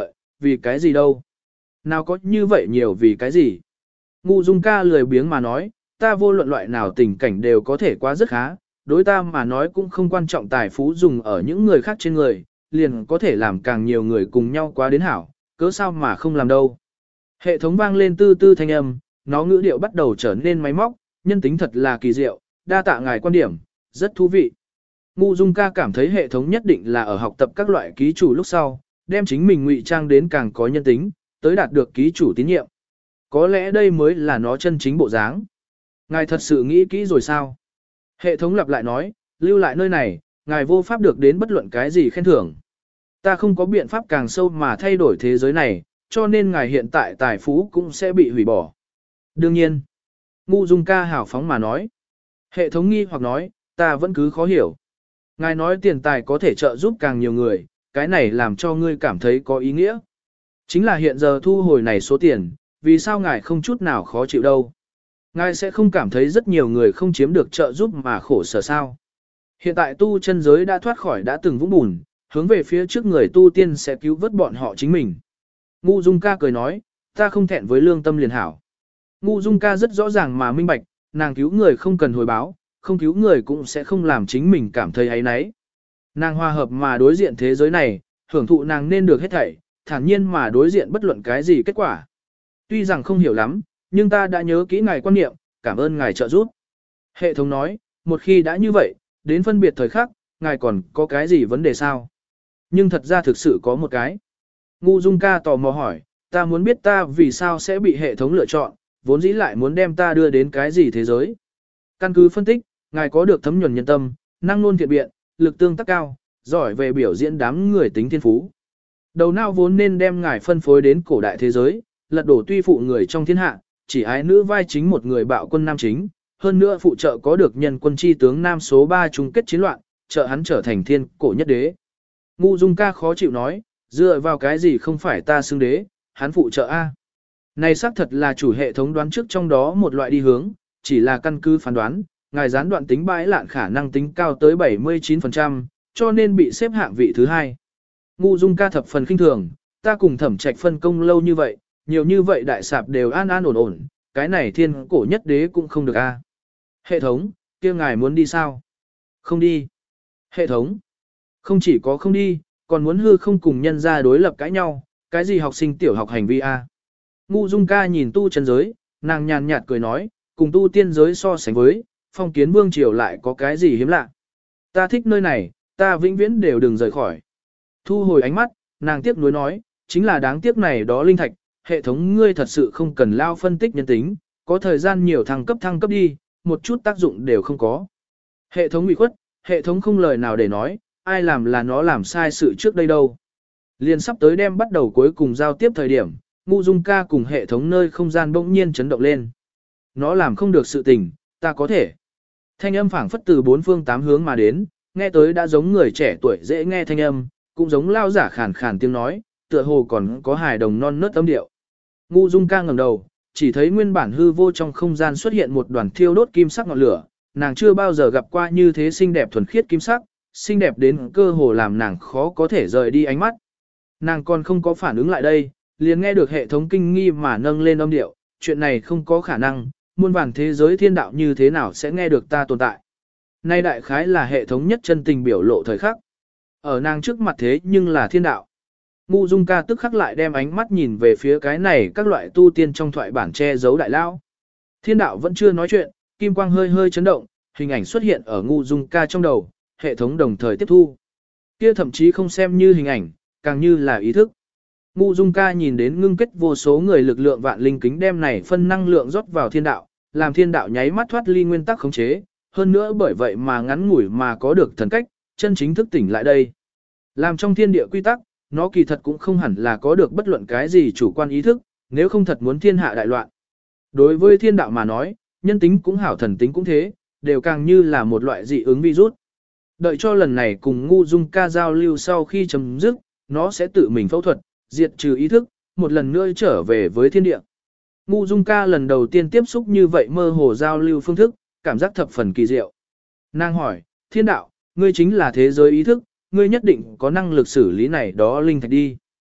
vì cái gì đâu? Nào có như vậy nhiều vì cái gì? Ngu Dung ca lười biếng mà nói, ta vô luận loại nào tình cảnh đều có thể quá rất khá, đối ta mà nói cũng không quan trọng tài phú dùng ở những người khác trên người, liền có thể làm càng nhiều người cùng nhau quá đến hảo, cớ sao mà không làm đâu. Hệ thống vang lên tư tư thanh âm, nó ngữ điệu bắt đầu trở nên máy móc, nhân tính thật là kỳ diệu, đa tạ ngài quan điểm, rất thú vị. Ngu Dung ca cảm thấy hệ thống nhất định là ở học tập các loại ký chủ lúc sau, đem chính mình ngụy trang đến càng có nhân tính, tới đạt được ký chủ tín nhiệm. Có lẽ đây mới là nó chân chính bộ dáng. Ngài thật sự nghĩ kỹ rồi sao? Hệ thống lặp lại nói, lưu lại nơi này, ngài vô pháp được đến bất luận cái gì khen thưởng. Ta không có biện pháp càng sâu mà thay đổi thế giới này, cho nên ngài hiện tại tài phú cũng sẽ bị hủy bỏ. Đương nhiên, Ngu Dung ca hào phóng mà nói. Hệ thống nghi hoặc nói, ta vẫn cứ khó hiểu. Ngài nói tiền tài có thể trợ giúp càng nhiều người, cái này làm cho ngươi cảm thấy có ý nghĩa. Chính là hiện giờ thu hồi này số tiền, vì sao ngài không chút nào khó chịu đâu. Ngài sẽ không cảm thấy rất nhiều người không chiếm được trợ giúp mà khổ sở sao. Hiện tại tu chân giới đã thoát khỏi đã từng vũng bùn, hướng về phía trước người tu tiên sẽ cứu vớt bọn họ chính mình. Ngu Dung ca cười nói, ta không thẹn với lương tâm liền hảo. Ngu Dung ca rất rõ ràng mà minh bạch, nàng cứu người không cần hồi báo, không cứu người cũng sẽ không làm chính mình cảm thấy áy náy. Nàng hòa hợp mà đối diện thế giới này, hưởng thụ nàng nên được hết thảy, thản nhiên mà đối diện bất luận cái gì kết quả. Tuy rằng không hiểu lắm, nhưng ta đã nhớ kỹ ngài quan niệm, cảm ơn ngài trợ giúp. Hệ thống nói, một khi đã như vậy, đến phân biệt thời khắc, ngài còn có cái gì vấn đề sao? Nhưng thật ra thực sự có một cái. Ngu Dung ca tò mò hỏi, ta muốn biết ta vì sao sẽ bị hệ thống lựa chọn, vốn dĩ lại muốn đem ta đưa đến cái gì thế giới. Căn cứ phân tích, ngài có được thấm nhuần nhân tâm, năng nôn thiện biện, lực tương tác cao, giỏi về biểu diễn đám người tính thiên phú. Đầu não vốn nên đem ngài phân phối đến cổ đại thế giới, lật đổ tuy phụ người trong thiên hạ, chỉ ái nữ vai chính một người bạo quân nam chính, hơn nữa phụ trợ có được nhân quân chi tướng nam số 3 chung kết chiến loạn, trợ hắn trở thành thiên cổ nhất đế. Ngu Dung ca khó chịu nói, dựa vào cái gì không phải ta xưng đế, hắn phụ trợ A. Này xác thật là chủ hệ thống đoán trước trong đó một loại đi hướng, chỉ là căn cứ phán đoán, ngài gián đoạn tính bãi lạn khả năng tính cao tới 79%, cho nên bị xếp hạng vị thứ 2. Ngu Dung ca thập phần khinh thường, ta cùng Thẩm Trạch phân công lâu như vậy, nhiều như vậy đại sạp đều an an ổn ổn, cái này thiên cổ nhất đế cũng không được a. Hệ thống, kia ngài muốn đi sao? Không đi. Hệ thống, không chỉ có không đi, còn muốn hư không cùng nhân ra đối lập cãi nhau, cái gì học sinh tiểu học hành vi a? Ngu Dung ca nhìn tu chân giới, nàng nhàn nhạt cười nói, cùng tu tiên giới so sánh với, phong kiến vương triều lại có cái gì hiếm lạ. Ta thích nơi này, ta vĩnh viễn đều đừng rời khỏi. Thu hồi ánh mắt, nàng tiếc nuối nói, chính là đáng tiếc này đó linh thạch, hệ thống ngươi thật sự không cần lao phân tích nhân tính, có thời gian nhiều thăng cấp đi, một chút tác dụng đều không có. Hệ thống bị khuất, hệ thống không lời nào để nói, ai làm là nó làm sai sự trước đây đâu. Liền sắp tới đem bắt đầu cuối cùng giao tiếp thời điểm, Ngu Dung ca cùng hệ thống nơi không gian bỗng nhiên chấn động lên. Nó làm không được sự tình, ta có thể. Thanh âm phảng phất từ bốn phương tám hướng mà đến, nghe tới đã giống người trẻ tuổi dễ nghe thanh âm, cũng giống lao giả khàn khàn tiếng nói, tựa hồ còn có hài đồng non nớt âm điệu. Ngu Dung ca ngẩng đầu, chỉ thấy nguyên bản hư vô trong không gian xuất hiện một đoàn thiêu đốt kim sắc ngọn lửa, nàng chưa bao giờ gặp qua như thế xinh đẹp thuần khiết kim sắc, xinh đẹp đến cơ hồ làm nàng khó có thể rời đi ánh mắt. Nàng còn không có phản ứng lại đây, liền nghe được hệ thống kinh nghi mà nâng lên âm điệu, chuyện này không có khả năng, muôn vàn thế giới thiên đạo như thế nào sẽ nghe được ta tồn tại. Nay đại khái là hệ thống nhất chân tình biểu lộ thời khắc. Ở nàng trước mặt thế nhưng là thiên đạo. Ngu Dung ca tức khắc lại đem ánh mắt nhìn về phía cái này các loại tu tiên trong thoại bản che giấu đại lao. Thiên đạo vẫn chưa nói chuyện, kim quang hơi hơi chấn động, hình ảnh xuất hiện ở Ngu Dung ca trong đầu, hệ thống đồng thời tiếp thu. Kia thậm chí không xem như hình ảnh, càng như là ý thức. Ngu Dung ca nhìn đến ngưng kết vô số người lực lượng vạn linh kính đem này phân năng lượng rót vào thiên đạo, làm thiên đạo nháy mắt thoát ly nguyên tắc khống chế, hơn nữa bởi vậy mà ngắn ngủi mà có được thần cách, chân chính thức tỉnh lại đây. Làm trong thiên địa quy tắc, nó kỳ thật cũng không hẳn là có được bất luận cái gì chủ quan ý thức, nếu không thật muốn thiên hạ đại loạn. Đối với thiên đạo mà nói, nhân tính cũng hảo thần tính cũng thế, đều càng như là một loại dị ứng virus. Đợi cho lần này cùng Ngu Dung ca giao lưu sau khi chấm dứt, nó sẽ tự mình phẫu thuật, diệt trừ ý thức, một lần nữa trở về với thiên địa. Ngu Dung ca lần đầu tiên tiếp xúc như vậy mơ hồ giao lưu phương thức, cảm giác thập phần kỳ diệu. Nàng hỏi, thiên đạo, ngươi chính là thế giới ý thức, ngươi nhất định có năng lực xử lý này đó linh thạch đi.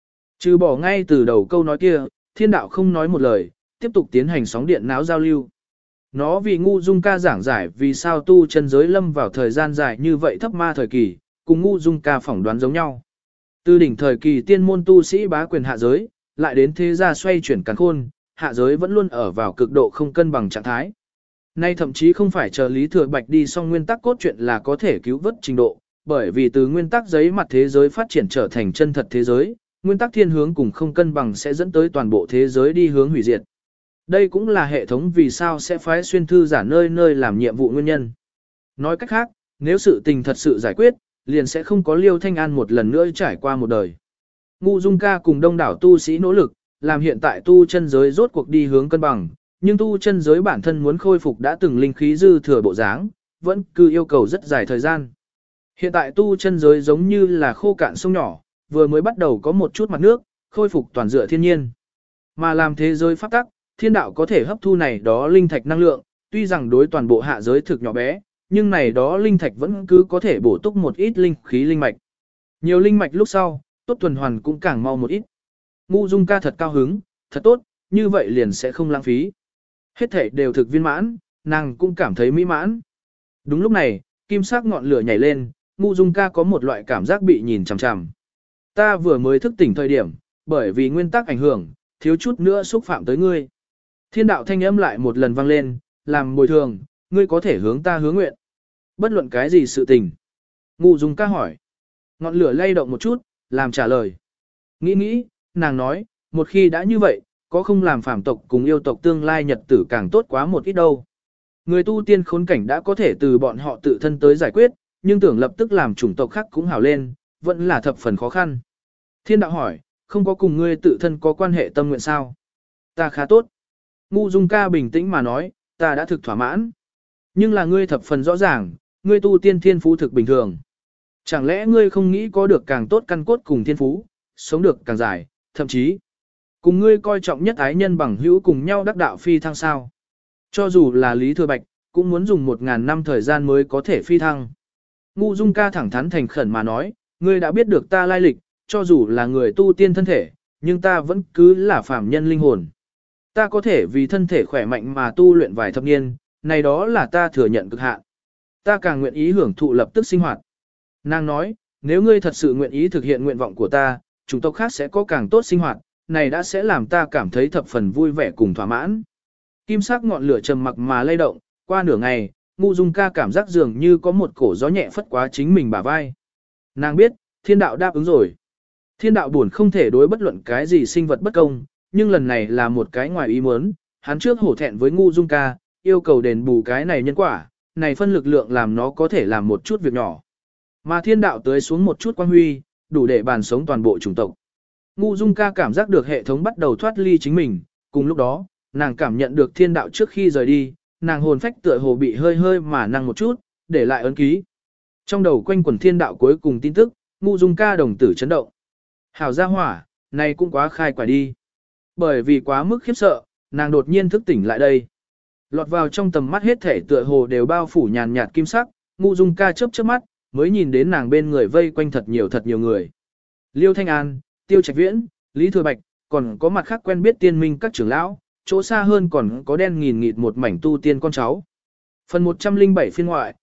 Trừ bỏ ngay từ đầu câu nói kia, thiên đạo không nói một lời, tiếp tục tiến hành sóng điện não giao lưu. Nó vì ngu dung ca giảng giải vì sao tu chân giới lâm vào thời gian dài như vậy thấp ma thời kỳ, cùng ngu dung ca phỏng đoán giống nhau. Từ đỉnh thời kỳ tiên môn tu sĩ bá quyền hạ giới, lại đến thế gia xoay chuyển càn khôn, hạ giới vẫn luôn ở vào cực độ không cân bằng trạng thái. Nay thậm chí không phải chờ Lý Thừa Bạch đi xong nguyên tắc cốt truyện là có thể cứu vớt trình độ, bởi vì từ nguyên tắc giấy mặt thế giới phát triển trở thành chân thật thế giới, nguyên tắc thiên hướng cùng không cân bằng sẽ dẫn tới toàn bộ thế giới đi hướng hủy diệt. Đây cũng là hệ thống vì sao sẽ phái xuyên thư giả nơi nơi làm nhiệm vụ nguyên nhân. Nói cách khác, nếu sự tình thật sự giải quyết, liền sẽ không có Liêu Thanh An một lần nữa trải qua một đời. Ngu Dung Ca cùng đông đảo tu sĩ nỗ lực, làm hiện tại tu chân giới rốt cuộc đi hướng cân bằng, nhưng tu chân giới bản thân muốn khôi phục đã từng linh khí dư thừa bộ dáng, vẫn cứ yêu cầu rất dài thời gian. Hiện tại tu chân giới giống như là khô cạn sông nhỏ, vừa mới bắt đầu có một chút mặt nước, khôi phục toàn dựa thiên nhiên. Mà làm thế giới pháp tắc, thiên đạo có thể hấp thu này đó linh thạch năng lượng, tuy rằng đối toàn bộ hạ giới thực nhỏ bé, nhưng này đó linh thạch vẫn cứ có thể bổ túc một ít linh khí linh mạch. Nhiều linh mạch lúc sau, tốt tuần hoàn cũng càng mau một ít. Ngu Dung Ca thật cao hứng, thật tốt, như vậy liền sẽ không lãng phí. Hết thể đều thực viên mãn, nàng cũng cảm thấy mỹ mãn. Đúng lúc này, kim sắc ngọn lửa nhảy lên, Ngu Dung Ca có một loại cảm giác bị nhìn chằm chằm. Ta vừa mới thức tỉnh thời điểm, bởi vì nguyên tắc ảnh hưởng, thiếu chút nữa xúc phạm tới ngươi. Thiên đạo thanh âm lại một lần vang lên, làm bồi thường, ngươi có thể hướng ta hướng nguyện. Bất luận cái gì sự tình. Ngu Dung Ca hỏi. Ngọn lửa lay động một chút, làm trả lời. Nghĩ nghĩ, nàng nói, một khi đã như vậy, có không làm phàm tộc cùng yêu tộc tương lai nhật tử càng tốt quá một ít đâu. Người tu tiên khốn cảnh đã có thể từ bọn họ tự thân tới giải quyết, nhưng tưởng lập tức làm chủng tộc khác cũng hảo lên, vẫn là thập phần khó khăn. Thiên đạo hỏi, không có cùng ngươi tự thân có quan hệ tâm nguyện sao? Ta khá tốt. Ngu Dung Ca bình tĩnh mà nói, ta đã thực thỏa mãn. Nhưng là ngươi thập phần rõ ràng, ngươi tu tiên thiên phú thực bình thường. Chẳng lẽ ngươi không nghĩ có được càng tốt căn cốt cùng thiên phú, sống được càng dài, thậm chí cùng ngươi coi trọng nhất ái nhân bằng hữu cùng nhau đắc đạo phi thăng sao? Cho dù là Lý Thừa Bạch, cũng muốn dùng 1000 năm thời gian mới có thể phi thăng. Ngu Dung Ca thẳng thắn thành khẩn mà nói, ngươi đã biết được ta lai lịch, cho dù là người tu tiên thân thể, nhưng ta vẫn cứ là phàm nhân linh hồn. Ta có thể vì thân thể khỏe mạnh mà tu luyện vài thập niên, này đó là ta thừa nhận cực hạn. Ta càng nguyện ý hưởng thụ lập tức sinh hoạt. Nàng nói, nếu ngươi thật sự nguyện ý thực hiện nguyện vọng của ta, chủng tộc khác sẽ có càng tốt sinh hoạt, này đã sẽ làm ta cảm thấy thập phần vui vẻ cùng thỏa mãn. Kim sắc ngọn lửa trầm mặc mà lay động, qua nửa ngày, Ngu Dung Ca cảm giác dường như có một cổ gió nhẹ phất quá chính mình bả vai. Nàng biết, thiên đạo đáp ứng rồi. Thiên đạo buồn không thể đối bất luận cái gì sinh vật bất công, nhưng lần này là một cái ngoài ý muốn, hắn trước hổ thẹn với Ngu Dung Ca, yêu cầu đền bù cái này nhân quả, này phân lực lượng làm nó có thể làm một chút việc nhỏ. Mà thiên đạo tới xuống một chút quang huy, đủ để bàn sống toàn bộ chủng tộc. Ngu Dung Ca cảm giác được hệ thống bắt đầu thoát ly chính mình, cùng lúc đó, nàng cảm nhận được thiên đạo trước khi rời đi, nàng hồn phách tựa hồ bị hơi hơi mà năng một chút, để lại ấn ký. Trong đầu quanh quẩn thiên đạo cuối cùng tin tức, Ngu Dung Ca đồng tử chấn động. Hảo gia hỏa, này cũng quá khai quả đi. Bởi vì quá mức khiếp sợ, nàng đột nhiên thức tỉnh lại đây. Lọt vào trong tầm mắt hết thể tựa hồ đều bao phủ nhàn nhạt kim sắc, Ngu Dung Ca chớp chớp mắt, mới nhìn đến nàng bên người vây quanh thật nhiều người. Liêu Thanh An, Tiêu Trạch Viễn, Lý Thừa Bạch, còn có mặt khác quen biết tiên minh các trưởng lão, chỗ xa hơn còn có đen nghìn nghịt một mảnh tu tiên con cháu. Phần 107 phiên ngoại,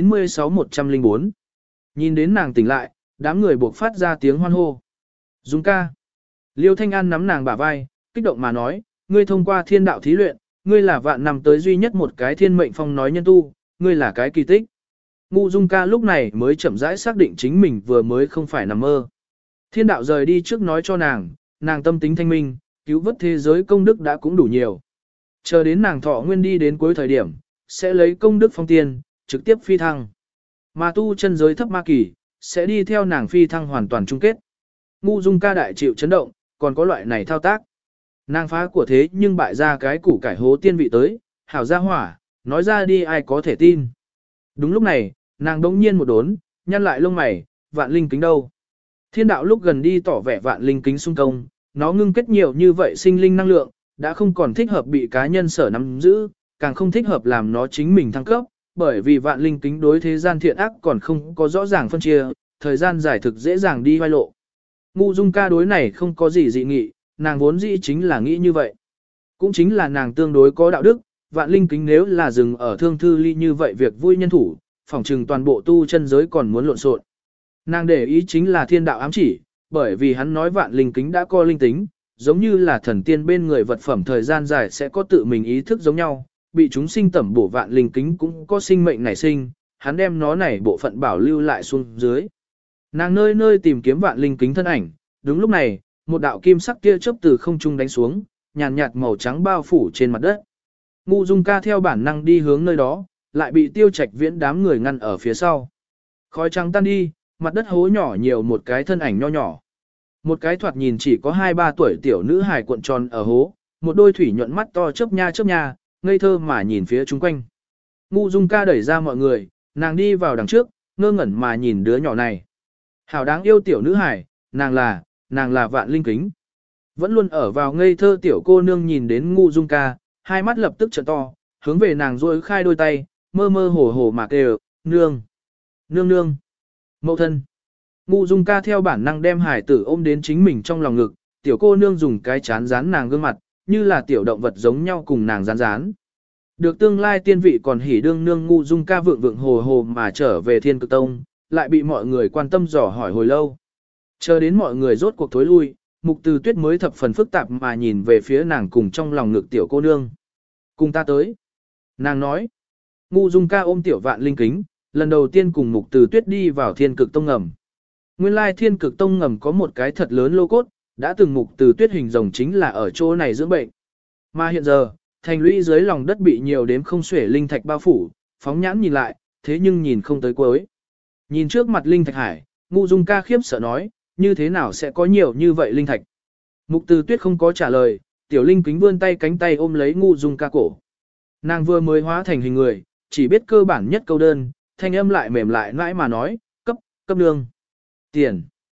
96-104. Nhìn đến nàng tỉnh lại, đám người buộc phát ra tiếng hoan hô. Dung ca. Liêu Thanh An nắm nàng bả vai, kích động mà nói, ngươi thông qua thiên đạo thí luyện, ngươi là vạn năm tới duy nhất một cái thiên mệnh phong nói nhân tu, ngươi là cái kỳ tích. Ngu Dung Ca lúc này mới chậm rãi xác định chính mình vừa mới không phải nằm mơ. Thiên đạo rời đi trước nói cho nàng tâm tính thanh minh, cứu vớt thế giới công đức đã cũng đủ nhiều. Chờ đến nàng thọ nguyên đi đến cuối thời điểm, sẽ lấy công đức phong tiền, trực tiếp phi thăng. Mà tu chân giới thấp ma kỳ, sẽ đi theo nàng phi thăng hoàn toàn chung kết. Ngu Dung Ca đại chịu chấn động, còn có loại này thao tác. Nàng phá của thế nhưng bại ra cái củ cải hố tiên vị tới, hảo gia hỏa, nói ra đi ai có thể tin. Đúng lúc này, nàng đống nhiên một đốn, nhăn lại lông mày, vạn linh kính đâu. Thiên đạo lúc gần đi tỏ vẻ vạn linh kính xung công, nó ngưng kết nhiều như vậy sinh linh năng lượng, đã không còn thích hợp bị cá nhân sở nắm giữ, càng không thích hợp làm nó chính mình thăng cấp, bởi vì vạn linh kính đối thế gian thiện ác còn không có rõ ràng phân chia, thời gian giải thực dễ dàng đi vai lộ. Ngu Dung ca đối này không có gì dị nghị, nàng vốn dĩ chính là nghĩ như vậy. Cũng chính là nàng tương đối có đạo đức, Vạn Linh Kính nếu là dừng ở Thương Thư Ly như vậy việc vui nhân thủ, phỏng trừng toàn bộ tu chân giới còn muốn lộn xộn. Nàng để ý chính là thiên đạo ám chỉ, bởi vì hắn nói Vạn Linh Kính đã có linh tính, giống như là thần tiên bên người vật phẩm thời gian dài sẽ có tự mình ý thức giống nhau, bị chúng sinh tẩm bổ Vạn Linh Kính cũng có sinh mệnh nảy sinh, hắn đem nó này bộ phận bảo lưu lại xuống dưới. Nàng nơi nơi tìm kiếm Vạn Linh Kính thân ảnh, đúng lúc này, một đạo kim sắc tia chớp từ không trung đánh xuống, nhàn nhạt màu trắng bao phủ trên mặt đất. Ngu Dung ca theo bản năng đi hướng nơi đó, lại bị Tiêu Trạch Viễn đám người ngăn ở phía sau. Khói trắng tan đi, mặt đất hố nhỏ nhiều một cái thân ảnh nho nhỏ. Một cái thoạt nhìn chỉ có 2-3 tuổi tiểu nữ hài cuộn tròn ở hố, một đôi thủy nhuận mắt to chớp nha, ngây thơ mà nhìn phía chung quanh. Ngu Dung ca đẩy ra mọi người, nàng đi vào đằng trước, ngơ ngẩn mà nhìn đứa nhỏ này. Hảo đáng yêu tiểu nữ hài, nàng là Vạn Linh Kính. Vẫn luôn ở vào ngây thơ tiểu cô nương nhìn đến Ngu Dung ca, hai mắt lập tức trợn to, hướng về nàng duỗi khai đôi tay, mơ mơ hồ hồ mà kêu, nương, nương nương, mẫu thân. Ngu Dung ca theo bản năng đem hải tử ôm đến chính mình trong lòng ngực, tiểu cô nương dùng cái chán dán nàng gương mặt, như là tiểu động vật giống nhau cùng nàng dán dán. Được tương lai tiên vị còn hỉ đương nương Ngu Dung ca vượng vượng hồ hồ mà trở về Thiên Cực Tông, lại bị mọi người quan tâm dò hỏi hồi lâu. Chờ đến mọi người rốt cuộc thối lui, Mục Từ Tuyết mới thập phần phức tạp mà nhìn về phía nàng cùng trong lòng ngực tiểu cô nương. Cùng ta tới. Nàng nói. Ngu Dung ca ôm tiểu Vạn Linh Kính, lần đầu tiên cùng Mục Từ Tuyết đi vào Thiên Cực Tông ngầm. Nguyên lai Thiên Cực Tông ngầm có một cái thật lớn lô cốt, đã từng Mục Từ Tuyết hình rồng chính là ở chỗ này dưỡng bệnh. Mà hiện giờ, thành lũy dưới lòng đất bị nhiều đếm không xuể linh thạch bao phủ, phóng nhãn nhìn lại, thế nhưng nhìn không tới cuối. Nhìn trước mặt linh thạch hải, Ngu Dung ca khiếp sợ nói, như thế nào sẽ có nhiều như vậy linh thạch? Mục Từ Tuyết không có trả lời, tiểu Linh Kính vươn tay cánh tay ôm lấy Ngu Dung ca cổ. Nàng vừa mới hóa thành hình người, chỉ biết cơ bản nhất câu đơn, thanh âm lại mềm lại nãi mà nói, cấp nương. Tiền.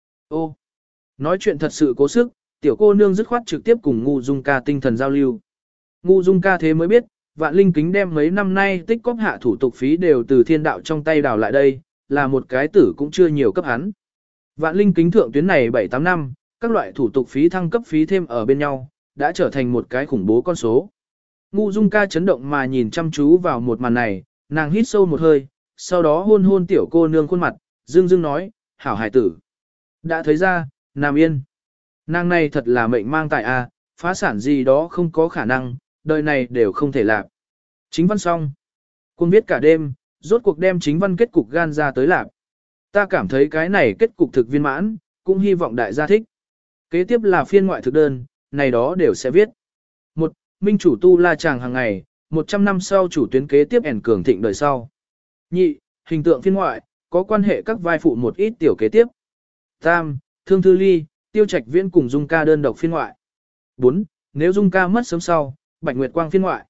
Ô. Nói chuyện thật sự cố sức, tiểu cô nương dứt khoát trực tiếp cùng Ngu Dung ca tinh thần giao lưu. Ngu Dung ca thế mới biết, Vạn Linh Kính đem mấy năm nay tích cóp hạ thủ tục phí đều từ thiên đạo trong tay đào lại đây, là một cái tử cũng chưa nhiều cấp hắn. Vạn Linh Kính thượng tuyến này 7-8 năm, các loại thủ tục phí thăng cấp phí thêm ở bên nhau, đã trở thành một cái khủng bố con số. Ngu Dung ca chấn động mà nhìn chăm chú vào một màn này, nàng hít sâu một hơi, sau đó hôn hôn tiểu cô nương khuôn mặt, dương dương nói, hảo hải tử. Đã thấy ra, Nam Yên. Nàng này thật là mệnh mang tại a, phá sản gì đó không có khả năng, đời này đều không thể làm. Chính văn xong. Quân viết cả đêm, rốt cuộc đem chính văn kết cục gan ra tới làm. Ta cảm thấy cái này kết cục thực viên mãn, cũng hy vọng đại gia thích. Kế tiếp là phiên ngoại thực đơn, này đó đều sẽ viết. 1. Minh chủ tu la chàng hàng ngày, 100 năm sau chủ tuyến kế tiếp ẻn cường thịnh đời sau. Nhị, hình tượng phiên ngoại, có quan hệ các vai phụ một ít tiểu kế tiếp. Tam, Thương Thư Ly, Tiêu Trạch Viễn cùng Dung ca đơn độc phiên ngoại. 4. Nếu Dung ca mất sớm sau, Bạch Nguyệt Quang phiên ngoại.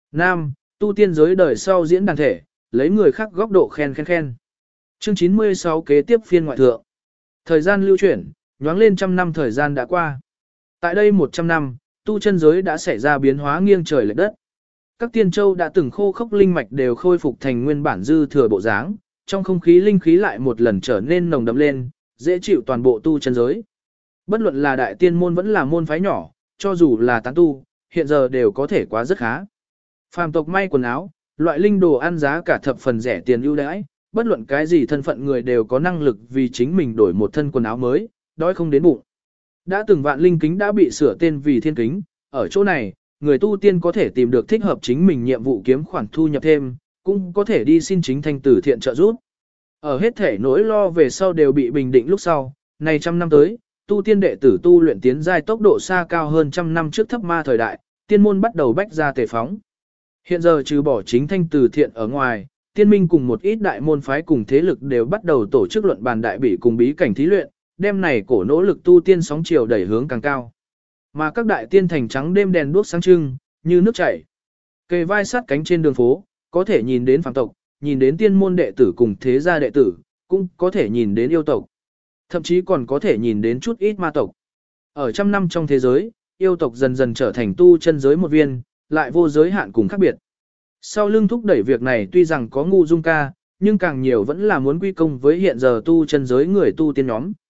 5. Tu tiên giới đời sau diễn đàn thể, lấy người khác góc độ khen. Chương 96 kế tiếp phiên ngoại thượng. Thời gian lưu chuyển, nhoáng lên 100 năm thời gian đã qua. Tại đây 100 năm, tu chân giới đã xảy ra biến hóa nghiêng trời lệch đất. Các tiên châu đã từng khô khốc linh mạch đều khôi phục thành nguyên bản dư thừa bộ dáng, trong không khí linh khí lại một lần trở nên nồng đậm lên, dễ chịu toàn bộ tu chân giới. Bất luận là đại tiên môn vẫn là môn phái nhỏ, cho dù là tán tu, hiện giờ đều có thể quá rất khá. Phàm tộc may quần áo, loại linh đồ ăn giá cả thập phần rẻ tiền ưu đãi, bất luận cái gì thân phận người đều có năng lực vì chính mình đổi một thân quần áo mới, đói không đến bụng. Đã từng Vạn Linh Kính đã bị sửa tên vì Thiên Kính, ở chỗ này, người tu tiên có thể tìm được thích hợp chính mình nhiệm vụ kiếm khoản thu nhập thêm, cũng có thể đi xin chính thanh từ thiện trợ giúp. Ở hết thể nỗi lo về sau đều bị bình định lúc sau, này 100 năm tới, tu tiên đệ tử tu luyện tiến giai tốc độ xa cao hơn 100 năm trước thấp ma thời đại, tiên môn bắt đầu bách ra tề phóng. Hiện giờ trừ bỏ chính thanh từ thiện ở ngoài, tiên minh cùng một ít đại môn phái cùng thế lực đều bắt đầu tổ chức luận bàn đại bỉ cùng bí cảnh thí luyện, đêm này cổ nỗ lực tu tiên sóng chiều đẩy hướng càng cao. Mà các đại tiên thành trắng đêm đèn đuốc sáng trưng, như nước chảy. Kề vai sát cánh trên đường phố, có thể nhìn đến phàm tộc, nhìn đến tiên môn đệ tử cùng thế gia đệ tử, cũng có thể nhìn đến yêu tộc. Thậm chí còn có thể nhìn đến chút ít ma tộc. Ở 100 năm trong thế giới, yêu tộc dần dần trở thành tu chân giới một viên, lại vô giới hạn cùng khác biệt. Sau lưng thúc đẩy việc này tuy rằng có Ngu Dung ca, nhưng càng nhiều vẫn là muốn quy công với hiện giờ tu chân giới người tu tiên nhóm.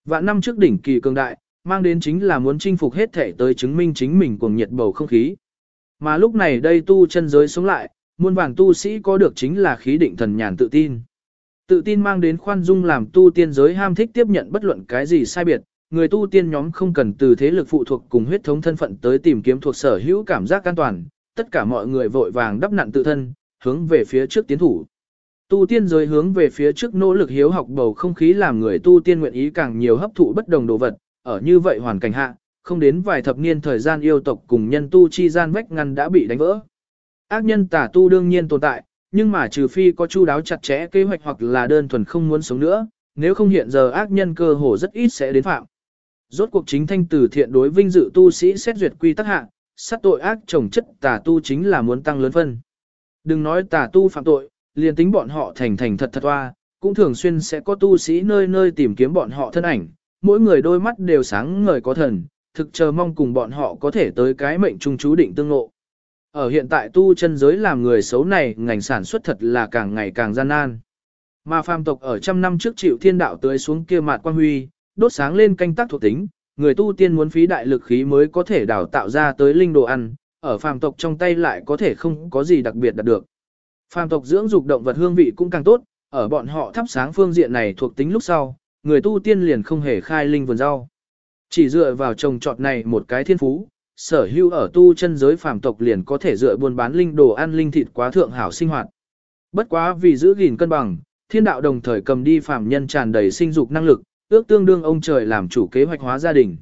Vạn năm trước đỉnh kỳ cường đại, mang đến chính là muốn chinh phục hết thể tới chứng minh chính mình cuồng nhiệt bầu không khí. Mà lúc này đây tu chân giới sống lại, muôn vàn tu sĩ có được chính là khí định thần nhàn tự tin. Tự tin mang đến khoan dung làm tu tiên giới ham thích tiếp nhận bất luận cái gì sai biệt, người tu tiên nhóm không cần từ thế lực phụ thuộc cùng huyết thống thân phận tới tìm kiếm thuộc sở hữu cảm giác an toàn, tất cả mọi người vội vàng đắp nặn tự thân, hướng về phía trước tiến thủ. Tu tiên giới hướng về phía trước nỗ lực hiếu học bầu không khí làm người tu tiên nguyện ý càng nhiều hấp thụ bất đồng đồ vật, ở như vậy hoàn cảnh hạ, không đến vài thập niên thời gian yêu tộc cùng nhân tu chi gian vách ngăn đã bị đánh vỡ. Ác nhân tà tu đương nhiên tồn tại, nhưng mà trừ phi có chu đáo chặt chẽ kế hoạch hoặc là đơn thuần không muốn sống nữa, nếu không hiện giờ ác nhân cơ hồ rất ít sẽ đến phạm. Rốt cuộc chính thanh từ thiện đối vinh dự tu sĩ xét duyệt quy tắc hạ, sát tội ác chồng chất tà tu chính là muốn tăng lớn phân. Đừng nói tà tu phạm tội, liền tính bọn họ thành thật hoa, cũng thường xuyên sẽ có tu sĩ nơi nơi tìm kiếm bọn họ thân ảnh, mỗi người đôi mắt đều sáng ngời có thần, thực chờ mong cùng bọn họ có thể tới cái mệnh trung chú định tương ngộ. Ở hiện tại tu chân giới làm người xấu này, ngành sản xuất thật là càng ngày càng gian nan. Mà phàm tộc ở trăm năm trước chịu thiên đạo tưới xuống kia mạt quang huy, đốt sáng lên canh tác thuộc tính, người tu tiên muốn phí đại lực khí mới có thể đào tạo ra tới linh đồ ăn, ở phàm tộc trong tay lại có thể không có gì đặc biệt đạt được. Phàm tộc dưỡng dục động vật hương vị cũng càng tốt, ở bọn họ thắp sáng phương diện này thuộc tính lúc sau, người tu tiên liền không hề khai linh vườn rau. Chỉ dựa vào trồng trọt này một cái thiên phú, sở hữu ở tu chân giới phàm tộc liền có thể dựa buôn bán linh đồ ăn linh thịt quá thượng hảo sinh hoạt. Bất quá vì giữ gìn cân bằng, thiên đạo đồng thời cầm đi phàm nhân tràn đầy sinh dục năng lực, ước tương đương ông trời làm chủ kế hoạch hóa gia đình.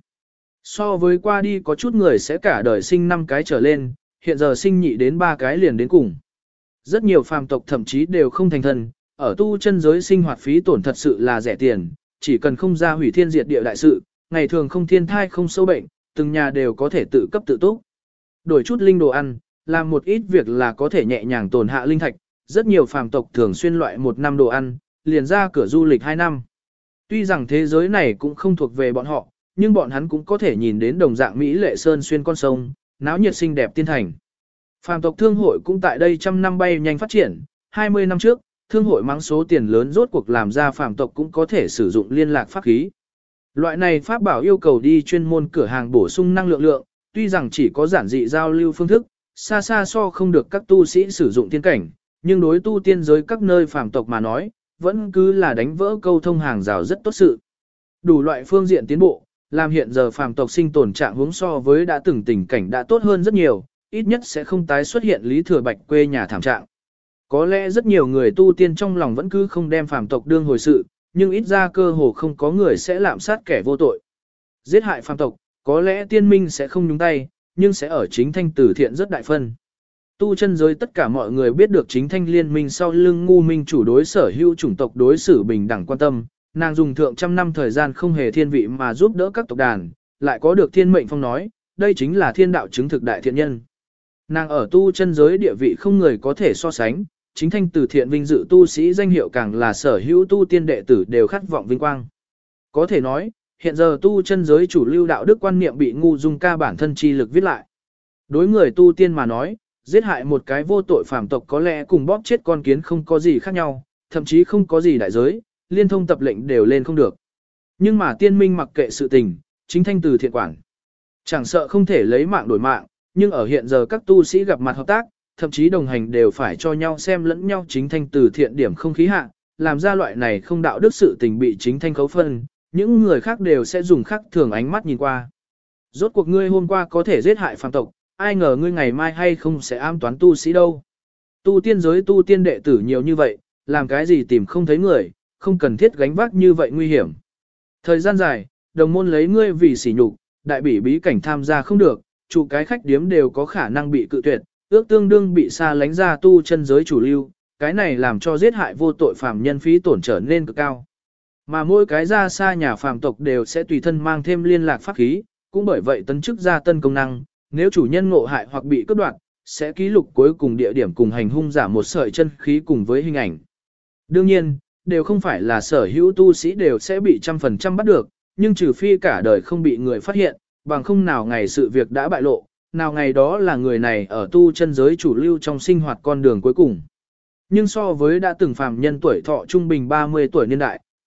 So với qua đi có chút người sẽ cả đời sinh 5 cái trở lên, hiện giờ sinh nhị đến 3 cái liền đến cùng. Rất nhiều phàm tộc thậm chí đều không thành thân, ở tu chân giới sinh hoạt phí tổn thật sự là rẻ tiền, chỉ cần không ra hủy thiên diệt địa đại sự, ngày thường không thiên thai không sâu bệnh, từng nhà đều có thể tự cấp tự túc. Đổi chút linh đồ ăn, làm một ít việc là có thể nhẹ nhàng tồn hạ linh thạch, rất nhiều phàm tộc thường xuyên loại 1 năm đồ ăn, liền ra cửa du lịch 2 năm. Tuy rằng thế giới này cũng không thuộc về bọn họ, nhưng bọn hắn cũng có thể nhìn đến đồng dạng Mỹ lệ sơn xuyên con sông, náo nhiệt xinh đẹp tiên thành. Phàm tộc thương hội cũng tại đây trăm năm bay nhanh phát triển, 20 năm trước, thương hội mắng số tiền lớn rốt cuộc làm ra phàm tộc cũng có thể sử dụng liên lạc pháp khí. Loại này pháp bảo yêu cầu đi chuyên môn cửa hàng bổ sung năng lượng lượng, tuy rằng chỉ có giản dị giao lưu phương thức, xa xa so không được các tu sĩ sử dụng tiên cảnh, nhưng đối tu tiên giới các nơi phàm tộc mà nói, vẫn cứ là đánh vỡ câu thông hàng rào rất tốt sự. Đủ loại phương diện tiến bộ, làm hiện giờ phàm tộc sinh tồn trạng huống so với đã từng tình cảnh đã tốt hơn rất nhiều, ít nhất sẽ không tái xuất hiện Lý Thừa Bạch quê nhà thảm trạng. Có lẽ rất nhiều người tu tiên trong lòng vẫn cứ không đem phàm tộc đương hồi sự, nhưng ít ra cơ hồ không có người sẽ lạm sát kẻ vô tội. Giết hại phàm tộc, có lẽ tiên minh sẽ không nhúng tay, nhưng sẽ ở chính thanh từ thiện rất đại phân. Tu chân giới tất cả mọi người biết được chính thanh liên minh sau lưng ngu minh chủ đối sở hữu chủng tộc đối xử bình đẳng quan tâm, nàng dùng thượng trăm năm thời gian không hề thiên vị mà giúp đỡ các tộc đàn, lại có được thiên mệnh phong nói, đây chính là thiên đạo chứng thực đại thiện nhân. Nàng ở tu chân giới địa vị không người có thể so sánh, chính thanh từ thiện vinh dự tu sĩ danh hiệu càng là sở hữu tu tiên đệ tử đều khát vọng vinh quang. Có thể nói, hiện giờ tu chân giới chủ lưu đạo đức quan niệm bị ngu dung ca bản thân chi lực viết lại. Đối người tu tiên mà nói, giết hại một cái vô tội phàm tộc có lẽ cùng bóp chết con kiến không có gì khác nhau, thậm chí không có gì đại giới, liên thông tập lệnh đều lên không được. Nhưng mà tiên minh mặc kệ sự tình, chính thanh từ thiện quản. Chẳng sợ không thể lấy mạng đổi mạng, nhưng ở hiện giờ các tu sĩ gặp mặt hợp tác, thậm chí đồng hành đều phải cho nhau xem lẫn nhau chính thanh từ thiện điểm không khí hạ, làm ra loại này không đạo đức sự tình bị chính thanh khấu phân, những người khác đều sẽ dùng khắc thường ánh mắt nhìn qua. Rốt cuộc ngươi hôm qua có thể giết hại phàm tộc, ai ngờ ngươi ngày mai hay không sẽ ám toán tu sĩ đâu. Tu tiên giới tu tiên đệ tử nhiều như vậy, làm cái gì tìm không thấy người, không cần thiết gánh vác như vậy nguy hiểm. Thời gian dài, đồng môn lấy ngươi vì sỉ nhục, đại bỉ bí cảnh tham gia không được, chủ cái khách điếm đều có khả năng bị cự tuyệt, ước tương đương bị xa lánh ra tu chân giới chủ lưu, cái này làm cho giết hại vô tội phàm nhân phí tổn trở nên cực cao. Mà mỗi cái ra xa nhà phàm tộc đều sẽ tùy thân mang thêm liên lạc pháp khí, cũng bởi vậy tấn chức ra tân công năng, nếu chủ nhân ngộ hại hoặc bị cướp đoạt, sẽ ký lục cuối cùng địa điểm cùng hành hung giả một sợi chân khí cùng với hình ảnh. Đương nhiên, đều không phải là sở hữu tu sĩ đều sẽ bị 100% bắt được, nhưng trừ phi cả đời không bị người phát hiện, bằng không nào ngày sự việc đã bại lộ, nào ngày đó là người này ở tu chân giới chủ lưu trong sinh hoạt con đường cuối cùng. Nhưng so với đã từng phàm nhân tuổi thọ trung bình 30 tuổi niên đại,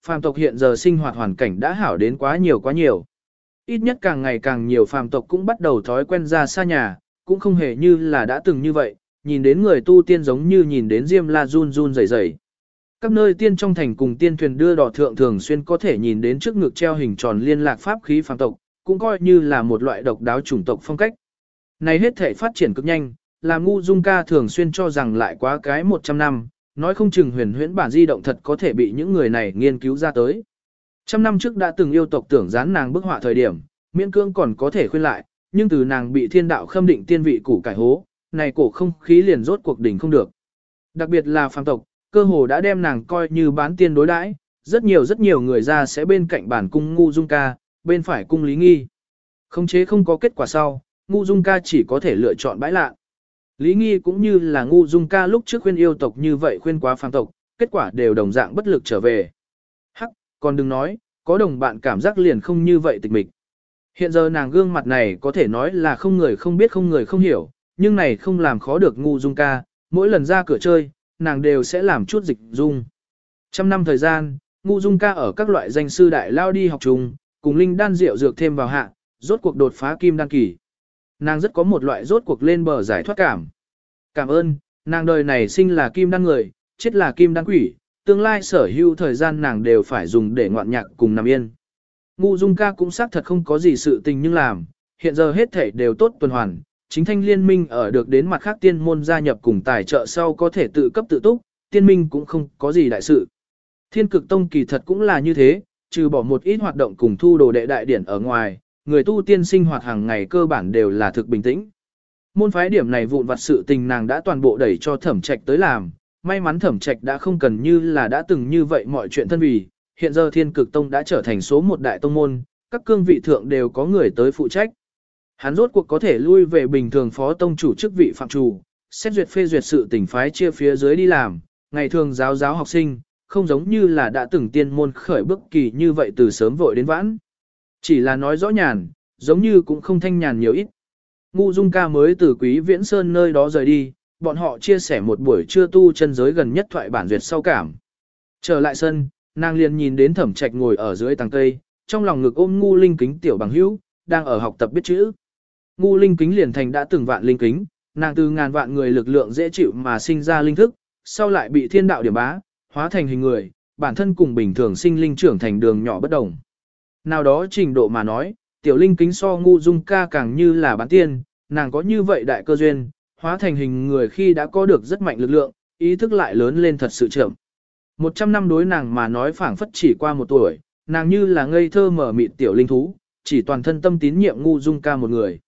phàm tộc hiện giờ sinh hoạt hoàn cảnh đã hảo đến quá nhiều quá nhiều. Ít nhất càng ngày càng nhiều phàm tộc cũng bắt đầu thói quen ra xa nhà, cũng không hề như là đã từng như vậy, nhìn đến người tu tiên giống như nhìn đến Diêm La run run rẩy rẩy. Các nơi tiên trong thành cùng tiên thuyền đưa đỏ thượng thường xuyên có thể nhìn đến trước ngực treo hình tròn liên lạc pháp khí phàm tộc, cũng coi như là một loại độc đáo chủng tộc phong cách. Này hết thể phát triển cực nhanh, làm Ngu Dung Ca thường xuyên cho rằng lại quá cái 100 năm, nói không chừng huyền huyễn bản di động thật có thể bị những người này nghiên cứu ra tới. Trăm năm trước đã từng yêu tộc tưởng dán nàng bức họa thời điểm, miễn cưỡng còn có thể khuyên lại, nhưng từ nàng bị thiên đạo khâm định tiên vị củ cải hố, này cổ không khí liền rốt cuộc đỉnh không được. Đặc biệt là phàm tộc, cơ hồ đã đem nàng coi như bán tiên đối đãi, rất nhiều người ra sẽ bên cạnh bản cung Ngu Dung Ca, bên phải cung Lý Nghi. Khống chế không có kết quả sau, Ngu Dung Ca chỉ có thể lựa chọn bãi lạ. Lý Nghi cũng như là Ngu Dung Ca lúc trước khuyên yêu tộc như vậy khuyên quá phàm tộc, kết quả đều đồng dạng bất lực trở về. Hắc, còn đừng nói, có đồng bạn cảm giác liền không như vậy tịch mịch. Hiện giờ nàng gương mặt này có thể nói là không người không biết không người không hiểu, nhưng này không làm khó được Ngu Dung Ca, mỗi lần ra cửa chơi, nàng đều sẽ làm chút dịch dung. Trăm năm thời gian, Ngu Dung Ca ở các loại danh sư đại lao đi học chung, cùng linh đan rượu dược thêm vào hạ, rốt cuộc đột phá kim đan kỳ. Nàng rất có một loại rốt cuộc lên bờ giải thoát cảm. Cảm ơn, nàng đời này sinh là kim đan người, chết là kim đan quỷ, tương lai sở hữu thời gian nàng đều phải dùng để ngoạn nhạc cùng nằm yên. Ngu Dung Ca cũng xác thật không có gì sự tình nhưng làm, hiện giờ hết thể đều tốt tuần hoàn, chính thanh liên minh ở được đến mặt khác tiên môn gia nhập cùng tài trợ sau có thể tự cấp tự túc, tiên minh cũng không có gì đại sự. Thiên Cực Tông kỳ thật cũng là như thế, trừ bỏ một ít hoạt động cùng thu đồ đệ đại điển ở ngoài, người tu tiên sinh hoạt hàng ngày cơ bản đều là thực bình tĩnh. Môn phái điểm này vụn vặt sự tình nàng đã toàn bộ đẩy cho Thẩm Trạch tới làm, may mắn Thẩm Trạch đã không cần như là đã từng như vậy mọi chuyện thân vì, hiện giờ Thiên Cực Tông đã trở thành số một đại tông môn, các cương vị thượng đều có người tới phụ trách. Hắn rốt cuộc có thể lui về bình thường phó tông chủ chức vị phạm chủ, xét duyệt phê duyệt sự tình phái chia phía dưới đi làm, ngày thường giáo học sinh, không giống như là đã từng tiên môn khởi bước kỳ như vậy từ sớm vội đến vãn. Chỉ là nói rõ nhàn, giống như cũng không thanh nhàn nhiều ít. Ngu Dung Ca mới từ Quý Viễn Sơn nơi đó rời đi, bọn họ chia sẻ một buổi trưa tu chân giới gần nhất thoại bản duyệt sau cảm. Trở lại sân, nàng liền nhìn đến Thẩm Trạch ngồi ở dưới tàng cây, trong lòng ngực ôm Ngu Linh Kính tiểu bằng hữu, đang ở học tập biết chữ. Ngu Linh Kính liền thành đã từng vạn linh kính, nàng từ ngàn vạn người lực lượng dễ chịu mà sinh ra linh thức, sau lại bị thiên đạo điểm bá, hóa thành hình người, bản thân cùng bình thường sinh linh trưởng thành đường nhỏ bất đồng. Nào đó trình độ mà nói, tiểu linh kính so Ngu Dung Ca càng như là bán tiên, nàng có như vậy đại cơ duyên, hóa thành hình người khi đã có được rất mạnh lực lượng, ý thức lại lớn lên thật sự chậm. 100 năm đối nàng mà nói phảng phất chỉ qua một tuổi, nàng như là ngây thơ mở mịt tiểu linh thú, chỉ toàn thân tâm tín nhiệm Ngu Dung Ca một người.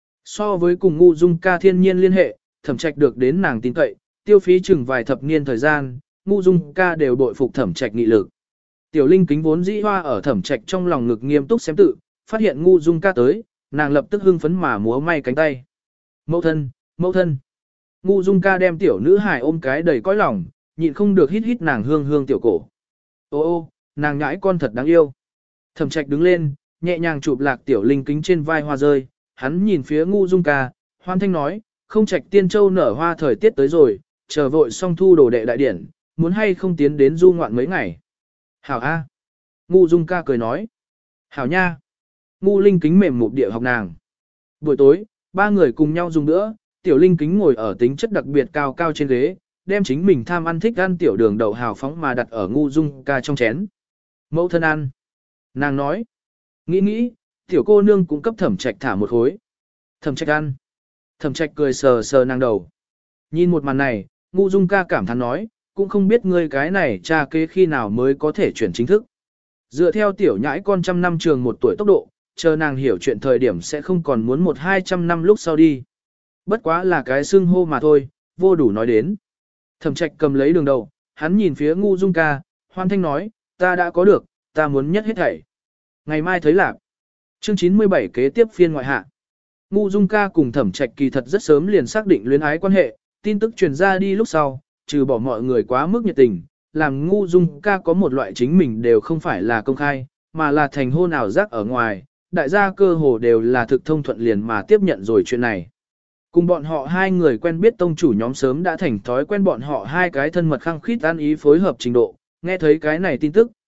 So với cùng Ngu Dung Ca thiên nhiên liên hệ, Thẩm Trạch được đến nàng tin cậy, tiêu phí chừng vài thập niên thời gian, Ngu Dung Ca đều bội phục Thẩm Trạch nghị lực. Tiểu linh kính vốn dĩ hoa ở Thẩm Trạch trong lòng ngực nghiêm túc xem tự, phát hiện Ngu Dung Ca tới, nàng lập tức hưng phấn mà múa may cánh tay. Mẫu thân, mẫu thân. Ngu Dung Ca đem tiểu nữ hài ôm cái đầy cõi lòng, nhịn không được hít hít nàng hương hương tiểu cổ. Ô ô, nàng nhãi con thật đáng yêu. Thẩm Trạch đứng lên, nhẹ nhàng chụp lạc tiểu linh kính trên vai hoa rơi, hắn nhìn phía Ngu Dung Ca, hoan thanh nói, không Trạch Tiên Châu nở hoa thời tiết tới rồi, chờ vội xong thu đồ đệ đại điển, muốn hay không tiến đến du ngoạn mấy ngày. Hảo A. Ngu Dung Ca cười nói. Hảo nha. Ngu Linh Kính mềm mụt địa học nàng. Buổi tối, ba người cùng nhau dùng nữa, tiểu Linh Kính ngồi ở tính chất đặc biệt cao cao trên ghế, đem chính mình tham ăn thích ăn tiểu đường đậu hào phóng mà đặt ở Ngu Dung Ca trong chén. Mẫu thân ăn. Nàng nói. Nghĩ, tiểu cô nương cũng cấp Thẩm Trạch thả một khối. Thẩm Trạch ăn. Thẩm Trạch cười sờ sờ nàng đầu. Nhìn một màn này, Ngu Dung Ca cảm thán nói, cũng không biết ngươi cái này cha kế khi nào mới có thể chuyển chính thức. Dựa theo tiểu nhãi con 100 năm trường một tuổi tốc độ, chờ nàng hiểu chuyện thời điểm sẽ không còn muốn 100-200 năm lúc sau đi. Bất quá là cái xưng hô mà thôi, vô đủ nói đến. Thẩm Trạch cầm lấy đường đầu, hắn nhìn phía Ngu Dung Ca, hoan thanh nói, ta đã có được, ta muốn nhất hết thảy. Ngày mai thấy lạc. Chương 97 kế tiếp phiên ngoại hạ. Ngu Dung Ca cùng Thẩm Trạch kỳ thật rất sớm liền xác định luyến ái quan hệ, tin tức truyền ra đi lúc sau, trừ bỏ mọi người quá mức nhiệt tình, làm Ngu Dung Ca có một loại chính mình đều không phải là công khai, mà là thành hôn ảo giác ở ngoài, đại gia cơ hồ đều là thực thông thuận liền mà tiếp nhận rồi chuyện này. Cùng bọn họ hai người quen biết tông chủ nhóm sớm đã thành thói quen bọn họ hai cái thân mật khăng khít an ý phối hợp trình độ, nghe thấy cái này tin tức,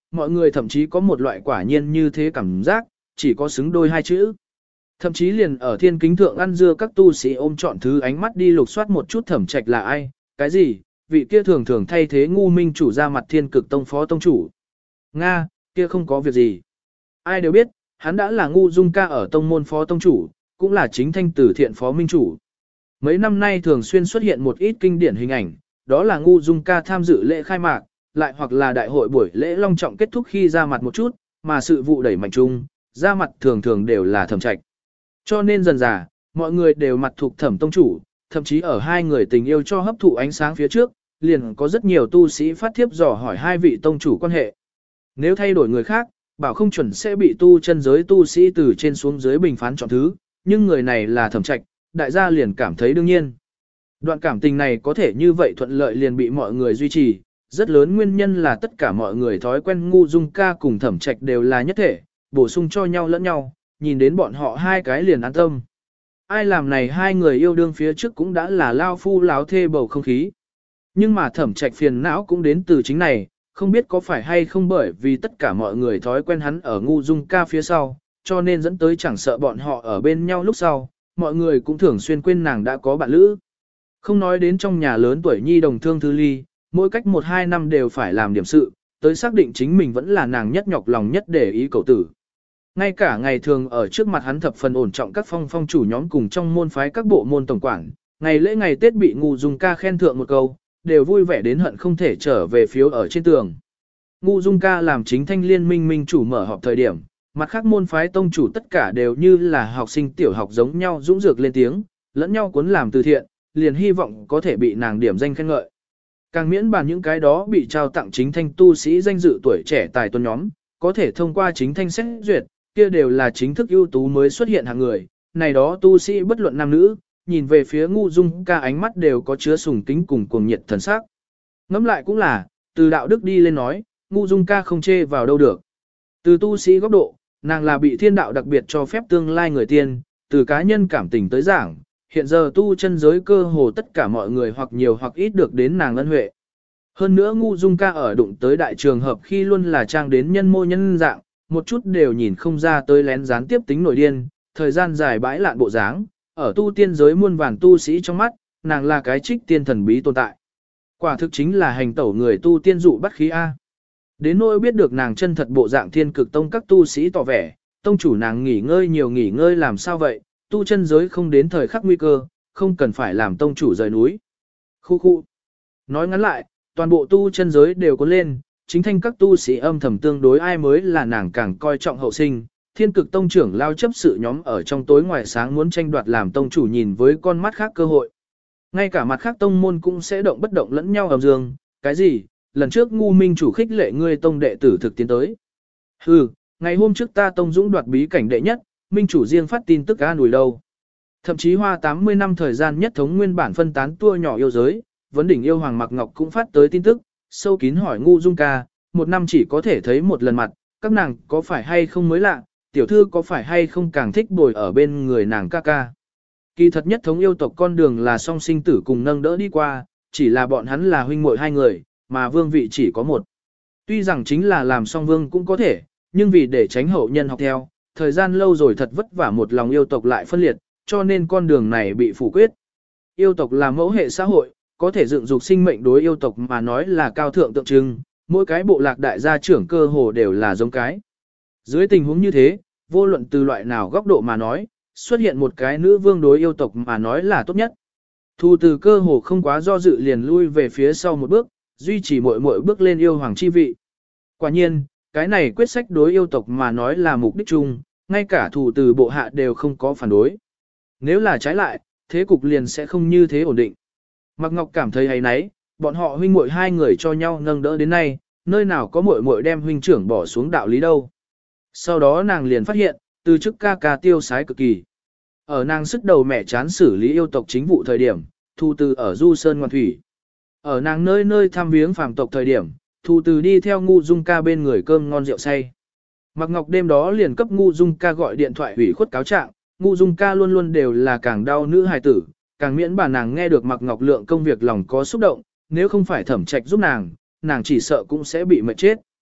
mọi người thậm chí có một loại quả nhiên như thế cảm giác, chỉ có xứng đôi hai chữ. Thậm chí liền ở thiên kính thượng ăn dưa các tu sĩ ôm chọn thứ ánh mắt đi lục soát một chút Thẩm Trạch là ai, cái gì, vị kia thường thường thay thế ngu minh chủ ra mặt thiên cực tông phó tông chủ. Nga, kia không có việc gì. Ai đều biết, hắn đã là ngu dung ca ở tông môn phó tông chủ, cũng là chính thanh tử thiện phó minh chủ. Mấy năm nay thường xuyên xuất hiện một ít kinh điển hình ảnh, đó là ngu dung ca tham dự lễ khai mạc, lại hoặc là đại hội buổi lễ long trọng kết thúc khi ra mặt một chút, mà sự vụ đẩy mạnh chung, ra mặt thường thường đều là Thẩm Trạch. Cho nên dần dà, mọi người đều mặt thuộc Thẩm tông chủ, thậm chí ở hai người tình yêu cho hấp thụ ánh sáng phía trước, liền có rất nhiều tu sĩ phát thiếp dò hỏi hai vị tông chủ quan hệ. Nếu thay đổi người khác, bảo không chuẩn sẽ bị tu chân giới tu sĩ từ trên xuống dưới bình phán chọn thứ, nhưng người này là Thẩm Trạch, đại gia liền cảm thấy đương nhiên. Đoạn cảm tình này có thể như vậy thuận lợi liền bị mọi người duy trì, rất lớn nguyên nhân là tất cả mọi người thói quen ngu dung ca cùng Thẩm Trạch đều là nhất thể, bổ sung cho nhau lẫn nhau, nhìn đến bọn họ hai cái liền an tâm. Ai làm này hai người yêu đương phía trước cũng đã là lao phu láo thê bầu không khí. Nhưng mà Thẩm Trạch phiền não cũng đến từ chính này, không biết có phải hay không bởi vì tất cả mọi người thói quen hắn ở ngu dung ca phía sau, cho nên dẫn tới chẳng sợ bọn họ ở bên nhau lúc sau, mọi người cũng thường xuyên quên nàng đã có bạn lữ. Không nói đến trong nhà lớn tuổi nhi đồng Thương Thư Ly, mỗi cách 1-2 năm đều phải làm điểm sự, tới xác định chính mình vẫn là nàng nhất nhọc lòng nhất để ý cậu tử. Ngay cả ngày thường ở trước mặt hắn thập phần ổn trọng các phong chủ nhóm cùng trong môn phái các bộ môn tổng quản, ngày lễ ngày Tết bị ngu dung ca khen thượng một câu, đều vui vẻ đến hận không thể trở về phiếu ở trên tường. Ngu dung ca làm chính thanh liên minh minh chủ mở họp thời điểm, mặt khác môn phái tông chủ tất cả đều như là học sinh tiểu học giống nhau dũng dược lên tiếng, lẫn nhau cuốn làm từ thiện, liền hy vọng có thể bị nàng điểm danh khen ngợi. Càng miễn bàn những cái đó bị trao tặng chính thanh tu sĩ danh dự tuổi trẻ tài tuấn nhóm, có thể thông qua chính thanh xét duyệt, kia đều là chính thức ưu tú mới xuất hiện hàng người, này đó tu sĩ bất luận nam nữ, nhìn về phía ngu dung ca ánh mắt đều có chứa sùng kính cùng cuồng nhiệt thần sắc. Ngẫm lại cũng là, từ đạo đức đi lên nói, ngu dung ca không chê vào đâu được. Từ tu sĩ góc độ, nàng là bị thiên đạo đặc biệt cho phép tương lai người tiên, từ cá nhân cảm tình tới giảng, hiện giờ tu chân giới cơ hồ tất cả mọi người hoặc nhiều hoặc ít được đến nàng ân huệ. Hơn nữa ngu dung ca ở đụng tới đại trường hợp khi luôn là trang đến nhân mô nhân dạng, một chút đều nhìn không ra tới lén gián tiếp tính nổi điên, thời gian dài bãi lạn bộ dáng, ở tu tiên giới muôn vàn tu sĩ trong mắt, nàng là cái trích tiên thần bí tồn tại. Quả thực chính là hành tẩu người tu tiên dụ bắt khí A. Đến nỗi biết được nàng chân thật bộ dạng thiên cực tông các tu sĩ tỏ vẻ, tông chủ nàng nghỉ ngơi nhiều nghỉ ngơi làm sao vậy, tu chân giới không đến thời khắc nguy cơ, không cần phải làm tông chủ rời núi. Khu khu. Nói ngắn lại, toàn bộ tu chân giới đều có lên, chính thanh các tu sĩ âm thầm tương đối ai mới là nàng càng coi trọng hậu sinh. Thiên cực tông trưởng lao chấp sự nhóm ở trong tối ngoài sáng muốn tranh đoạt làm tông chủ nhìn với con mắt khác cơ hội. Ngay cả mặt khác tông môn cũng sẽ động bất động lẫn nhau ầm dương, cái gì, lần trước ngu minh chủ khích lệ ngươi tông đệ tử thực tiến tới. Hừ, ngày hôm trước ta tông dũng đoạt bí cảnh đệ nhất, minh chủ riêng phát tin tức an ủi đâu. Thậm chí hoa 80 năm thời gian nhất thống nguyên bản phân tán tua nhỏ yêu giới, vấn đỉnh yêu hoàng Mạc Ngọc cũng phát tới tin tức, sâu kín hỏi ngu dung ca, một năm chỉ có thể thấy một lần mặt, các nàng có phải hay không mới lạ, tiểu thư có phải hay không càng thích bồi ở bên người nàng ca ca. Kỳ thật nhất thống yêu tộc con đường là song sinh tử cùng nâng đỡ đi qua, chỉ là bọn hắn là huynh muội hai người, mà vương vị chỉ có một. Tuy rằng chính là làm song vương cũng có thể, nhưng vì để tránh hậu nhân học theo, thời gian lâu rồi thật vất vả một lòng yêu tộc lại phân liệt, cho nên con đường này bị phủ quyết. Yêu tộc là mẫu hệ xã hội, có thể dựng dục sinh mệnh đối yêu tộc mà nói là cao thượng tượng trưng, mỗi cái bộ lạc đại gia trưởng cơ hồ đều là giống cái. Dưới tình huống như thế, vô luận từ loại nào góc độ mà nói, xuất hiện một cái nữ vương đối yêu tộc mà nói là tốt nhất. Thu từ cơ hồ không quá do dự liền lui về phía sau một bước, duy trì mỗi bước lên yêu hoàng chi vị. Quả nhiên, cái này quyết sách đối yêu tộc mà nói là mục đích chung, ngay cả thủ từ bộ hạ đều không có phản đối. Nếu là trái lại, thế cục liền sẽ không như thế ổn định. Mạc Ngọc cảm thấy hay nấy, bọn họ huynh muội hai người cho nhau nâng đỡ đến nay, nơi nào có muội muội đem huynh trưởng bỏ xuống đạo lý đâu. Sau đó nàng liền phát hiện, từ chức ca ca tiêu sái cực kỳ. Ở nàng sức đầu mẹ chán xử lý yêu tộc chính vụ thời điểm, Thu Từ ở Du Sơn Ngoan Thủy. Ở nàng nơi nơi thăm viếng phàm tộc thời điểm, Thu Từ đi theo Ngu Dung ca bên người cơm ngon rượu say. Mạc Ngọc đêm đó liền cấp Ngu Dung ca gọi điện thoại ủy khuất cáo trạng, Ngu Dung ca luôn luôn đều là càng đau nữ hài tử, càng miễn bà nàng nghe được Mạc Ngọc lượng công việc lòng có xúc động, nếu không phải Thẩm Trạch giúp nàng, nàng chỉ sợ cũng sẽ bị mệt chết.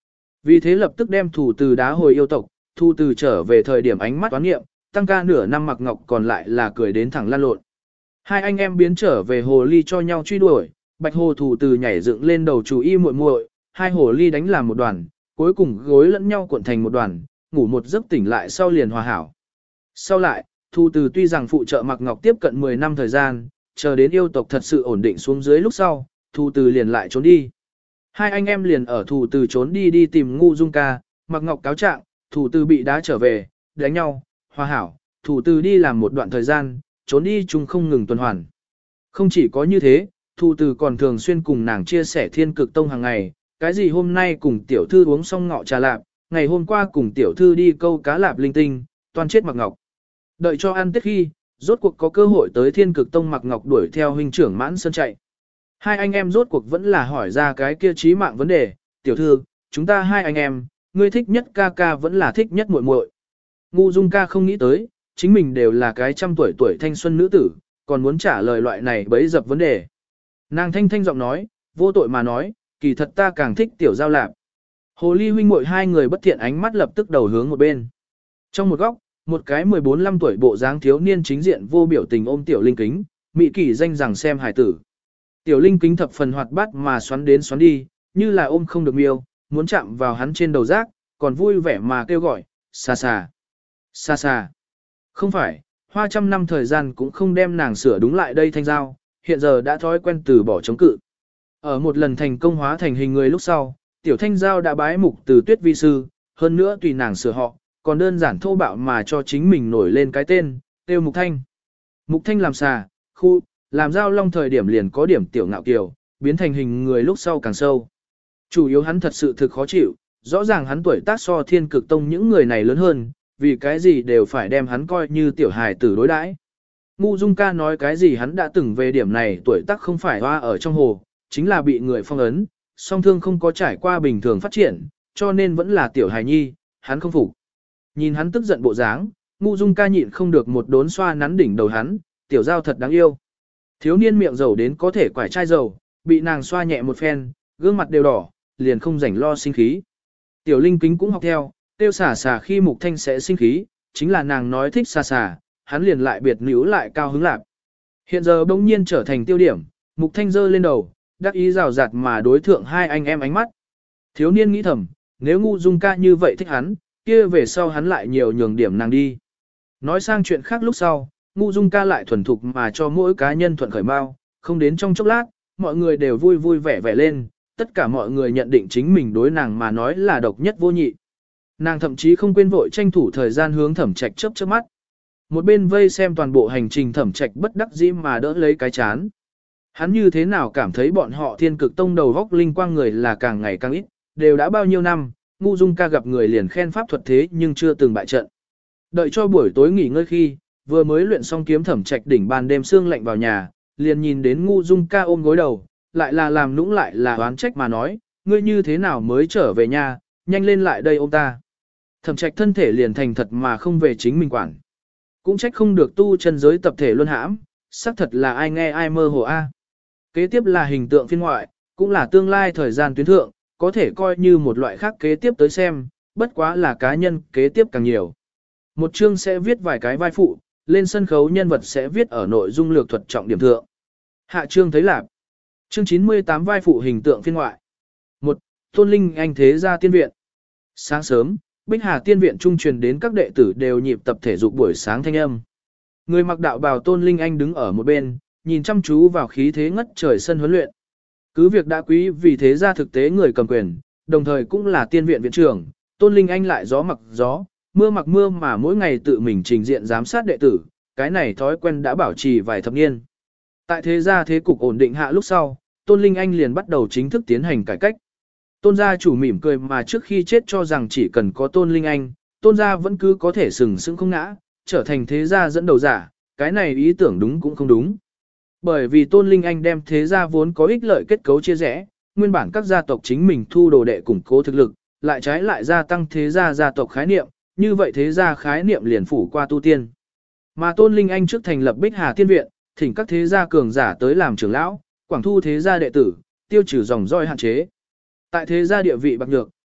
Vì thế lập tức đem thủ từ đá hồi yêu tộc, thu từ trở về thời điểm ánh mắt toán nghiệm, tăng ca nửa năm Mạc Ngọc còn lại là cười đến thẳng lăn lộn. Hai anh em biến trở về hồ ly cho nhau truy đuổi, bạch hồ thủ từ nhảy dựng lên đầu chủ y muội muội, hai hồ ly đánh làm một đoàn, cuối cùng gối lẫn nhau cuộn thành một đoàn, ngủ một giấc tỉnh lại sau liền hòa hảo. Sau lại, thu từ tuy rằng phụ trợ Mạc Ngọc tiếp cận 10 năm thời gian, chờ đến yêu tộc thật sự ổn định xuống dưới lúc sau, thu từ liền lại trốn đi. Hai anh em liền ở thủ từ trốn đi tìm Ngu Dung Ca, Mạc Ngọc cáo trạng, thủ từ bị đá trở về, đánh nhau, hòa hảo, thủ từ đi làm một đoạn thời gian, trốn đi chung không ngừng tuần hoàn. Không chỉ có như thế, thủ từ còn thường xuyên cùng nàng chia sẻ thiên cực tông hàng ngày, cái gì hôm nay cùng tiểu thư uống xong ngọ trà lạp, ngày hôm qua cùng tiểu thư đi câu cá lạp linh tinh, toan chết Mạc Ngọc. Đợi cho ăn tết khi, rốt cuộc có cơ hội tới thiên cực tông Mạc Ngọc đuổi theo huynh trưởng Mãn Sơn chạy. Hai anh em rốt cuộc vẫn là hỏi ra cái kia chí mạng vấn đề, tiểu thư, chúng ta hai anh em, ngươi thích nhất ca ca vẫn là thích nhất muội muội. Ngu Dung Ca không nghĩ tới, chính mình đều là cái trăm tuổi thanh xuân nữ tử, còn muốn trả lời loại này bấy dập vấn đề. Nàng thanh thanh giọng nói, vô tội mà nói, kỳ thật ta càng thích tiểu giao lạp. Hồ ly huynh muội hai người bất thiện ánh mắt lập tức đầu hướng một bên. Trong một góc, một cái 14-15 tuổi bộ dáng thiếu niên chính diện vô biểu tình ôm tiểu linh kính, mị kỷ danh rằng xem hải tử. Tiểu linh kính thập phần hoạt bát mà xoắn đến xoắn đi, như là ôm không được miêu, muốn chạm vào hắn trên đầu rác, còn vui vẻ mà kêu gọi, xa xa, xa xa. Không phải, hoa trăm năm thời gian cũng không đem nàng sửa đúng lại đây thanh giao, hiện giờ đã thói quen từ bỏ chống cự. Ở một lần thành công hóa thành hình người lúc sau, tiểu thanh giao đã bái mục từ tuyết vi sư, hơn nữa tùy nàng sửa họ, còn đơn giản thô bạo mà cho chính mình nổi lên cái tên, tiêu mục thanh. Mục thanh làm xà, khu, làm giao long thời điểm liền có điểm tiểu ngạo kiều, biến thành hình người lúc sau càng sâu. Chủ yếu hắn thật sự thực khó chịu, rõ ràng hắn tuổi tác so thiên cực tông những người này lớn hơn, vì cái gì đều phải đem hắn coi như tiểu hài tử đối đãi. Ngu Dung Ca nói cái gì hắn đã từng về điểm này tuổi tác không phải hoa ở trong hồ, chính là bị người phong ấn, song thương không có trải qua bình thường phát triển, cho nên vẫn là tiểu hài nhi, hắn không phục. Nhìn hắn tức giận bộ dáng, Ngu Dung Ca nhịn không được một đốn xoa nắn đỉnh đầu hắn, tiểu giao thật đáng yêu. Thiếu niên miệng dầu đến có thể quải chai dầu, bị nàng xoa nhẹ một phen, gương mặt đều đỏ, liền không rảnh lo sinh khí. Tiểu linh kính cũng học theo, tiêu xả xả khi mục thanh sẽ sinh khí, chính là nàng nói thích xả xả, hắn liền lại biệt níu lại cao hứng lạc. Hiện giờ bỗng nhiên trở thành tiêu điểm, mục thanh giơ lên đầu, đắc ý rào rạt mà đối thượng hai anh em ánh mắt. Thiếu niên nghĩ thầm, nếu Ngu Dung Ca như vậy thích hắn, kia về sau hắn lại nhiều nhường điểm nàng đi. Nói sang chuyện khác lúc sau, Ngu Dung Ca lại thuần thục mà cho mỗi cá nhân thuận khởi mau, không đến trong chốc lát, mọi người đều vui vui vẻ vẻ lên, tất cả mọi người nhận định chính mình đối nàng mà nói là độc nhất vô nhị. Nàng thậm chí không quên vội tranh thủ thời gian hướng Thẩm Trạch chớp chớp mắt. Một bên vây xem toàn bộ hành trình Thẩm Trạch bất đắc dĩ mà đỡ lấy cái chán. Hắn như thế nào cảm thấy bọn họ Thiên Cực Tông đầu góc linh quang người là càng ngày càng ít, đều đã bao nhiêu năm, Ngu Dung Ca gặp người liền khen pháp thuật thế nhưng chưa từng bại trận. Đợi cho buổi tối nghỉ ngơi khi, vừa mới luyện xong kiếm Thẩm Trạch đỉnh ban đêm sương lạnh vào nhà, liền nhìn đến Ngu Dung Ca ôm gối đầu, lại là làm nũng lại là oán trách mà nói, ngươi như thế nào mới trở về nhà, nhanh lên lại đây ôm ta. Thẩm Trạch thân thể liền thành thật mà không về chính mình quản. Cũng trách không được tu chân giới tập thể luân hãm, xác thật là ai nghe ai mơ hồ a. Kế tiếp là hình tượng phiên ngoại, cũng là tương lai thời gian tuyến thượng, có thể coi như một loại khác kế tiếp tới xem, bất quá là cá nhân kế tiếp càng nhiều. Một chương sẽ viết vài cái vai phụ, lên sân khấu nhân vật sẽ viết ở nội dung lược thuật trọng điểm thượng. Hạ chương thấy lạp. Chương 98 vai phụ hình tượng phiên ngoại. 1. Tôn Linh Anh thế gia tiên viện. Sáng sớm, Bích Hà tiên viện trung truyền đến các đệ tử đều nhịp tập thể dục buổi sáng thanh âm. Người mặc đạo bào Tôn Linh Anh đứng ở một bên, nhìn chăm chú vào khí thế ngất trời sân huấn luyện. Cứ việc đã quý vì thế gia thực tế người cầm quyền, đồng thời cũng là tiên viện viện trưởng, Tôn Linh Anh lại gió mặc gió, mưa mặc mưa mà mỗi ngày tự mình trình diện giám sát đệ tử, cái này thói quen đã bảo trì vài thập niên. Tại thế gia thế cục ổn định hạ lúc sau, Tôn Linh Anh liền bắt đầu chính thức tiến hành cải cách. Tôn gia chủ mỉm cười mà trước khi chết cho rằng chỉ cần có Tôn Linh Anh, Tôn gia vẫn cứ có thể sừng sững không ngã, trở thành thế gia dẫn đầu giả, cái này ý tưởng đúng cũng không đúng. Bởi vì Tôn Linh Anh đem thế gia vốn có ích lợi kết cấu chia rẽ, nguyên bản các gia tộc chính mình thu đồ đệ củng cố thực lực, lại trái lại gia tăng thế gia gia tộc khái niệm, như vậy thế gia khái niệm liền phủ qua tu tiên. Mà Tôn Linh Anh trước thành lập Bích Hà Tiên Viện, thỉnh các thế gia cường giả tới làm trưởng lão, quảng thu thế gia đệ tử, tiêu trừ dòng roi hạn chế. Tại thế gia địa vị bạc nhược,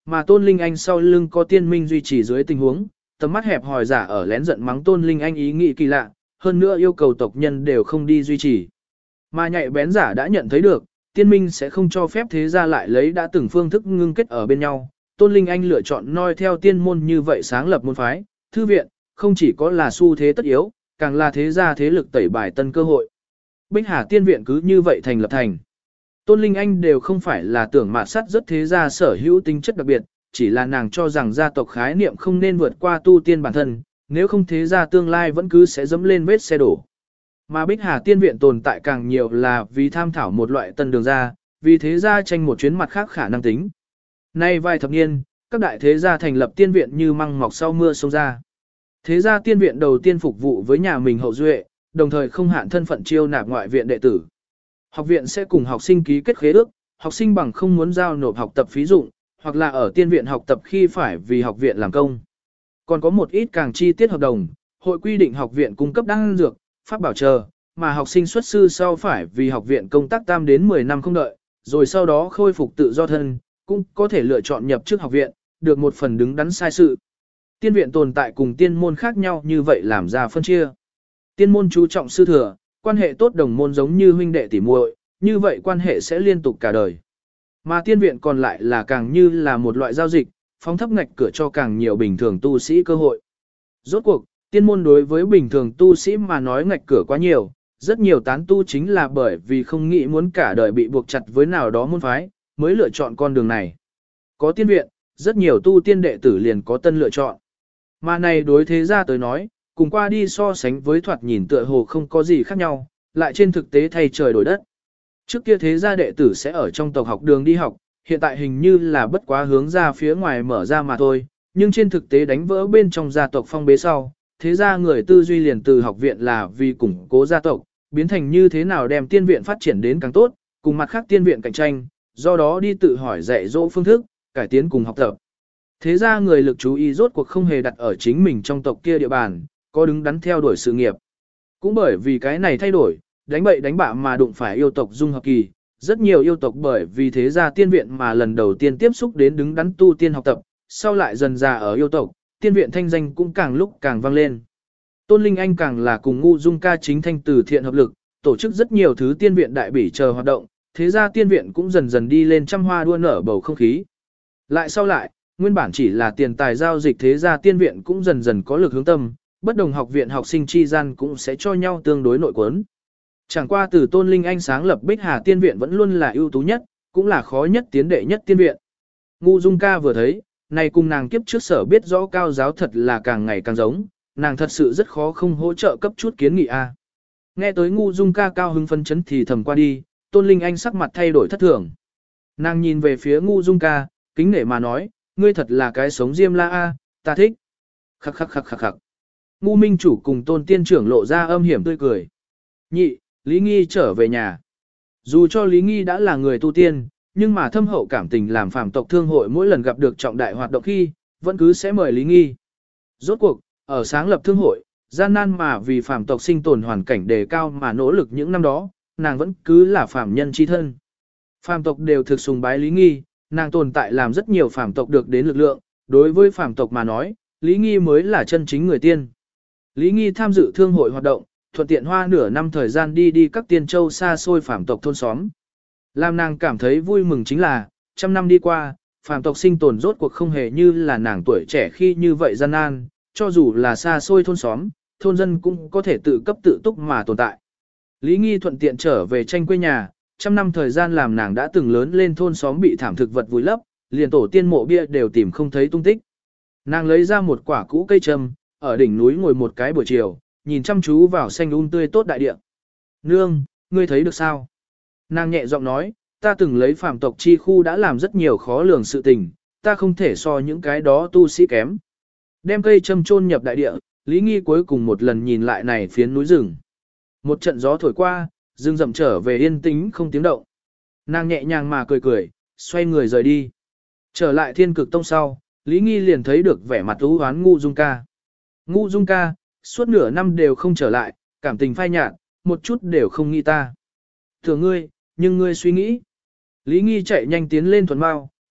mà Tôn Linh Anh sau lưng có tiên minh duy trì dưới tình huống, tầm mắt hẹp hòi giả ở lén giận mắng Tôn Linh Anh ý nghĩ kỳ lạ, hơn nữa yêu cầu tộc nhân đều không đi duy trì. Mà nhạy bén giả đã nhận thấy được, tiên minh sẽ không cho phép thế gia lại lấy đã từng phương thức ngưng kết ở bên nhau. Tôn Linh Anh lựa chọn noi theo tiên môn như vậy sáng lập môn phái, thư viện, không chỉ có là xu thế tất yếu, càng là thế gia thế lực tẩy bài tân cơ hội. Bích Hà tiên viện cứ như vậy thành lập thành. Tôn Linh Anh đều không phải là tưởng mạt sát rất thế gia sở hữu tính chất đặc biệt, chỉ là nàng cho rằng gia tộc khái niệm không nên vượt qua tu tiên bản thân, nếu không thế gia tương lai vẫn cứ sẽ dẫm lên vết xe đổ. Mà Bích Hà tiên viện tồn tại càng nhiều là vì tham thảo một loại tân đường ra, vì thế gia tranh một chuyến mặt khác khả năng tính. Nay vài thập niên, các đại thế gia thành lập tiên viện như măng mọc sau mưa sông ra. Thế gia tiên viện đầu tiên phục vụ với nhà mình hậu duệ, đồng thời không hạn thân phận chiêu nạp ngoại viện đệ tử. Học viện sẽ cùng học sinh ký kết khế ước, học sinh bằng không muốn giao nộp học tập phí dụng, hoặc là ở tiên viện học tập khi phải vì học viện làm công. Còn có một ít càng chi tiết hợp đồng, hội quy định học viện cung cấp đan dược, pháp bảo chờ, mà học sinh xuất sư sau phải vì học viện công tác tam đến 10 năm không đợi, rồi sau đó khôi phục tự do thân, cũng có thể lựa chọn nhập chức học viện, được một phần đứng đắn sai sự. Tiên viện tồn tại cùng tiên môn khác nhau như vậy làm ra phân chia. Tiên môn chú trọng sư thừa, quan hệ tốt đồng môn giống như huynh đệ tỉ muội, như vậy quan hệ sẽ liên tục cả đời. Mà tiên viện còn lại là càng như là một loại giao dịch, phóng thấp ngạch cửa cho càng nhiều bình thường tu sĩ cơ hội. Rốt cuộc, tiên môn đối với bình thường tu sĩ mà nói ngạch cửa quá nhiều, rất nhiều tán tu chính là bởi vì không nghĩ muốn cả đời bị buộc chặt với nào đó môn phái, mới lựa chọn con đường này. Có tiên viện, rất nhiều tu tiên đệ tử liền có tân lựa chọn. Mà này đối thế ra tới nói, cùng qua đi so sánh với thoạt nhìn tựa hồ không có gì khác nhau, lại trên thực tế thay trời đổi đất. Trước kia thế gia đệ tử sẽ ở trong tộc học đường đi học, hiện tại hình như là bất quá hướng ra phía ngoài mở ra mà thôi, nhưng trên thực tế đánh vỡ bên trong gia tộc phong bế sau, thế gia người tư duy liền từ học viện là vì củng cố gia tộc, biến thành như thế nào đem tiên viện phát triển đến càng tốt, cùng mặt khác tiên viện cạnh tranh, do đó đi tự hỏi dạy dỗ phương thức, cải tiến cùng học tập. Thế gia người lực chú ý rốt cuộc không hề đặt ở chính mình trong tộc kia địa bàn, có đứng đắn theo đuổi sự nghiệp. Cũng bởi vì cái này thay đổi, đánh bậy đánh bạ mà đụng phải yêu tộc dung hợp kỳ, rất nhiều yêu tộc bởi vì thế gia tiên viện mà lần đầu tiên tiếp xúc đến đứng đắn tu tiên học tập, sau lại dần già ở yêu tộc, tiên viện thanh danh cũng càng lúc càng vang lên. Tôn Linh Anh càng là cùng Ngu Dung Ca chính thanh từ thiện hợp lực, tổ chức rất nhiều thứ tiên viện đại bỉ chờ hoạt động, thế gia tiên viện cũng dần dần đi lên trăm hoa đua nở bầu không khí. Lại sau lại, nguyên bản chỉ là tiền tài giao dịch thế gia tiên viện cũng dần dần có lực hướng tâm, bất đồng học viện học sinh chi gian cũng sẽ cho nhau tương đối nội quấn. Chẳng qua từ Tôn Linh Anh sáng lập Bích Hà tiên viện vẫn luôn là ưu tú nhất, cũng là khó nhất tiến đệ nhất tiên viện. Ngu Dung Ca vừa thấy, này cùng nàng kiếp trước sở biết rõ cao giáo thật là càng ngày càng giống, nàng thật sự rất khó không hỗ trợ cấp chút kiến nghị a. Nghe tới Ngu Dung Ca cao hứng phấn chấn thì thầm qua đi, Tôn Linh Anh sắc mặt thay đổi thất thường. Nàng nhìn về phía Ngu Dung Ca, kính nể mà nói, ngươi thật là cái sống diêm la a, ta thích. Khắc khắc khắc khắc khắc. Ngu Minh chủ cùng Tôn tiên trưởng lộ ra âm hiểm tươi cười. Nhị, Lý Nghi trở về nhà. Dù cho Lý Nghi đã là người tu tiên, nhưng mà thâm hậu cảm tình làm phàm tộc thương hội mỗi lần gặp được trọng đại hoạt động khi, vẫn cứ sẽ mời Lý Nghi. Rốt cuộc, ở sáng lập thương hội, gian nan mà vì phàm tộc sinh tồn hoàn cảnh đề cao mà nỗ lực những năm đó, nàng vẫn cứ là phàm nhân chi thân. Phàm tộc đều thực sùng bái Lý Nghi, nàng tồn tại làm rất nhiều phàm tộc được đến lực lượng, đối với phàm tộc mà nói, Lý Nghi mới là chân chính người tiên. Lý Nghi tham dự thương hội hoạt động, thuận tiện hoa nửa năm thời gian đi các tiên châu xa xôi phàm tộc thôn xóm. Làm nàng cảm thấy vui mừng chính là, trăm năm đi qua, phàm tộc sinh tồn rốt cuộc không hề như là nàng tuổi trẻ khi như vậy gian nan, cho dù là xa xôi thôn xóm, thôn dân cũng có thể tự cấp tự túc mà tồn tại. Lý Nghi thuận tiện trở về tranh quê nhà, trăm năm thời gian làm nàng đã từng lớn lên thôn xóm bị thảm thực vật vùi lấp, liền tổ tiên mộ bia đều tìm không thấy tung tích. Nàng lấy ra một quả cũ cây trầm, ở đỉnh núi ngồi một cái buổi chiều, nhìn chăm chú vào xanh tươi tốt đại địa. Nương, ngươi thấy được sao? Nàng nhẹ giọng nói, ta từng lấy phàm tộc chi khu đã làm rất nhiều khó lường sự tình, ta không thể so những cái đó tu sĩ kém. Đem cây châm chôn nhập đại địa, Lý Nghi cuối cùng một lần nhìn lại này phiến núi rừng. Một trận gió thổi qua, rừng rậm trở về yên tĩnh không tiếng động. Nàng nhẹ nhàng mà cười cười, xoay người rời đi. Trở lại Thiên Cực Tông sau, Lý Nghi liền thấy được vẻ mặt u hoán Ngu Dung Ca. Ngu Dung Ca, suốt nửa năm đều không trở lại, cảm tình phai nhạt, một chút đều không nghĩ ta. Tưởng ngươi, nhưng ngươi suy nghĩ. Lý Nghi chạy nhanh tiến lên thuần bao,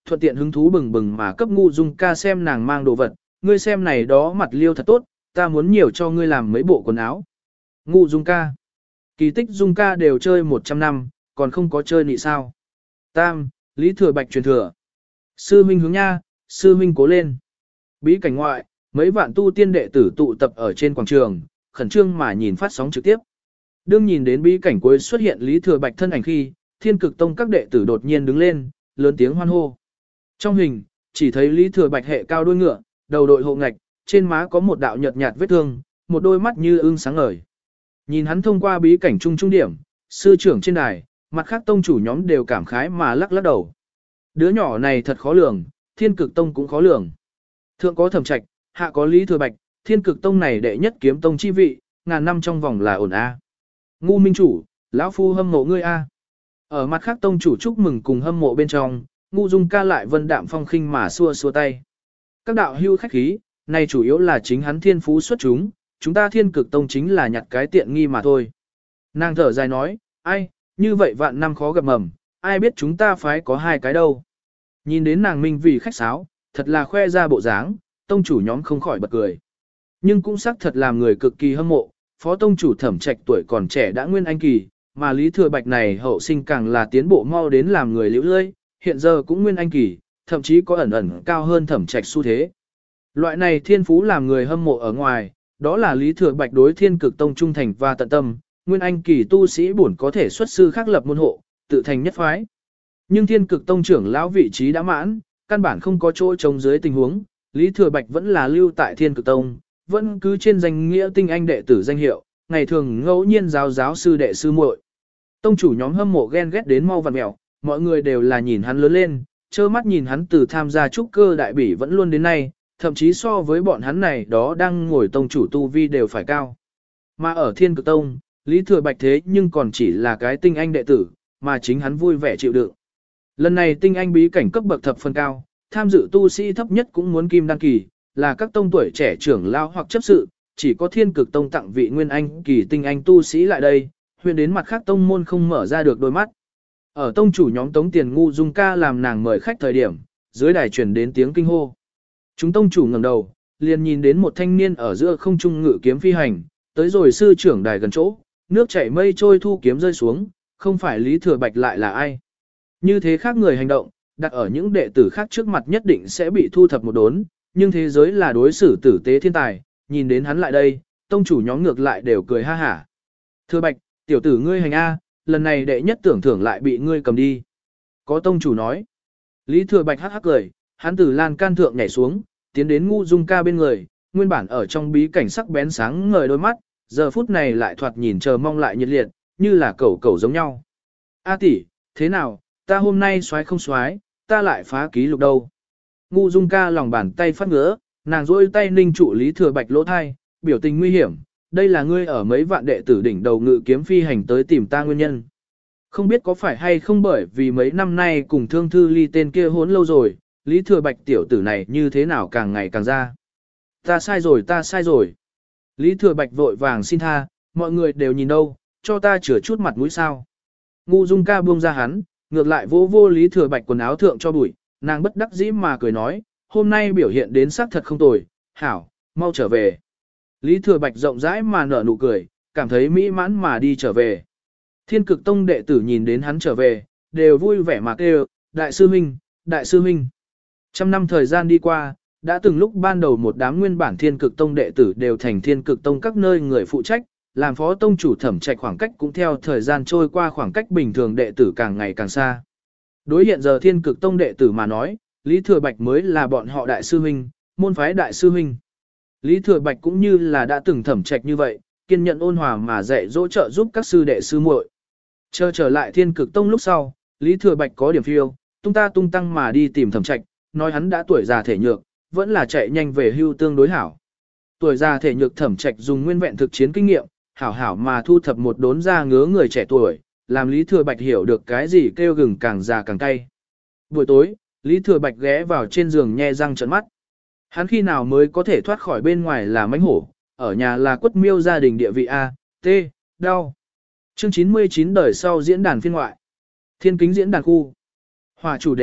thuận tiện hứng thú bừng bừng mà cấp Ngu Dung ca xem nàng mang đồ vật, ngươi xem này đó mặt liêu thật tốt, ta muốn nhiều cho ngươi làm mấy bộ quần áo. Ngu Dung ca. Kỳ tích Dung ca đều chơi 100 năm, còn không có chơi nị sao. Tam, Lý Thừa Bạch truyền thừa. Sư Minh hướng nha, sư Minh cố lên. Bí cảnh ngoại, mấy vạn tu tiên đệ tử tụ tập ở trên quảng trường, khẩn trương mà nhìn phát sóng trực tiếp. Đương nhìn đến bí cảnh cuối xuất hiện Lý Thừa Bạch thân ảnh khi, Thiên Cực Tông các đệ tử đột nhiên đứng lên, lớn tiếng hoan hô. Trong hình, chỉ thấy Lý Thừa Bạch hệ cao đuôi ngựa, đầu đội hộ ngạch, trên má có một đạo nhợt nhạt vết thương, một đôi mắt như ưng sáng ngời. Nhìn hắn thông qua bí cảnh trung điểm, sư trưởng trên đài, mặt khác tông chủ nhóm đều cảm khái mà lắc lắc đầu. Đứa nhỏ này thật khó lường, Thiên Cực Tông cũng khó lường. Thượng có Thẩm Trạch, hạ có Lý Thừa Bạch, Thiên Cực Tông này đệ nhất kiếm tông chi vị, ngàn năm trong vòng là ổn a. Ngu minh chủ, lão phu hâm mộ ngươi a. Ở mặt khác tông chủ chúc mừng cùng hâm mộ bên trong, Ngu Dung ca lại vân đạm phong khinh mà xua xua tay. Các đạo hưu khách khí, này chủ yếu là chính hắn thiên phú xuất chúng ta Thiên Cực Tông chính là nhặt cái tiện nghi mà thôi. Nàng thở dài nói, ai, như vậy vạn năm khó gặp mầm, ai biết chúng ta phái có hai cái đâu. Nhìn đến nàng minh vì khách sáo, thật là khoe ra bộ dáng, tông chủ nhóm không khỏi bật cười. Nhưng cũng xác thật làm người cực kỳ hâm mộ, phó tông chủ Thẩm Trạch tuổi còn trẻ đã nguyên anh kỳ, mà Lý Thừa Bạch này hậu sinh càng là tiến bộ mau đến làm người liễu lơi, hiện giờ cũng nguyên anh kỳ, thậm chí có ẩn ẩn cao hơn Thẩm Trạch xu thế. Loại này thiên phú làm người hâm mộ ở ngoài, đó là Lý Thừa Bạch đối Thiên Cực Tông trung thành và tận tâm, nguyên anh kỳ tu sĩ bổn có thể xuất sư khắc lập môn hộ, tự thành nhất phái. Nhưng Thiên Cực Tông trưởng lão vị trí đã mãn, căn bản không có chỗ trống dưới tình huống, Lý Thừa Bạch vẫn là lưu tại Thiên Cực Tông, vẫn cứ trên danh nghĩa tinh anh đệ tử danh hiệu, ngày thường ngẫu nhiên giáo sư đệ sư muội. Tông chủ nhóm hâm mộ ghen ghét đến mau vặn mèo, mọi người đều là nhìn hắn lớn lên, trơ mắt nhìn hắn từ tham gia trúc cơ đại bỉ vẫn luôn đến nay, thậm chí so với bọn hắn này đó đang ngồi tông chủ tu vi đều phải cao. Mà ở Thiên Cực Tông, Lý Thừa Bạch thế nhưng còn chỉ là cái tinh anh đệ tử, mà chính hắn vui vẻ chịu đựng. Lần này tinh anh bí cảnh cấp bậc thập phân cao, tham dự tu sĩ thấp nhất cũng muốn kim đăng kỳ, là các tông tuổi trẻ trưởng lao hoặc chấp sự, chỉ có Thiên Cực Tông tặng vị nguyên anh kỳ tinh anh tu sĩ lại đây, huyền đến mặt khác tông môn không mở ra được đôi mắt. Ở tông chủ nhóm Tống Tiền Ngu Dung ca làm nàng mời khách thời điểm, dưới đài truyền đến tiếng kinh hô. Chúng tông chủ ngẩng đầu, liền nhìn đến một thanh niên ở giữa không trung ngự kiếm phi hành, tới rồi sư trưởng đài gần chỗ, nước chảy mây trôi thu kiếm rơi xuống, không phải Lý Thừa Bạch lại là ai. Như thế khác người hành động, đặt ở những đệ tử khác trước mặt nhất định sẽ bị thu thập một đốn, nhưng thế giới là đối xử tử tế thiên tài, nhìn đến hắn lại đây, tông chủ nhóm ngược lại đều cười ha hả. Thừa Bạch, tiểu tử ngươi hành A, lần này đệ nhất tưởng thưởng lại bị ngươi cầm đi. Có tông chủ nói. Lý Thừa Bạch hắc hắc cười, hắn từ lan can thượng nhảy xuống, tiến đến Ngu Dung ca bên người, nguyên bản ở trong bí cảnh sắc bén sáng ngời đôi mắt, giờ phút này lại thoạt nhìn chờ mong lại nhiệt liệt, như là cẩu cẩu giống nhau. A tỷ, thế nào, ta hôm nay xoái không xoái, ta lại phá ký lục đâu. Ngu Dung ca lòng bàn tay phát ngứa, nàng rôi tay ninh trụ Lý Thừa Bạch lỗ thai, biểu tình nguy hiểm, đây là ngươi ở mấy vạn đệ tử đỉnh đầu ngự kiếm phi hành tới tìm ta nguyên nhân. Không biết có phải hay không bởi vì mấy năm nay cùng Thương Thư Ly tên kia hốn lâu rồi, Lý Thừa Bạch tiểu tử này như thế nào càng ngày càng ra. Ta sai rồi. Lý Thừa Bạch vội vàng xin tha, mọi người đều nhìn đâu, cho ta chữa chút mặt mũi sao. Ngu Dung ca buông ra hắn, ngược lại vô Lý Thừa Bạch quần áo thượng cho bụi, nàng bất đắc dĩ mà cười nói, hôm nay biểu hiện đến sắc thật không tồi, hảo, mau trở về. Lý Thừa Bạch rộng rãi mà nở nụ cười, cảm thấy mỹ mãn mà đi trở về. Thiên Cực Tông đệ tử nhìn đến hắn trở về, đều vui vẻ mà kêu, đại sư huynh, đại sư huynh. Trăm năm thời gian đi qua, đã từng lúc ban đầu một đám nguyên bản Thiên Cực Tông đệ tử đều thành Thiên Cực Tông các nơi người phụ trách, làm phó tông chủ Thẩm Trạch khoảng cách cũng theo thời gian trôi qua khoảng cách bình thường đệ tử càng ngày càng xa. Đối hiện giờ Thiên Cực Tông đệ tử mà nói, Lý Thừa Bạch mới là bọn họ đại sư huynh, môn phái đại sư huynh. Lý Thừa Bạch cũng như là đã từng Thẩm Trạch như vậy, kiên nhẫn ôn hòa mà dạy dỗ trợ giúp các sư đệ sư muội. Chờ trở lại Thiên Cực Tông lúc sau, Lý Thừa Bạch có điểm phiêu, tung tăng mà đi tìm Thẩm Trạch, nói hắn đã tuổi già thể nhược, vẫn là chạy nhanh về hưu tương đối hảo. Tuổi già thể nhược Thẩm Trạch dùng nguyên vẹn thực chiến kinh nghiệm, hảo mà thu thập một đốn ra ngứa người trẻ tuổi, làm Lý Thừa Bạch hiểu được cái gì kêu gừng càng già càng cay. Buổi tối, Lý Thừa Bạch ghé vào trên giường nhe răng trợn mắt. Hắn khi nào mới có thể thoát khỏi bên ngoài là mánh hổ, ở nhà là quất miêu gia đình địa vị A, T, đau. Chương 99 đời sau diễn đàn phiên ngoại. Thiên kính diễn đàn khu. Hòa chủ đề,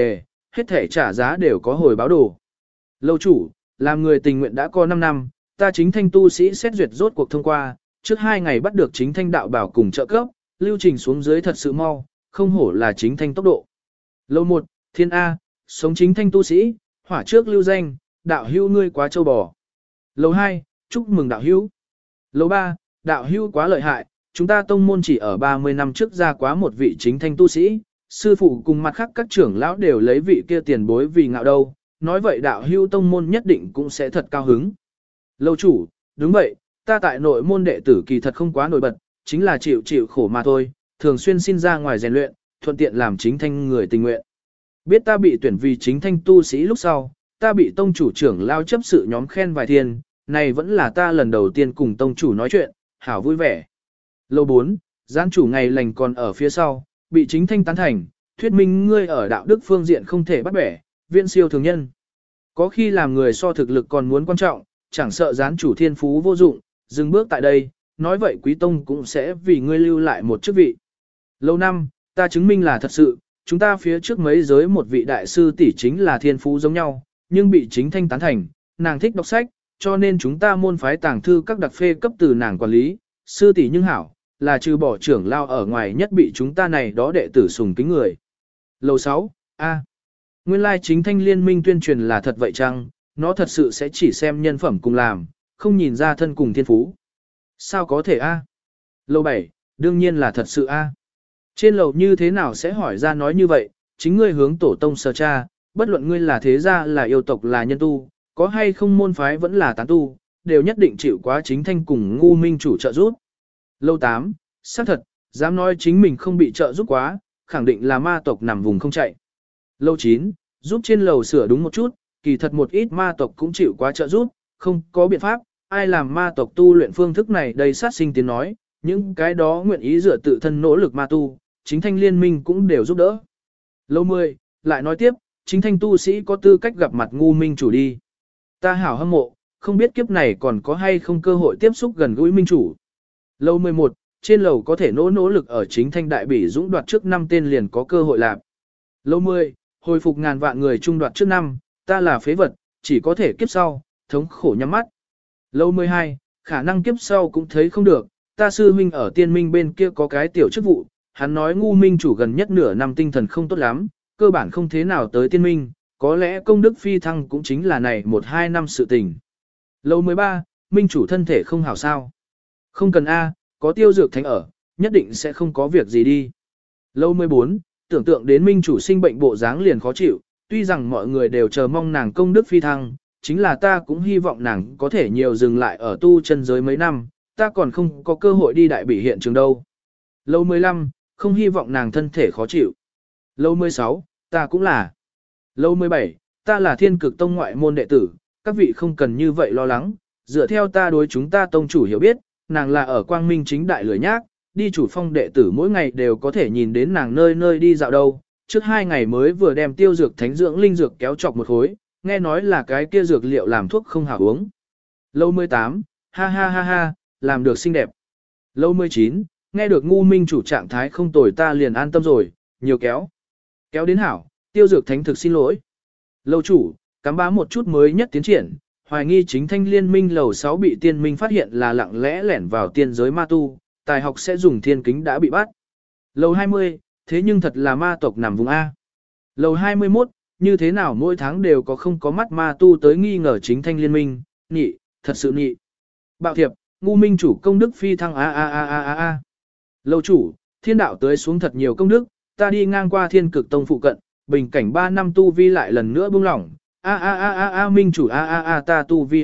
hết thể trả giá đều có hồi báo đồ. Lâu chủ, làm người tình nguyện đã có 5 năm, ta chính thanh tu sĩ xét duyệt rốt cuộc thông qua, trước 2 ngày bắt được chính thanh đạo bảo cùng trợ cấp, lưu trình xuống dưới thật sự mau, không hổ là chính thanh tốc độ. Lâu 1, Thiên A, sống chính thanh tu sĩ, hỏa trước lưu danh, đạo hữu ngươi quá châu bò. Lâu 2, chúc mừng đạo hữu. Lâu 3, đạo hữu quá lợi hại, chúng ta tông môn chỉ ở 30 năm trước ra quá một vị chính thanh tu sĩ, sư phụ cùng mặt khác các trưởng lão đều lấy vị kia tiền bối vì ngạo đâu, nói vậy đạo hữu tông môn nhất định cũng sẽ thật cao hứng. Lâu chủ, đúng vậy, ta tại nội môn đệ tử kỳ thật không quá nổi bật, chính là chịu khổ mà thôi, thường xuyên xin ra ngoài rèn luyện, thuận tiện làm chính thanh người tình nguyện. Biết ta bị tuyển vì chính thanh tu sĩ lúc sau, ta bị tông chủ trưởng lao chấp sự nhóm khen vài thiên, này vẫn là ta lần đầu tiên cùng tông chủ nói chuyện, hảo vui vẻ. Lâu 4, gián chủ ngày lành còn ở phía sau, bị chính thanh tán thành, thuyết minh ngươi ở đạo đức phương diện không thể bắt bẻ, viện siêu thường nhân. Có khi làm người so thực lực còn muốn quan trọng, chẳng sợ gián chủ thiên phú vô dụng, dừng bước tại đây, nói vậy quý tông cũng sẽ vì ngươi lưu lại một chức vị. Lâu 5, ta chứng minh là thật sự, chúng ta phía trước mấy giới một vị đại sư tỷ chính là thiên phú giống nhau, nhưng bị chính thanh tán thành, nàng thích đọc sách, cho nên chúng ta môn phái tàng thư các đặc phê cấp từ nàng quản lý, sư tỷ nhưng hảo, là trừ bỏ trưởng lao ở ngoài nhất bị chúng ta này đó đệ tử sùng kính người. Lầu 6, A. Nguyên lai chính thanh liên minh tuyên truyền là thật vậy chăng, nó thật sự sẽ chỉ xem nhân phẩm cùng làm, không nhìn ra thân cùng thiên phú. Sao có thể A? Lầu 7, đương nhiên là thật sự A. Trên lầu như thế nào sẽ hỏi ra nói như vậy, chính ngươi hướng tổ tông sơ cha, bất luận ngươi là thế gia là yêu tộc là nhân tu, có hay không môn phái vẫn là tán tu, đều nhất định chịu quá chính thanh cùng ngu minh chủ trợ giúp. Lâu 8, xác thật, dám nói chính mình không bị trợ giúp quá, khẳng định là ma tộc nằm vùng không chạy. Lâu 9, giúp trên lầu sửa đúng một chút, kỳ thật một ít ma tộc cũng chịu quá trợ giúp, không có biện pháp, ai làm ma tộc tu luyện phương thức này đầy sát sinh tiếng nói, những cái đó nguyện ý dựa tự thân nỗ lực ma tu, chính thanh liên minh cũng đều giúp đỡ. Lâu 10, lại nói tiếp, chính thanh tu sĩ có tư cách gặp mặt ngu minh chủ đi. Ta hảo hâm mộ, không biết kiếp này còn có hay không cơ hội tiếp xúc gần gũi minh chủ. Lâu 11, trên lầu có thể nỗ lực ở chính thanh đại bỉ dũng đoạt trước 5 tên liền có cơ hội làm. Lâu 10, hồi phục ngàn vạn người trung đoạt trước 5, ta là phế vật, chỉ có thể kiếp sau, thống khổ nhắm mắt. Lâu 12, khả năng kiếp sau cũng thấy không được, ta sư huynh ở tiên minh bên kia có cái tiểu chức vụ, hắn nói ngu minh chủ gần nhất nửa năm tinh thần không tốt lắm, cơ bản không thế nào tới tiên minh, có lẽ công đức phi thăng cũng chính là này 1-2 năm sự tình. Lâu 13, minh chủ thân thể không hảo sao. Không cần A, có tiêu dược thánh ở, nhất định sẽ không có việc gì đi. Lâu 14, tưởng tượng đến minh chủ sinh bệnh bộ dáng liền khó chịu, tuy rằng mọi người đều chờ mong nàng công đức phi thăng, chính là ta cũng hy vọng nàng có thể nhiều dừng lại ở tu chân giới mấy năm, ta còn không có cơ hội đi đại bỉ hiện trường đâu. Lâu 15, không hy vọng nàng thân thể khó chịu. Lâu 16, ta cũng là. Lâu 17, ta là thiên cực tông ngoại môn đệ tử, các vị không cần như vậy lo lắng, dựa theo ta đối chúng ta tông chủ hiểu biết, nàng là ở quang minh chính đại lười nhác, đi chủ phong đệ tử mỗi ngày đều có thể nhìn đến nàng nơi nơi đi dạo đâu. Trước 2 ngày mới vừa đem tiêu dược thánh dưỡng linh dược kéo chọc một khối, nghe nói là cái kia dược liệu làm thuốc không hảo uống. Lâu 18, ha ha ha ha, làm được xinh đẹp. Lâu 19, nghe được ngu minh chủ trạng thái không tồi ta liền an tâm rồi, nhiều kéo. Kéo đến hảo, tiêu dược thánh thực xin lỗi. Lâu chủ, cắm bá một chút mới nhất tiến triển, hoài nghi chính thanh liên minh lầu 6 bị tiên minh phát hiện là lặng lẽ lẻn vào tiên giới ma tu, tài học sẽ dùng thiên kính đã bị bắt. Lầu 20, thế nhưng thật là ma tộc nằm vùng A. Lầu 21, như thế nào mỗi tháng đều có không có mắt ma tu tới nghi ngờ chính thanh liên minh, nhị, thật sự nhị. Bạo thiệp, ngu minh chủ công đức phi thăng a. Lâu chủ, thiên đạo tới xuống thật nhiều công đức, ta đi ngang qua thiên cực tông phụ cận, bình cảnh 3 năm tu vi lại lần nữa buông lỏng, minh chủ ta tu vi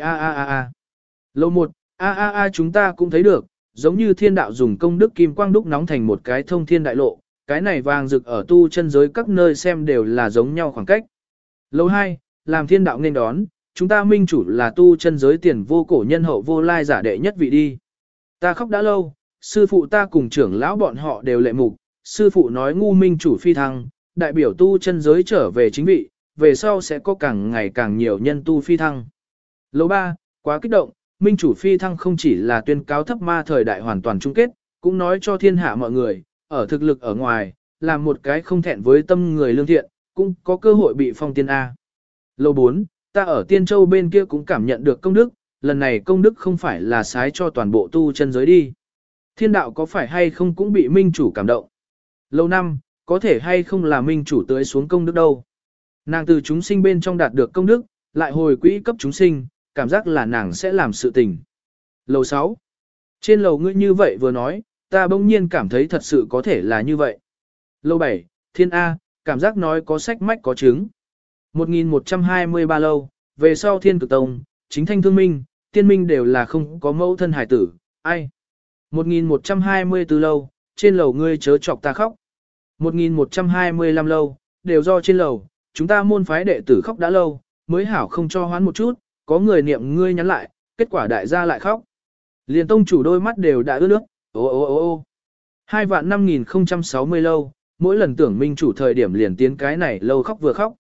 Lâu 1, chúng ta cũng thấy được, giống như thiên đạo dùng công đức kim quang đúc nóng thành một cái thông thiên đại lộ, cái này vàng rực ở tu chân giới các nơi xem đều là giống nhau khoảng cách. Lâu 2, làm thiên đạo nên đón, chúng ta minh chủ là tu chân giới tiền vô cổ nhân hậu vô lai giả đệ nhất vị đi. Ta khóc đã lâu, sư phụ ta cùng trưởng lão bọn họ đều lệ mục, sư phụ nói ngu minh chủ phi thăng, đại biểu tu chân giới trở về chính vị, về sau sẽ có càng ngày càng nhiều nhân tu phi thăng. Lâu 3, quá kích động, minh chủ phi thăng không chỉ là tuyên cáo thấp ma thời đại hoàn toàn chung kết, cũng nói cho thiên hạ mọi người, ở thực lực ở ngoài, làm một cái không thẹn với tâm người lương thiện, cũng có cơ hội bị phong tiên A. Lầu 4, ta ở Tiên Châu bên kia cũng cảm nhận được công đức, lần này công đức không phải là sái cho toàn bộ tu chân giới đi. Thiên đạo có phải hay không cũng bị minh chủ cảm động. Lầu 5, có thể hay không là minh chủ tưới xuống công đức đâu. Nàng từ chúng sinh bên trong đạt được công đức, lại hồi quỹ cấp chúng sinh, cảm giác là nàng sẽ làm sự tình. Lầu 6, trên lầu ngươi như vậy vừa nói, ta bỗng nhiên cảm thấy thật sự có thể là như vậy. Lầu 7, thiên A, cảm giác nói có sách mách có chứng. 1123 lâu, về sau thiên cực tông, chính thanh thương minh, tiên minh đều là không có mẫu thân hải tử, ai. 1124 lâu, trên lầu ngươi chớ chọc ta khóc. 1125 lâu, đều do trên lầu, chúng ta môn phái đệ tử khóc đã lâu, mới hảo không cho hoán một chút, có người niệm ngươi nhắn lại, kết quả đại gia lại khóc. Liền tông chủ đôi mắt đều đã ướt nước, ô ô ô ô. 25060 lâu, mỗi lần tưởng minh chủ thời điểm liền tiến cái này lâu khóc vừa khóc.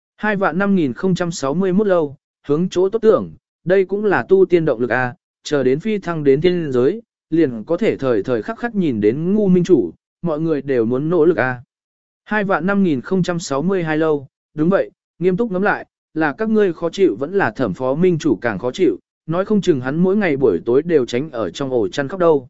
25061 lâu, hướng chỗ tốt tưởng, đây cũng là tu tiên động lực a, chờ đến phi thăng đến thiên giới, liền có thể thời thời khắc khắc nhìn đến ngu minh chủ, mọi người đều muốn nỗ lực a. 25062 lâu, đúng vậy, nghiêm túc ngẫm lại, là các ngươi khó chịu vẫn là thẩm phó minh chủ càng khó chịu, nói không chừng hắn mỗi ngày buổi tối đều tránh ở trong ổ chăn khóc đâu.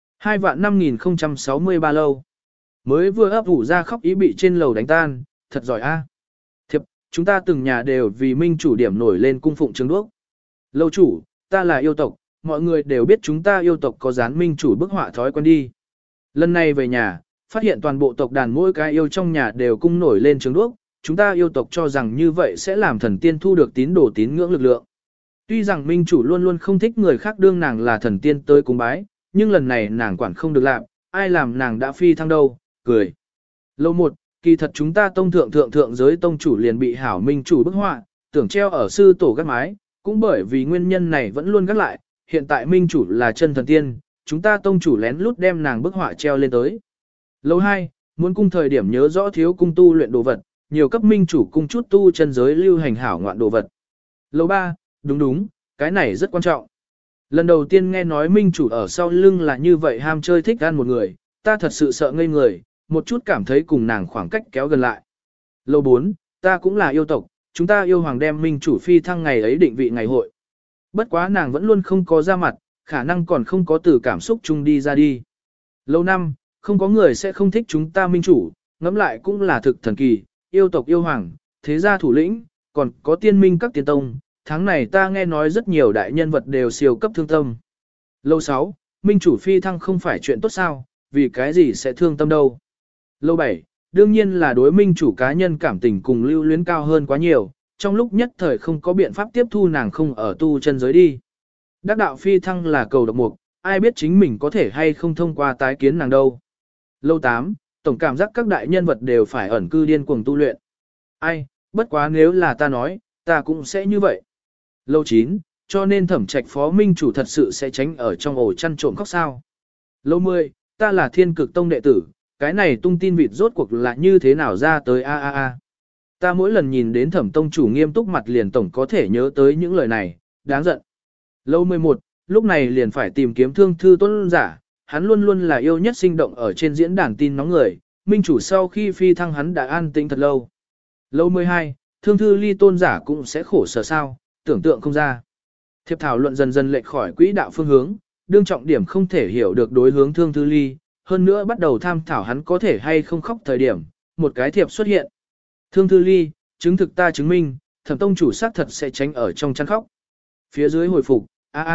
25063 lâu, mới vừa ấp ủ ra khóc ý bị trên lầu đánh tan, thật giỏi a. Thiệp, chúng ta từng nhà đều vì minh chủ điểm nổi lên cung phụng trứng đuốc. Lâu chủ, ta là yêu tộc, mọi người đều biết chúng ta yêu tộc có dán minh chủ bức họa thói quen đi. Lần này về nhà, phát hiện toàn bộ tộc đàn mỗi cái yêu trong nhà đều cung nổi lên trứng đuốc, chúng ta yêu tộc cho rằng như vậy sẽ làm thần tiên thu được tín đồ tín ngưỡng lực lượng. Tuy rằng minh chủ luôn luôn không thích người khác đương nàng là thần tiên tới cúng bái, nhưng lần này nàng quản không được làm, ai làm nàng đã phi thăng đâu, cười. Lâu 1, kỳ thật chúng ta tông thượng giới tông chủ liền bị hảo minh chủ bức họa, tưởng treo ở sư tổ gác mái, cũng bởi vì nguyên nhân này vẫn luôn gác lại, hiện tại minh chủ là chân thần tiên, chúng ta tông chủ lén lút đem nàng bức họa treo lên tới. Lâu 2, muốn cung thời điểm nhớ rõ thiếu cung tu luyện đồ vật, nhiều cấp minh chủ cung chút tu chân giới lưu hành hảo ngoạn đồ vật. Lâu 3, đúng, cái này rất quan trọng. Lần đầu tiên nghe nói minh chủ ở sau lưng là như vậy ham chơi thích ăn một người, ta thật sự sợ ngây người, một chút cảm thấy cùng nàng khoảng cách kéo gần lại. Lâu 4, ta cũng là yêu tộc, chúng ta yêu hoàng đem minh chủ phi thăng ngày ấy định vị ngày hội. Bất quá nàng vẫn luôn không có ra mặt, khả năng còn không có từ cảm xúc chung đi ra đi. Lâu 5, không có người sẽ không thích chúng ta minh chủ, ngẫm lại cũng là thực thần kỳ, yêu tộc yêu hoàng, thế gia thủ lĩnh, còn có tiên minh các tiên tông, tháng này ta nghe nói rất nhiều đại nhân vật đều siêu cấp thương tâm. Lâu 6, minh chủ phi thăng không phải chuyện tốt sao, vì cái gì sẽ thương tâm đâu. Lâu 7, đương nhiên là đối minh chủ cá nhân cảm tình cùng lưu luyến cao hơn quá nhiều, trong lúc nhất thời không có biện pháp tiếp thu nàng không ở tu chân giới đi. Đắc đạo phi thăng là cầu độc mục, ai biết chính mình có thể hay không thông qua tái kiến nàng đâu. Lâu 8, tổng cảm giác các đại nhân vật đều phải ẩn cư điên cuồng tu luyện. Ai, bất quá nếu là ta nói, ta cũng sẽ như vậy. Lâu 9, cho nên thẩm trạch phó minh chủ thật sự sẽ tránh ở trong ổ chăn trộm khóc sao. Lâu 10, ta là thiên cực tông đệ tử, cái này tung tin vịt rốt cuộc là như thế nào ra tới a. Ta mỗi lần nhìn đến thẩm tông chủ nghiêm túc mặt liền tổng có thể nhớ tới những lời này, đáng giận. Lâu 11, lúc này liền phải tìm kiếm thương thư tôn giả, hắn luôn luôn là yêu nhất sinh động ở trên diễn đàn tin nóng người, minh chủ sau khi phi thăng hắn đã an tĩnh thật lâu. Lâu 12, thương thư ly tôn giả cũng sẽ khổ sở sao, tưởng tượng không ra. Thiệp thảo luận dần dần lệch khỏi quỹ đạo phương hướng, đương trọng điểm không thể hiểu được đối hướng thương thư ly, hơn nữa bắt đầu tham thảo hắn có thể hay không khóc thời điểm, một cái thiệp xuất hiện. Thương thư ly, chứng thực ta chứng minh, thẩm tông chủ xác thật sẽ tránh ở trong chăn khóc. Phía dưới hồi phục,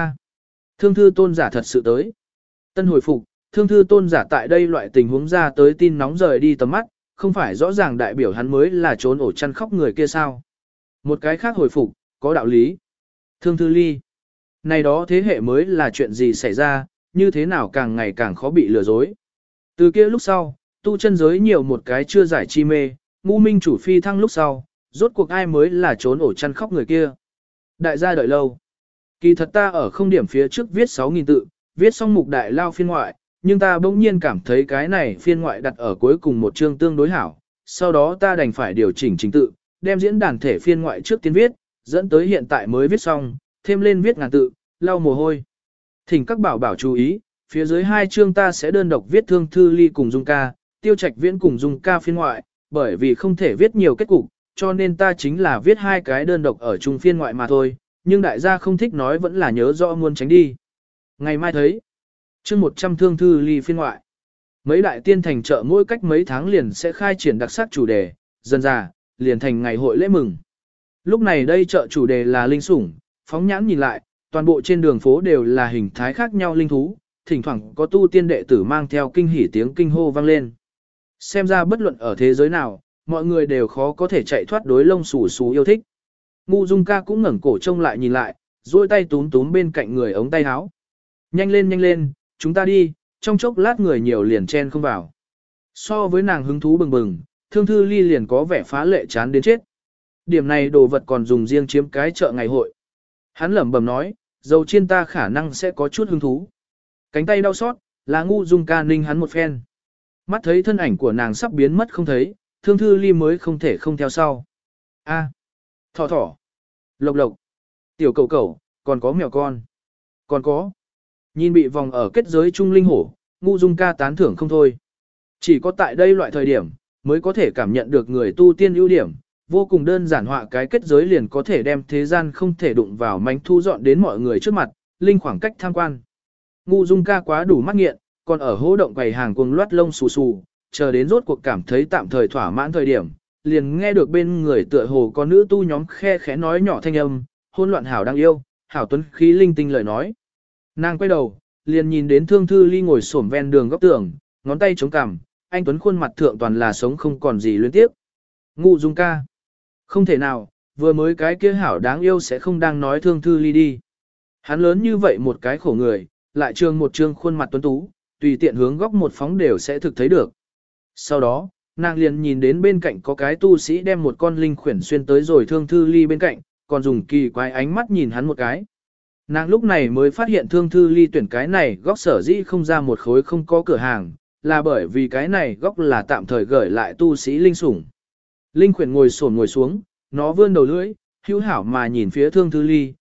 thương thư tôn giả thật sự tới. Tân hồi phục, thương thư tôn giả tại đây loại tình huống ra tới tin nóng rời đi tầm mắt, không phải rõ ràng đại biểu hắn mới là trốn ổ chăn khóc người kia sao. Một cái khác hồi phục, có đạo lý. Thương thư ly, này đó thế hệ mới là chuyện gì xảy ra, như thế nào càng ngày càng khó bị lừa dối. Từ kia lúc sau, tu chân giới nhiều một cái chưa giải chi mê, ngu minh chủ phi thăng lúc sau, rốt cuộc ai mới là trốn ổ chăn khóc người kia. Đại gia đợi lâu. Kỳ thật ta ở không điểm phía trước viết 6.000 tự, viết xong mục đại lao phiên ngoại, nhưng ta bỗng nhiên cảm thấy cái này phiên ngoại đặt ở cuối cùng một chương tương đối hảo. Sau đó ta đành phải điều chỉnh trình tự, đem diễn đàn thể phiên ngoại trước tiên viết, dẫn tới hiện tại mới viết xong, thêm lên viết ngàn tự, lau mồ hôi. Thỉnh các bảo bảo chú ý, phía dưới 2 chương ta sẽ đơn độc viết thương thư ly cùng Dung ca, Tiêu Trạch Viễn cùng Dung ca phiên ngoại, bởi vì không thể viết nhiều kết cục, cho nên ta chính là viết 2 cái đơn độc ở chung phiên ngoại mà thôi, nhưng đại gia không thích nói vẫn là nhớ rõ muốn tránh đi. Ngày mai thấy, chương 100 thương thư ly phiên ngoại. Mấy đại tiên thành chợ mỗi cách mấy tháng liền sẽ khai triển đặc sắc chủ đề, dần dà, liền thành ngày hội lễ mừng. Lúc này đây chợ chủ đề là linh sủng, phóng nhãn nhìn lại, toàn bộ trên đường phố đều là hình thái khác nhau linh thú, thỉnh thoảng có tu tiên đệ tử mang theo kinh hỉ tiếng kinh hô vang lên. Xem ra bất luận ở thế giới nào, mọi người đều khó có thể chạy thoát đối lông xù xù yêu thích. Ngu Dung Ca cũng ngẩng cổ trông lại nhìn lại, duỗi tay túm túm bên cạnh người ống tay áo. Nhanh lên, chúng ta đi, trong chốc lát người nhiều liền chen không vào. So với nàng hứng thú bừng bừng, Thương Thư Ly liền có vẻ phá lệ chán đến chết. Điểm này đồ vật còn dùng riêng chiếm cái chợ ngày hội. Hắn lẩm bẩm nói, dầu chiên ta khả năng sẽ có chút hứng thú. Cánh tay đau xót, là Ngu Dung Ca ninh hắn một phen. Mắt thấy thân ảnh của nàng sắp biến mất không thấy, Thương Thư Ly mới không thể không theo sau. A, thỏ, lộc lộc, tiểu cầu cầu, còn có mèo con. Còn có. Nhìn bị vòng ở kết giới trung linh hổ, Ngu Dung Ca tán thưởng không thôi. Chỉ có tại đây loại thời điểm, mới có thể cảm nhận được người tu tiên ưu điểm, vô cùng đơn giản họa cái kết giới liền có thể đem thế gian không thể đụng vào mánh thu dọn đến mọi người trước mặt, linh khoảng cách tham quan. Ngu Dung Ca quá đủ mắt nghiện, còn ở hố động quầy hàng cuồng loát lông xù xù, chờ đến rốt cuộc cảm thấy tạm thời thỏa mãn thời điểm, liền nghe được bên người tựa hồ có nữ tu nhóm khe khẽ nói nhỏ thanh âm, hôn loạn hảo đang yêu, hảo tuấn khí linh tinh lời nói. Nàng quay đầu, liền nhìn đến Thương Thư Ly ngồi xổm ven đường góc tường, ngón tay chống cằm, anh tuấn khuôn mặt thượng toàn là sống không còn gì liên tiếp. Ngu Dung Ca. Không thể nào, vừa mới cái kia hảo đáng yêu sẽ không đang nói Thương Thư Ly đi. Hắn lớn như vậy một cái khổ người, lại trương một trương khuôn mặt tuấn tú, tùy tiện hướng góc một phóng đều sẽ thực thấy được. Sau đó, nàng liền nhìn đến bên cạnh có cái tu sĩ đem một con linh khuyển xuyên tới rồi Thương Thư Ly bên cạnh, còn dùng kỳ quái ánh mắt nhìn hắn một cái. Nàng lúc này mới phát hiện Thương Thư Ly tuyển cái này góc sở dĩ không ra một khối không có cửa hàng, là bởi vì cái này góc là tạm thời gửi lại tu sĩ linh sủng. Linh khuyển ngồi xuống, nó vươn đầu lưỡi, hữu hảo mà nhìn phía Thương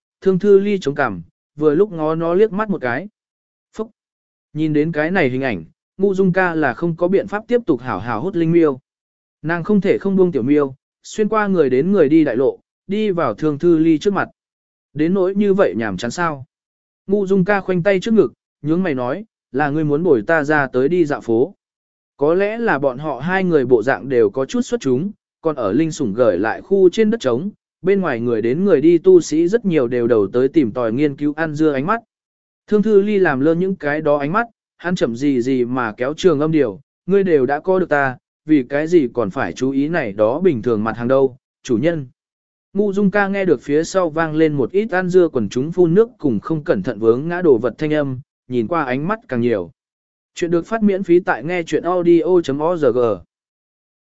Thư Ly chống cằm, vừa lúc ngó nó liếc mắt một cái. Phúc! Nhìn đến cái này hình ảnh, Ngu Dung Ca là không có biện pháp tiếp tục hảo hảo hút linh miêu. Nàng không thể không buông tiểu miêu, xuyên qua người đến người đi đại lộ, đi vào Thương Thư Ly trước mặt. Đến nỗi như vậy nhảm chán sao? Ngu Dung Ca khoanh tay trước ngực, nhướng mày nói, là ngươi muốn bồi ta ra tới đi dạo phố. Có lẽ là bọn họ hai người bộ dạng đều có chút xuất chúng, còn ở linh sủng gửi lại khu trên đất trống, bên ngoài người đến người đi tu sĩ rất nhiều đều đầu tới tìm tòi nghiên cứu ăn dưa ánh mắt. Thương Thư Ly làm lơ những cái đó ánh mắt, hắn chậm gì mà kéo trường âm điều, ngươi đều đã có được ta, vì cái gì còn phải chú ý này đó bình thường mặt hàng đâu, chủ nhân. Ngu Dung Ca nghe được phía sau vang lên một ít ăn dưa quần chúng phun nước cùng không cẩn thận vướng ngã đồ vật thanh âm, nhìn qua ánh mắt càng nhiều. Chuyện được phát miễn phí tại nghe chuyện audio.org.